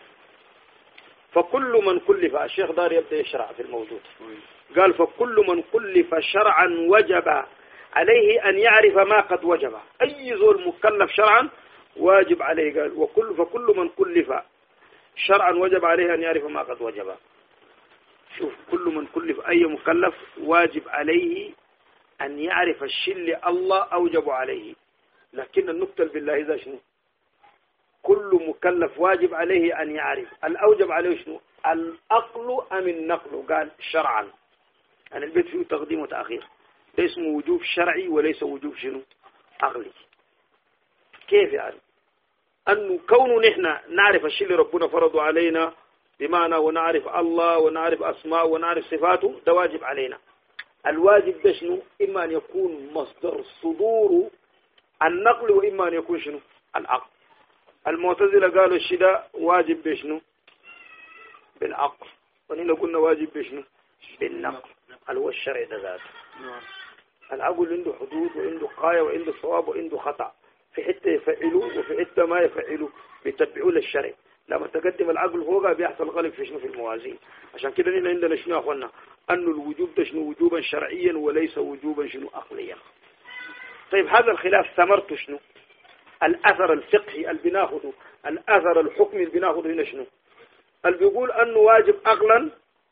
فكل من كلف، الشيخ دار يبدأ يشرع في الموجود، قال فكل من كلف شرعا وجب عليه أن يعرف ما قد وجب. أي زول مكلف شرعا واجب عليه، قال وكل فكل من كلف شرعا وجب عليه أن يعرف ما قد وجب. شوف كل من كلف أي مكلف واجب عليه أن يعرف الشيء اللي الله أوجب عليه، لكن النقطة بالله إذا شنو؟ كل مكلف واجب عليه أن يعرف الأوجب عليه شنو؟ الأقل أم النقل؟ قال شرعا، يعني البيت فيه تقديم وتأخير، ده اسمه وجوب شرعي وليس وجوب شنو؟ عقلي. كيف يعني؟ أنه كونه نحن نعرف الشيء اللي ربنا فرضه علينا بمعنى ونعرف الله ونعرف أسماء ونعرف صفاته، ده واجب علينا. الواجب ده شنو؟ إما أن يكون مصدر صدور النقل، وإما أن يكون شنو؟ العقل. المعتزلة قالوا الشيء ده واجب بشنو؟ بالعقل، ونحن قلنا واجب بشنو؟ بالنقل. هل هو الشرع ده ذاته؟ العقل عنده حدود وعنده قاية وعنده صواب وعنده خطأ، في حتة يفعلوا وفي حتة ما يفعلوا بيتبعوا للشرع. لما تقدم العقل فوقها بيحصل غلب في شنو؟ في الموازين. عشان كده هنا عندنا شنو يا اخوانا؟ أنه الوجوب ده شنو؟ وجوبا شرعيا وليس وجوبا شنو؟ عقليا. طيب هذا الخلاف ثمرته شنو؟ الأثر الفقهي اللي بناخده، الأثر الحكمي اللي بناخده هنا شنو؟ اللي بيقول أنه واجب عقلا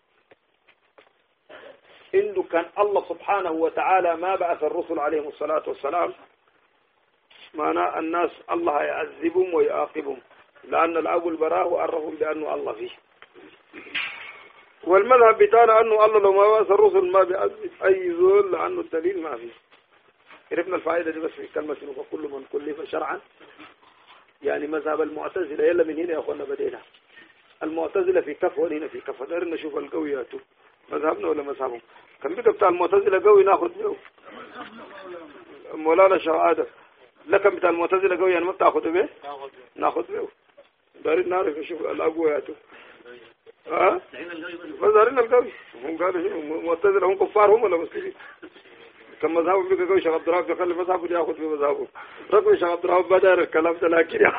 إنه كان الله سبحانه وتعالى ما بعث الرسل عليهم الصلاة والسلام، معناه الناس الله يعذبهم ويعاقبهم، لأن العقل براه وعرفهم بأنه الله فيه. والمذهب بتاعنا أنه الله لو ما بعث الرسل ما بيعذب أي زول، لأنه الدليل ما فيه. عرفنا الفائدة دي بس في كلمة شنو؟ فكل من كلف شرعا، يعني مذهب المعتزلة. يلا من هنا يا أخوانا بدينا. المعتزلة في كف وهنا في كف، دارنا نشوف القويات مذهبنا ولا مذهبهم. كان بيقى بتاع المعتزلة قوي ناخذ به مولانا شهادة، لكن بتاع المعتزلة قوي يعني ما بتاخذ به ناخذ به. دارين نعرف نشوف القويات. ها بس دارين القوي. هم قالوا شنو؟ معتزلة هم كفار هم ولا مسلمين؟ كم مذهبهم بيقى قوي. شيخ عبد الرحمن يخلي مذهبه ياخذ به مذهبه. رغم شيخ عبد الرحمن بدار الكلام ده لكن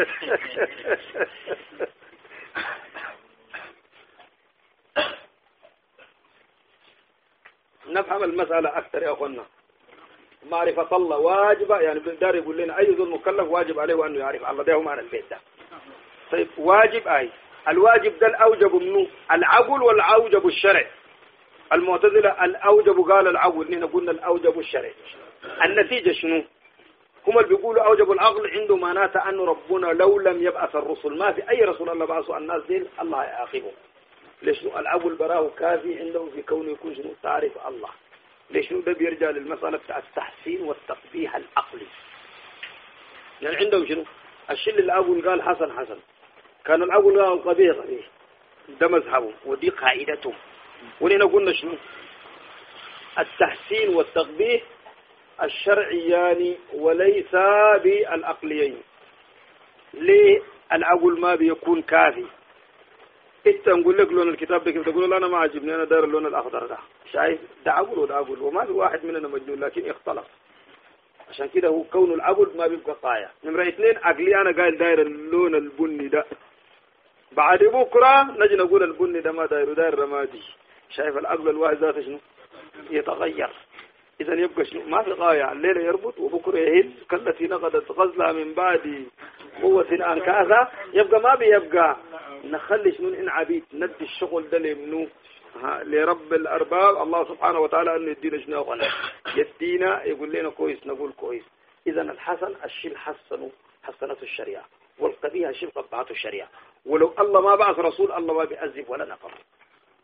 نفهم المسألة أكثر يا أخوانا. معرفة الله واجبة، يعني بالدار يقول لنا أي ذو مكلف واجب عليه أنه يعرف الله. ده هو معنى البيت ده. طيب واجب أي الواجب ده الأوجب منه العقل والأوجب الشرع. المعتزلة الأوجب قال العقل، نحن قلنا الأوجب الشرع. النتيجة شنو؟ هم اللي بيقولوا أوجب العقل عنده معناته أنه ربنا لو لم يبعث الرسل، ما في أي رسول الله بعثوا الناس دين الله يعاقبهم. ليش العقل براه كافي عنده في كونه يكون شنو؟ تعرف الله. ليش ده بيرجع للمسألة بتاع التحسين والتقبيح العقلي. يعني عندهم شنو؟ الشيء اللي العقل قال حسن حسن، كان العقل قال قبيح قبيح، ده مذهبه ودي قاعدته. ونحن قلنا شنو؟ التحسين والتقبيح الشرعيان وليس بالعقليين. ليه العقل ما بيكون كافي؟ انت نقول لك لون الكتاب ده كيف تقول لا انا ما عجبني، انا داير اللون الاخضر ده. شايف ده عقل وده عقل، وما في واحد مننا مجنون لكن اختلف. عشان كده هو كون العقل ما بيبقى طايع. نمرة اثنين عقلي انا قايل داير اللون البني ده، بعد بكره نجي نقول البني ده ما داير، داير رمادي. شايف العقل الواحد ذاته شنو؟ يتغير. اذا يبقى شنو؟ ما في غايه. الليله يربط وبكره يهز كالتي نقضت غزلها من بعد قوة أنكاثا. يبقى ما بيبقى نخلي شنو؟ إن عبيد ندي الشغل ده لمنو؟ لرب الأرباب الله سبحانه وتعالى أنه يدينا شنو؟ غلا يدينا يقول لنا كويس نقول كويس. إذا الحسن الشيء حسنه حسنته الشريعة، والقبيح الشيء قبعته الشريعة. ولو الله ما بعث رسول الله ما بيأذب ولا نقر.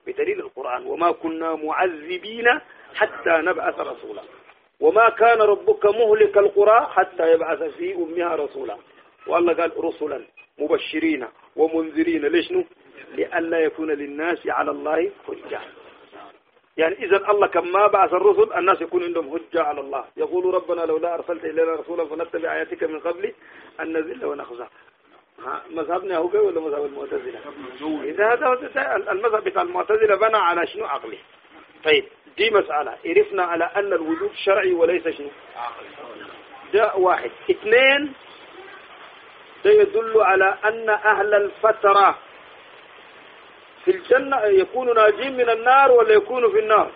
بدليل القرآن وما كنا معذبين حتى نبعث رسولا وما كان ربك مهلك القرى حتى يبعث في أمها رسولا. والله قال رسلا مبشرين ومنذرين. ليش نو؟ لئلا يكون للناس على الله حجة. يعني إذا الله كما بعث الرسل الناس يكون عندهم حجة على الله. يقول ربنا لولا أرسلت إلينا رسولا فنتبع آياتك من قبل أن نذل ونخزى. مذهبنا هو ولا مذهب المعتزلة؟ إذا هذا المذهب بتاع المعتزلة بنى على شنو؟ عقلي. طيب دي مسألة عرفنا على أن الوجوب شرعي وليس شنو؟ ده واحد. اثنين ده يدل على أن أهل الفترة في الجنة يكونوا ناجين من النار ولا يكونوا في النار؟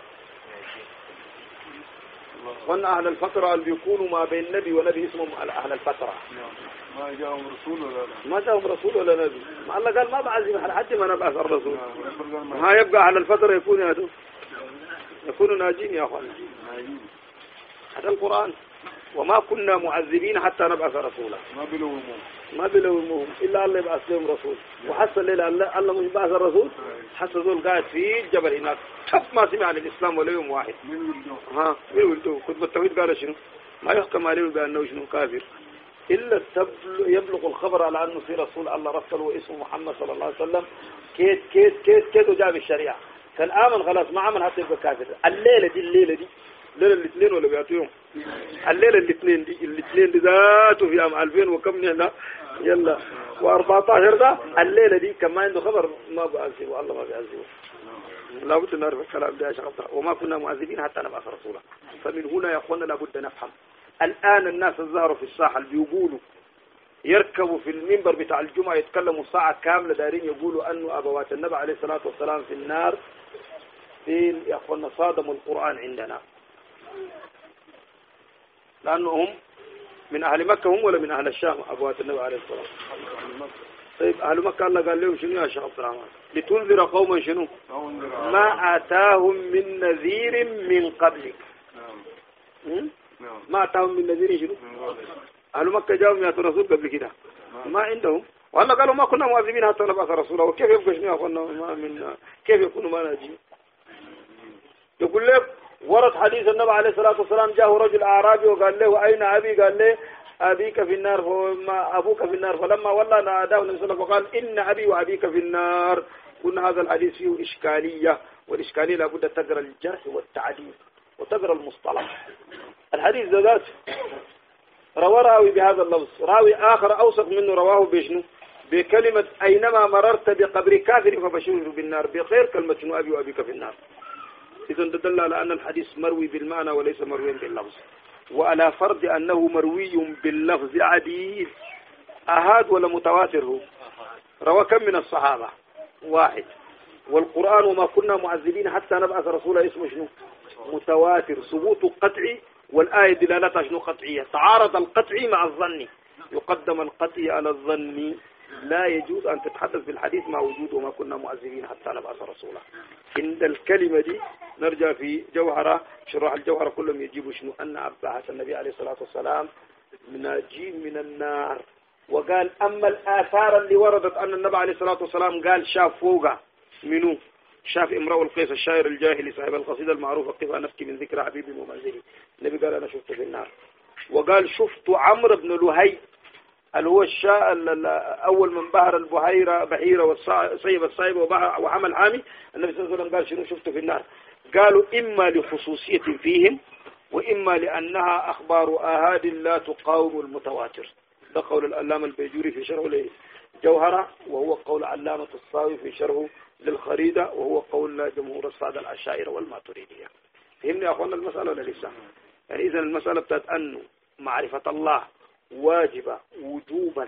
وأن أهل الفترة اللي بيكونوا ما بين نبي ونبي اسمهم أهل الفترة. ما جاءهم رسول ولا لا؟ ما جاءهم رسول ولا نبي. ما الله قال ما بعزم حتى ما نبعث الرسول. ما يبقى أهل الفترة يكون هذا يكونوا ناجين يا أخوان. هذا القرآن وما كنا معذبين حتى نبعث رسولا. ما بلومهم ما بلومهم إلا الله يبعث لهم رسول. وحصل ليلة الله الله مش بعث الرسول. حصل ذول قاعد في الجبل هناك كف ما سمع عن الإسلام ولا يوم واحد. ها مين ولده؟ كتب التوحيد قال شنو؟ ما يحكم عليه بأنه شنو كافر إلا يبلغ الخبر على أنه في رسول الله رسله اسمه محمد صلى الله عليه وسلم كيت كيت كيت كيت وجاب الشريعة. كان آمن خلاص ما عمل حتى يبقى كافر. الليلة دي الليلة دي الليلة الاثنين ولا بيعطوا يوم الليلة الاثنين دي الاثنين دي ذاته في عام ألفين وكم هنا يلا وأربعة عشر ده الليلة دي كان ما عنده خبر ما بيعذبه الله ما بيعذبه. لابد نعرف الكلام ده يا شيخ. وما كنا معذبين حتى نبعث رسولا. فمن هنا يا اخوانا لابد نفهم. الآن الناس الظاهروا في الساحة اللي بيقولوا يركبوا في المنبر بتاع الجمعة يتكلموا ساعة كاملة دارين يقولوا أنه أبوات النبي عليه الصلاة والسلام في النار. في يا أخوانا صادموا القرآن عندنا لأنهم من أهل مكة هم ولا من أهل الشام أبوات النبي عليه الصلاة والسلام. طيب أهل مكة الله قال لهم شنو يا شيخ عبد الرحمن؟ لتنذر قوما شنو؟ ما آتاهم من نذير من قبلك. ما أتاهم من نذير شنو؟ أهل مكة جاءوا من الرسول قبل كده ما عندهم. والله قالوا ما كنا معذبين حتى نبعث رسولا. وكيف يبقى شنو يا أخوانا ما من كيف يكونوا ما ناجين؟ يقول لك ورد حديث النبي عليه الصلاة والسلام جاءه رجل أعرابي وقال له أين أبي؟ قال له أبيك في النار فما أبوك في النار. فلما والله ناداه النبي صلى الله عليه وسلم وقال إن أبي وأبيك في النار. كنا هذا الحديث فيه إشكالية والإشكالية لابد تقرأ الجرح والتعديل وتقرأ المصطلح. الحديث ذات روى راوي بهذا اللفظ راوي آخر أوثق منه رواه بشنو بكلمة أينما مررت بقبر كافر فبشره بالنار بخير كلمة شنو أبي وأبيك في النار. إذن تدل على أن الحديث مروي بالمعنى وليس مروي باللفظ. وعلى فرض أنه مروي باللفظ عديد أهاد ولا متواتر هو؟ روى كم من الصحابة؟ واحد. والقرآن وما كنا معذبين حتى نبعث رسولا اسمه شنو؟ متواتر ثبوت قطعي والآية دلالتها شنو قطعية. تعارض القطعي مع الظني يقدم القطعي على الظني. لا يجوز أن تتحدث بالحديث مع وجود وما كنا معذبين حتى نبعث رسولا. عند الكلمة دي نرجع في جوهرة شرح الجوهرة كلهم يجيبوا شنو أن أبعث النبي عليه الصلاة والسلام مناجين من النار. وقال أما الآثار اللي وردت أن النبي عليه الصلاة والسلام قال شاف فوقه منو شاف امرؤ القيس الشاعر الجاهلي صاحب القصيدة المعروفة قف نفسي من ذكر حبيبي ومنزلي. النبي قال أنا شفته في النار. وقال شفت عمرو بن لهي اللي هو الشاء أول من بحر البحيرة بحيرة والصيب الصيب وعمل حامي. النبي صلى الله عليه وسلم قال شنو شفته في النار. قالوا إما لخصوصية فيهم وإما لأنها أخبار آهاد لا تقاوم المتواتر. ده قول الألامة البيجوري في شرحه للجوهرة وهو قول علامة الصاوي في شرحه للخريدة وهو قول جمهور السادة الأشاعرة والماتريدية. فهمني يا أخوانا المسألة ولا لسه؟ يعني إذا المسألة بتاعت أنه معرفة الله واجبة وجوبا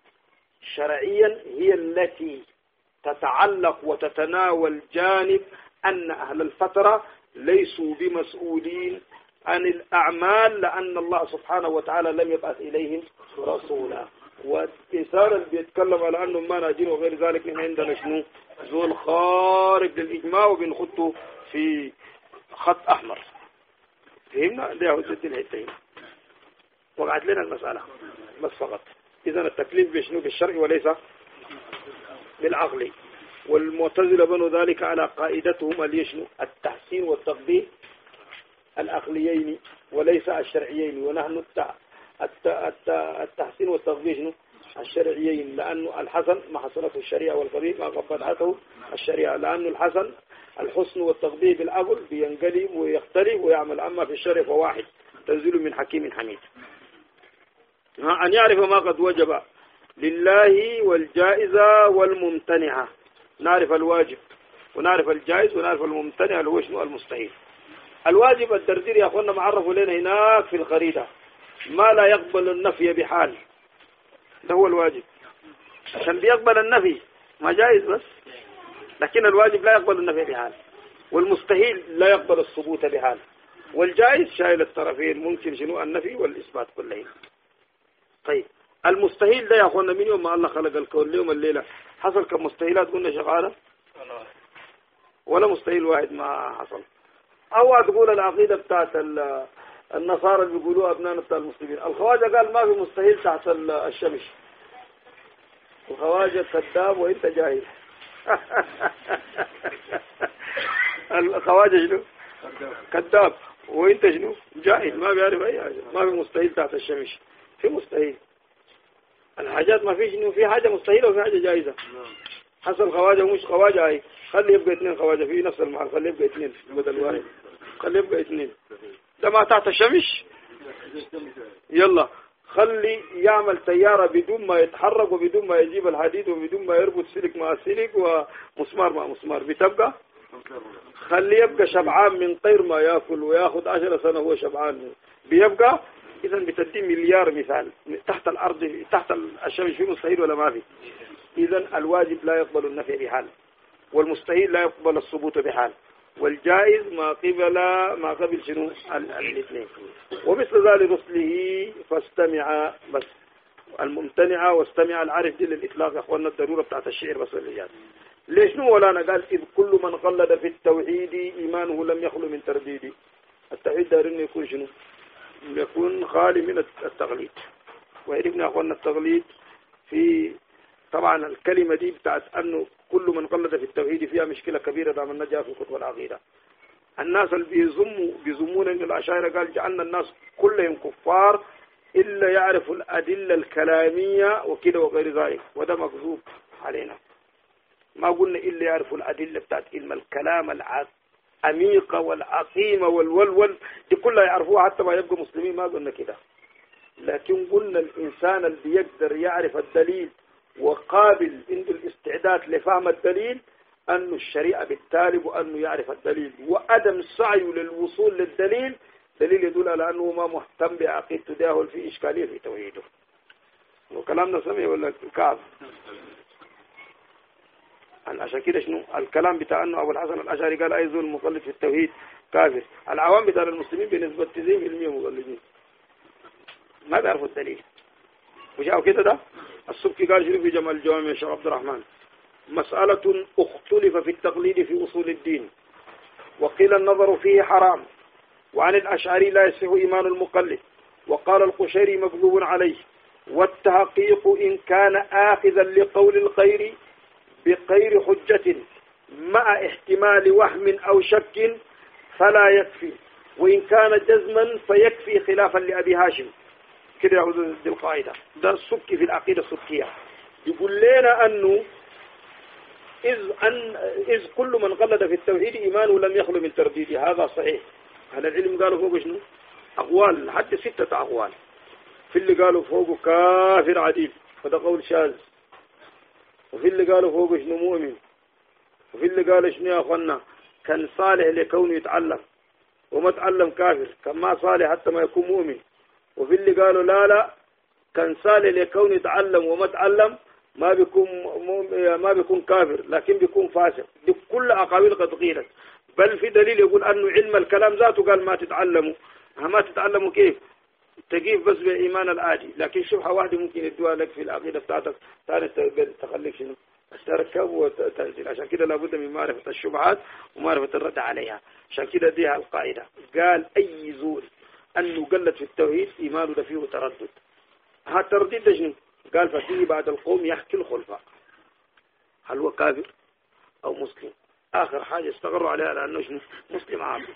شرعيا هي التي تتعلق وتتناول جانب أن أهل الفترة ليسوا بمسؤولين عن الأعمال لأن الله سبحانه وتعالى لم يبعث إليهم رسولا. والإنسان اللي بيتكلم على أنه ما ناجين وغير ذلك من عندنا شنو زول خارج للإجماع وبنخطه في خط أحمر. فهمنا؟ ده هو ست الحتين وقعت لنا المسألة بس فقط. إذن التكليف بشنو بالشرع وليس بالعقل. والمعتزلة بنوا ذلك على قائدتهم اللي يشنو التحسين والتقبيح العقليين وليس الشرعيين، ونحن التحسين والتقبيح شنو الشرعيين، لأنه الحسن ما حصلته الشريعة والقبيح ما قبضته الشريعة، لأنه الحسن الحسن والتقبيح بالعقل بينقلب ويختلف ويعمل، أما في الشرع فواحد تنزيل من حكيم حميد. أن يعرف ما قد وجب لله والجائزة والممتنعة، نعرف الواجب ونعرف الجائز ونعرف الممتنع اللي هو شنو المستحيل. الواجب الدردير يا أخوانا معرفوا لنا هناك في الخريطة ما لا يقبل النفي بحال، ده هو الواجب، عشان بيقبل النفي ما جائز بس، لكن الواجب لا يقبل النفي بحال، والمستحيل لا يقبل الثبوت بحال، والجائز شايل الطرفين ممكن شنو النفي والإثبات كلهم. طيب المستحيل ده يا أخوانا من يوم ما الله خلق الكون اليوم الليلة حصل كم مستحيلات قلنا شغالة؟ ولا مستحيل واحد ما حصل. أو تقول العقيدة بتاعت النصارى اللي بيقولوها أبناء بتاع المسلمين، الخواجة قال ما في مستحيل تحت الشمس، الخواجة كذاب وإنت جاهل. الخواجة شنو؟ كذاب وإنت شنو؟ جاهل ما بيعرف أي حاجة، ما في مستحيل تحت الشمس، في مستحيل. الحاجات ما في شنو، في حاجة مستحيلة وفي حاجة جائزة. حصل خواجة مش خواجة هاي، خلي يبقى اثنين خواجة في نفس المحل، خلي يبقى اثنين بدل واحد، خلي يبقى اثنين. ده ما تحت الشمس، يلا خلي يعمل سيارة بدون ما يتحرك وبدون ما يجيب الحديد وبدون ما يربط سلك مع سلك ومسمار مع مسمار، بتبقى خلي يبقى شبعان من غير ما ياكل وياخذ عشر سنة هو شبعان بيبقى. إذا بتدي مليار مثال تحت الأرض تحت الشمس، في مستحيل ولا ما في؟ إذا الواجب لا يقبل النفي بحال، والمستحيل لا يقبل الثبوت بحال، والجائز ما قبل ما قبل شنو الاثنين. ومثل ذلك رسله فاستمع بس، الممتنعة واستمع العارف دي للإطلاق يا أخوانا الضرورة بتاعت الشعر بس اللي ليش نو ولا أنا قال إذ كل من قلد في التوحيد إيمانه لم يخلو من ترديد. التوحيد دار إنه يكون شنو؟ يكون خالي من التغليد، وعرفنا أخوانا التغليد في طبعا الكلمة دي بتاعت أنه كل من قلد في التوحيد فيها مشكلة كبيرة دام النجاة في الخطوة العقيدة. الناس اللي بيزموا بيزمون إن الأشاعرة قال جعلنا الناس كلهم كفار إلا يعرفوا الأدلة الكلامية وكده وغير ذلك، وده مكذوب علينا. ما قلنا إلا يعرفوا الأدلة بتاعت علم الكلام العميقة والعقيمة والولول دي كلها يعرفوها حتى ما يبقى مسلمين، ما قلنا كده. لكن قلنا الإنسان اللي بيقدر يعرف الدليل وقابل عنده الاستعداد لفهم الدليل أنه الشريعة بالتالي وأنه يعرف الدليل، وأدم سعيه للوصول للدليل دليل يدل على أنه ما مهتم بعقيدته ده في إشكالية في توحيده. وكلامنا سمع ولا كعب؟ عشان كده شنو الكلام بتاع أنه أبو الحسن الأشعري قال أي زول مقلد في التوحيد كافر، العوام بتاع المسلمين بنسبة تسعين بالمئة مقلدين ما بيعرفوا الدليل. وجاءوا كده ده السبكي قال شنو في جمع الجوامع يا شيخ عبد الرحمن؟ مسألة اختلف في التقليد في أصول الدين، وقيل النظر فيه حرام، وعن الأشعري لا يصح إيمان المقلد، وقال القشيري مكذوب عليه، والتحقيق إن كان آخذا لقول الخير بغير حجة مع احتمال وهم أو شك فلا يكفي، وإن كان جزما فيكفي خلافا لأبي هاشم. كده يأخذ دي القاعدة. ده السبكي في العقيدة السبكية يقول لنا أنه إذ, أن إذ كل من قلد في التوحيد إيمانه لم يخلو من ترديد. هذا صحيح. هذا العلم قالوا فوق شنو؟ أقوال حتى ستة أقوال. في اللي قالوا فوق كافر عديد فده قول شاذ، وفي اللي قالوا فوق شنو مؤمن، وفي اللي قالوا شنو يا أخوانا كان صالح لكونه يتعلم وما تعلم كافر، كان ما صالح حتى ما يكون مؤمن، وفي اللي قالوا لا لا كان صالح لكونه يتعلم وما تعلم ما بيكون ما بيكون كافر لكن بيكون فاسق. دي كل أقاويل قد قيلت، بل في دليل يقول أنه علم الكلام ذاته قال ما تتعلموا. ما تتعلموا كيف؟ تجيب بس بالإيمان العادي، لكن شبهة واحدة ممكن يدوها لك في العقيدة بتاعتك ثاني تخليك شنو تركب وتنزل. عشان كده لابد من معرفة الشبهات ومعرفة الرد عليها. عشان كده دي القاعدة. قال أي زول أنه قلت في التوحيد إيمانه ده فيه تردد. هذا التردد ده شنو؟ قال ففيه بعد القوم يحكي الخلفاء. هل هو كافر أو مسلم. آخر حاجة استقروا عليها لأنه شنو مسلم عاصي.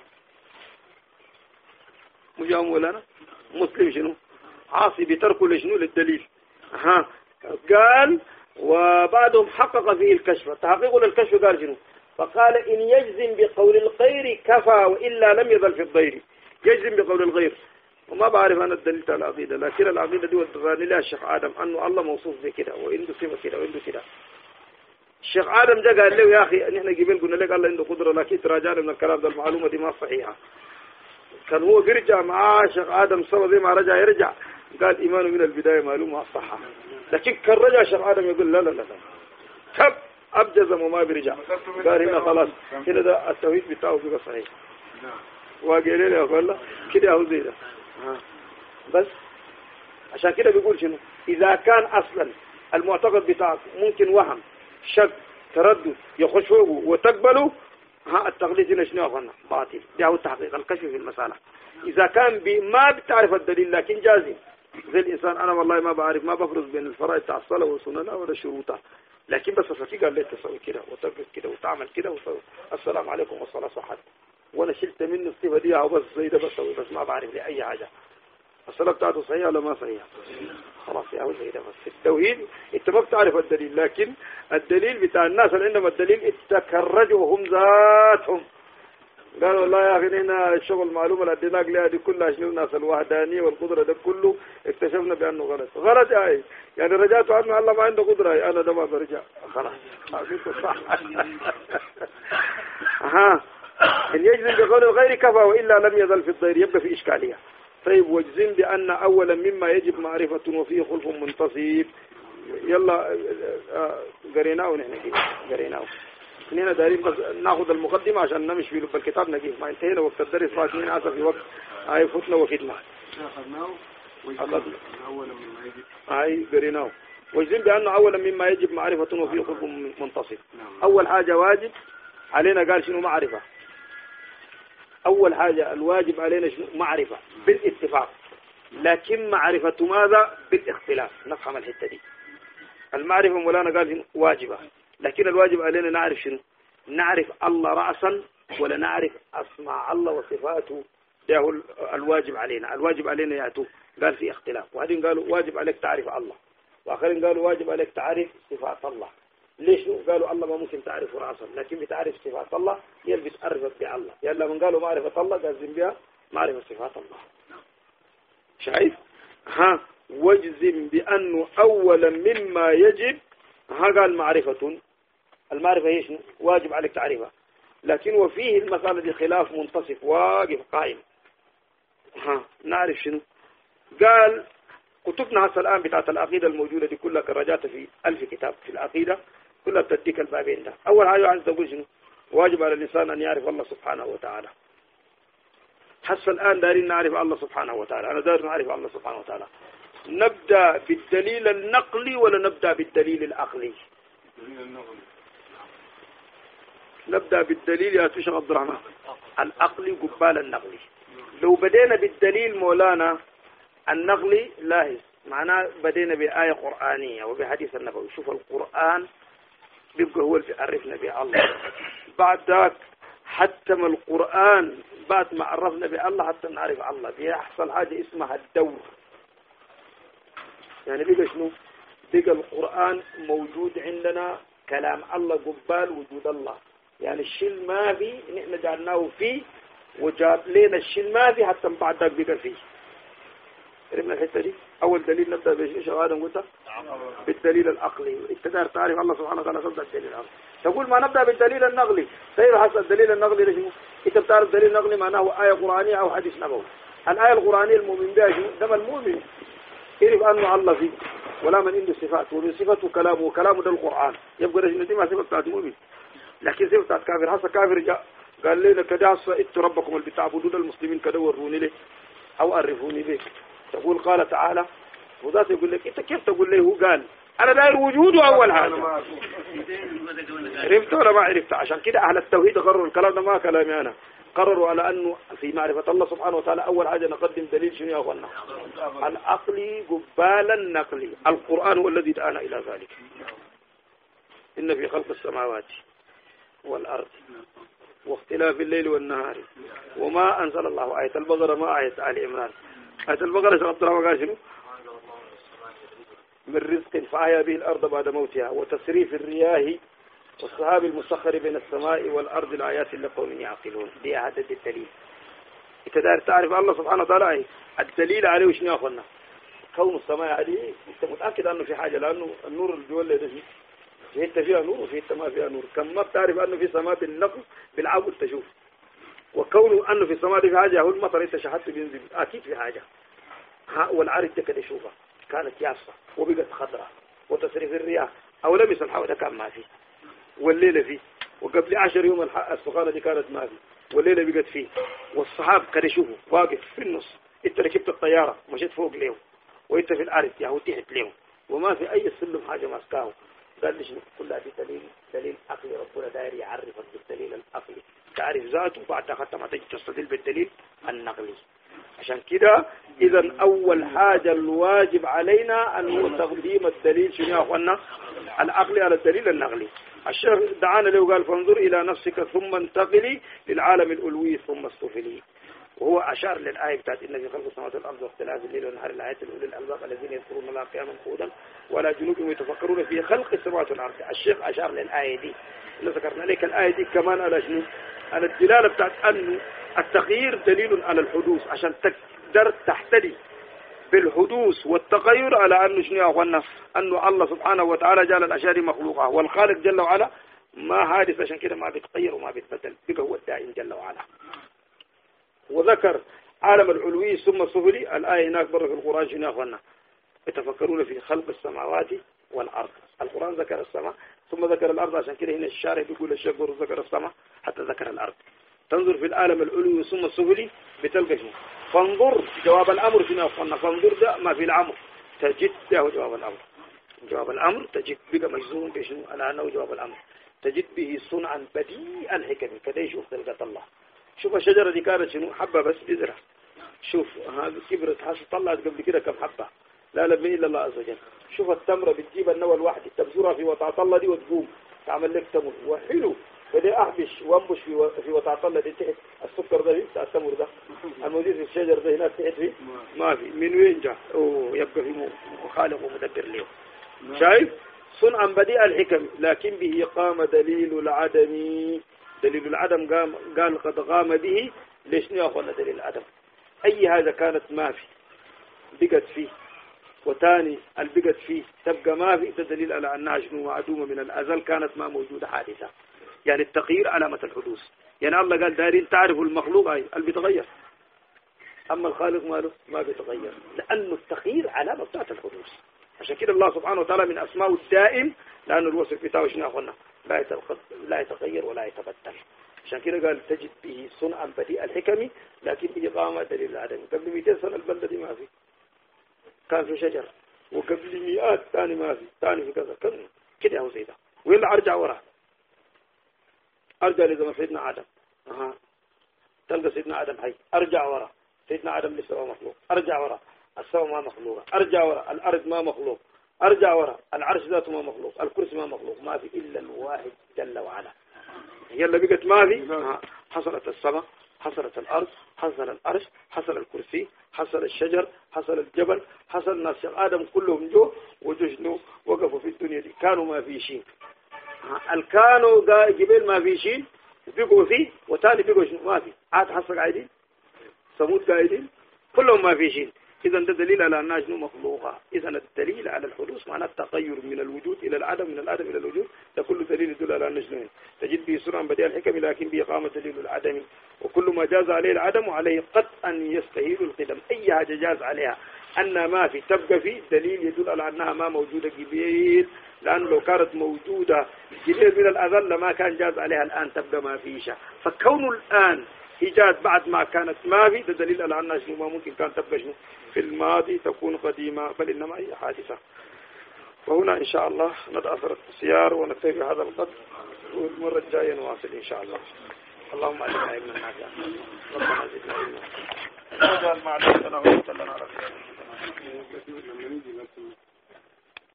مجاوم ولا مسلم شنو عاصي بتركه لشنو للدليل. ها قال وبعدهم حقق فيه الكشف. تحقيق للكشف قال شنو؟ فقال إن يجزم بقول الغير كفى وإلا لم يزل في الضير. يجزم بقول الغير وما بعرف أنا الدليل على العقيدة، لكن العقيدة دي ودراني لها الشيخ آدم أنه الله موصوف بكده وعنده صفة كده وعنده كده. الشيخ آدم جاء قال له يا أخي نحن قبل قلنا لك الله عنده قدرة، لكن تراجعنا من الكلام ده المعلومة دي ما صحيحة. كان هو بيرجع معاه الشيخ آدم سوا زي ما رجع يرجع قال إيمانه من البداية معلومة صحة، لكن كان رجع الشيخ آدم يقول لا لا لا لا تب أبجزم وما بيرجع. قال هنا خلاص هنا ده التوحيد بتاعه بيبقى صحيح. واقع لي يا أخوة كده أهو زي ده. بس عشان كده بيقول شنو إذا كان أصلا المعتقد بتاعك ممكن وهم شك تردد يخش فوقه وتقبله، ها التقليد هنا شنو يا أخوانا باطل. ده هو التحقيق الكشف في المسألة. إذا كان ما بتعرف الدليل لكن جازم زي الإنسان أنا والله ما بعرف ما بفرز بين الفرائض تاع الصلاة والسنة ولا شروطها، لكن بس فكي قال لي تسوي كده وتقف كده وتعمل كده وتسوي السلام عليكم والصلاة صحت وانا شلت منه الصفة دي او بس زي ده بسوي بس ما بعرف لي اي حاجة. الصلاة بتاعته صحيحة ولا ما صحيحة؟ خلاص يا اول زي ده بس. في التوحيد انت ما بتعرف الدليل، لكن الدليل بتاع الناس اللي عندهم الدليل اتكرجوا هم ذاتهم قالوا والله يا اخي هنا الشغل المعلومة اللي اديناك لها دي كلها شنو الناس الوحدانية والقدرة ده كله اكتشفنا بانه غلط. غلط اي يعني رجعت عنه الله ما عنده قدرة اي انا ده ما برجع خلاص صح. ها إن يجزم بقول الغير كفى وإلا لم يزل في الضير يبقى في إشكالية. طيب واجزم بأن أولا مما يجب معرفة وفيه خلف منتصب. يلا قريناه ونحن كده قريناه هنا دارين بس ناخذ المقدمة عشان نمشي في لب الكتاب نجيب ما انتهينا وقت الدرس فاتنين عسى في وقت هاي فتنا وفتنا أخذناه أولا مما يجب هاي قريناه. واجزم بأن أولا مما يجب معرفة وفيه خلف منتصب. أول حاجة واجب علينا قال شنو معرفة. أول حاجة الواجب علينا شنو معرفة بالاتفاق، لكن معرفة ماذا بالاختلاف. نفهم الحتة دي. المعرفة مولانا قال واجبة، لكن الواجب علينا نعرف شنو نعرف الله رأسا ولا نعرف أسماء الله وصفاته. ده هو الواجب علينا. الواجب علينا يأتوا قال في اختلاف. وهذين قالوا واجب عليك تعرف الله، وآخرين قالوا واجب عليك تعرف صفات الله. ليش قالوا الله ما ممكن تعرف رأسا لكن بتعرف صفات الله يلبس عرفت بالله. يلا من قالوا معرفة الله قازم بها معرفة صفات الله. شايف ها واجزم بأنه أولا مما يجب ها قال معرفة. المعرفة هي شنو واجب عليك تعرفها، لكن وفيه المسألة دي خلاف منتصف واقف قائم. ها نعرف شنو قال كتبنا هسه الآن بتاعت العقيدة الموجودة دي كلها كراجات في ألف كتاب في العقيدة كلها بتديك البابين ده. أول حاجة عايز تقول شنو واجب على الإنسان أن يعرف الله سبحانه وتعالى. هسه الآن دارين نعرف الله سبحانه وتعالى. أنا دار نعرف الله سبحانه وتعالى. نبدأ بالدليل النقلي ولا نبدأ بالدليل العقلي؟ نبدأ بالدليل يا شيخ عبد الرحمن العقلي قبال النقلي. لو بدينا بالدليل مولانا النقلي لاحظ معناه بدينا بآية قرآنية وبحديث النبوي. شوف القرآن بيبقى هو اللي عرفنا بالله. بعد ذاك حتم القرآن بعد ما عرفنا بالله حتى نعرف الله. بيحصل حاجة اسمها الدور. يعني بيبقى شنو بيبقى القرآن موجود عندنا كلام الله قبال وجود الله. يعني الشيء ما في نحن جعلناه فيه وجاب لنا الشيء ما في حتى بعد ذاك بيبقى فيه. عرفنا الحته دي. اول دليل نبدا بايش يا ادم قلت بالدليل العقلي. انت داير تعرف الله سبحانه وتعالى تبدا بالدليل العقلي. تقول ما نبدا بالدليل النقلي. طيب حسب الدليل النقلي ليش انت بتعرف الدليل النقلي معناه ايه قرانيه او حديث نبوي. الايه القرانيه المؤمن بها شنو ده المؤمن يعرف انه الله فيه ولا من عنده صفات ومن صفته كلامه وكلامه ده القران. يبقى رجل دي ما صفه بتاعت مؤمن، لكن صفه بتاعت كافر. حسب كافر جاء قال لنا كده اتوا ربكم اللي بتعبدون المسلمين كده وروني ليه او عرفوني ليه. تقول قال تعالى وذات يقول لك انت كيف تقول لي هو قال انا داير وجوده اول حاجه. عرفت ولا ما عرفت؟ عشان كده اهل التوحيد قرروا الكلام ده ما كلامي انا. قرروا على انه في معرفه الله سبحانه وتعالى اول حاجه نقدم دليل شنو يا اخوانا العقلي قبال النقلي. القران هو الذي دعانا الى ذلك. ان في خلق السماوات والأرض واختلاف الليل والنهار وما أنزل الله. آية البقرة ما آية آل عمران. آية البقرة شرط الله قال شنو؟ من رزق فأحيا به الأرض بعد موتها وتصريف الرياح والسحاب المسخر بين السماء والأرض الآيات لقوم يعقلون. دي هذا الدليل. أنت داير تعرف الله سبحانه وتعالى الدليل عليه وشنو يا أخوانا؟ كون السماء هذه أنت متأكد أنه في حاجة، لأنه النور الجوال اللي فيه في حتة فيها نور وفي حتة ما فيها نور. كم ما بتعرف أنه في سماء بالنقص بالعقل تشوف، وكونه أنه في السماء دي في حاجة هو المطر أنت شاهدت بينزل أكيد في حاجة. ها والعرض ده كده شوفها كانت يابسة وبقت خضراء وتصريف الرياح أو لمس الحوض كان ما فيه والليلة فيه، وقبل عشر يوم السخانة دي كانت ما فيه والليلة بقت فيه، والصحاب كده شوفوا واقف في النص. انت ركبت الطيارة مشيت فوق ليه وانت في الأرض يا هو تحت ليه وما في أي سلم حاجة ماسكاه. قال لي شنو؟ كلها دي دليل دليل عقلي. ربنا داير يعرفك بالدليل العقلي تعرف ذاته بعد حتى ما تجي تستدل بالدليل النقلي. عشان كده إذا أول حاجة الواجب علينا أن هو تقديم الدليل شنو يا أخوانا؟ العقلي على الدليل النقلي. الشيخ دعانا له وقال فانظر إلى نفسك ثم انتقلي للعالم الألوي ثم استفلي. وهو أشار للآية بتاعت إن في خلق السماوات والأرض واختلاف الليل والنهار الآيات الأولي الألباب الذين يذكرون الله قياما قعودا ولا جنوبهم يتفكرون في خلق السماوات والأرض. الشيخ أشار للآية دي اللي ذكرنا لك. الآية دي كمان على شنو؟ على الدلالة بتاعت أنه التغيير دليل على الحدوث، عشان تقدر تحتدي بالحدوث والتغير على أنه شنو يا أخوانا؟ أنه الله سبحانه وتعالى جعل الأشياء مخلوقة والخالق جل وعلا ما حادث، عشان كده ما بيتغير وما بيتبدل، بقى هو الدائم جل وعلا. وذكر عالم العلوي ثم السفلي. الآية هناك برا في القرآن شنو يا أخوانا؟ يتفكرون في خلق السماوات والأرض. القرآن ذكر السماء ثم ذكر الأرض، عشان كده هنا الشارع بيقول الشيخ ذكر السماء حتى ذكر الأرض. تنظر في العالم العلوي ثم السفلي بتلقى شنو؟ فانظر جواب الأمر شنو يا أخوانا؟ فانظر ده ما في الأمر تجد له جواب الأمر. جواب الأمر تجد بقى مجزوم بشنو؟ على أنه جواب الأمر تجد به صنعا بديع الحكم. كده يشوف تلقى الله. شوف الشجرة دي كانت شنو؟ حبة بس بذرة. شوف هذه كبرت حاسة طلعت قبل كده كم حبة لا لبني إلا الله عز وجل. شوف التمرة بتجيب النوى الواحد تبزرها في وطاعة الله دي وتقوم تعمل لك تمر وحلو. فدي أحبش وانبش في في وطاعة الله دي تحت السكر ده بتاع التمر ده الموجود في الشجر ده هناك تحت فيه ما في. من وين جاء؟ أوه يبقى في خالق ومدبر له. شايف؟ صنعا بديع الحكم لكن به قام دليل العدم. دليل العدم قام قال قد قام به. ليش يا أخوانا دليل العدم؟ أي هذا كانت ما في بقت فيه، وثاني البقت فيه تبقى ما في، ده دليل على أنها شنو؟ معدومة من الأزل كانت ما موجودة حادثة. يعني التغيير علامة الحدوث. يعني الله قال دارين تعرفوا المخلوق أي اللي بيتغير، أما الخالق ماله ما بيتغير، لأنه التغيير علامة بتاعت الحدوث. عشان كده الله سبحانه وتعالى من أسماءه الدائم، لأنه الوصف بتاعه شنو أخوانا؟ لا لا يتغير ولا يتبدل. عشان كده قال تجد به صنعا بديع الحكم لكن بإقامة دليل العدم. قبل مئتين سنة البلدة دي ما في، كان في شجر، وقبل مئات ثاني ما في، ثاني في كذا كذا كده هو زي ده. ويلا أرجع ورا، أرجع لزمن سيدنا آدم. أها تلقى سيدنا آدم حي، أرجع ورا سيدنا آدم لسه ما مخلوق، أرجع ورا السماء ما مخلوقة، أرجع ورا الأرض ما مخلوق، أرجع ورا العرش ذاته ما مخلوق، الكرسي ما مخلوق، ما في إلا الواحد جل وعلا. يلا بقت ما في. حصلت السماء، حصلت الأرض، حصل العرش، حصل الكرسي، حصل الشجر، حصل الجبل، حصل الناس آدم كلهم جو وجشنوا وقفوا في الدنيا دي. كانوا ما في شيء، الكانوا جبال ما في شيء بقوا فيه، وتالي بقوا ما في. عاد حصل قاعدين ثمود قاعدين كلهم ما في شيء. إذا ده دليل على أنها شنو؟ مخلوقة. إذا الدليل على الحدوث معناه التغير من الوجود إلى العدم، من العدم إلى الوجود، ده كل دليل يدل على أنه شنو؟ تجد به صنعا بديع الحكم لكن به قامة دليل العدم. وكل ما جاز عليه العدم وعليه قطعا يستهيل القدم. أي حاجة جاز عليها أن ما في تبقى في دليل يدل على أنها ما موجودة قبيل، لأن لو كانت موجودة قبيل من الأذل لما كان جاز عليها الآن تبقى ما في شيء. فكون الآن إيجاد بعد ما كانت ما في ده دليل على أنها شنو؟ ما ممكن كان تبقى شنو؟ في الماضي تكون قديمة، بل إنما هي حادثة. وهنا إن شاء الله ندع أثر السيار ونكتفي بهذا القدر، والمرة الجاية نواصل إن شاء الله. اللهم علمنا علما نافعا، ربنا زدنا علما، واجعل ما علمتنا وانت لنا على خير.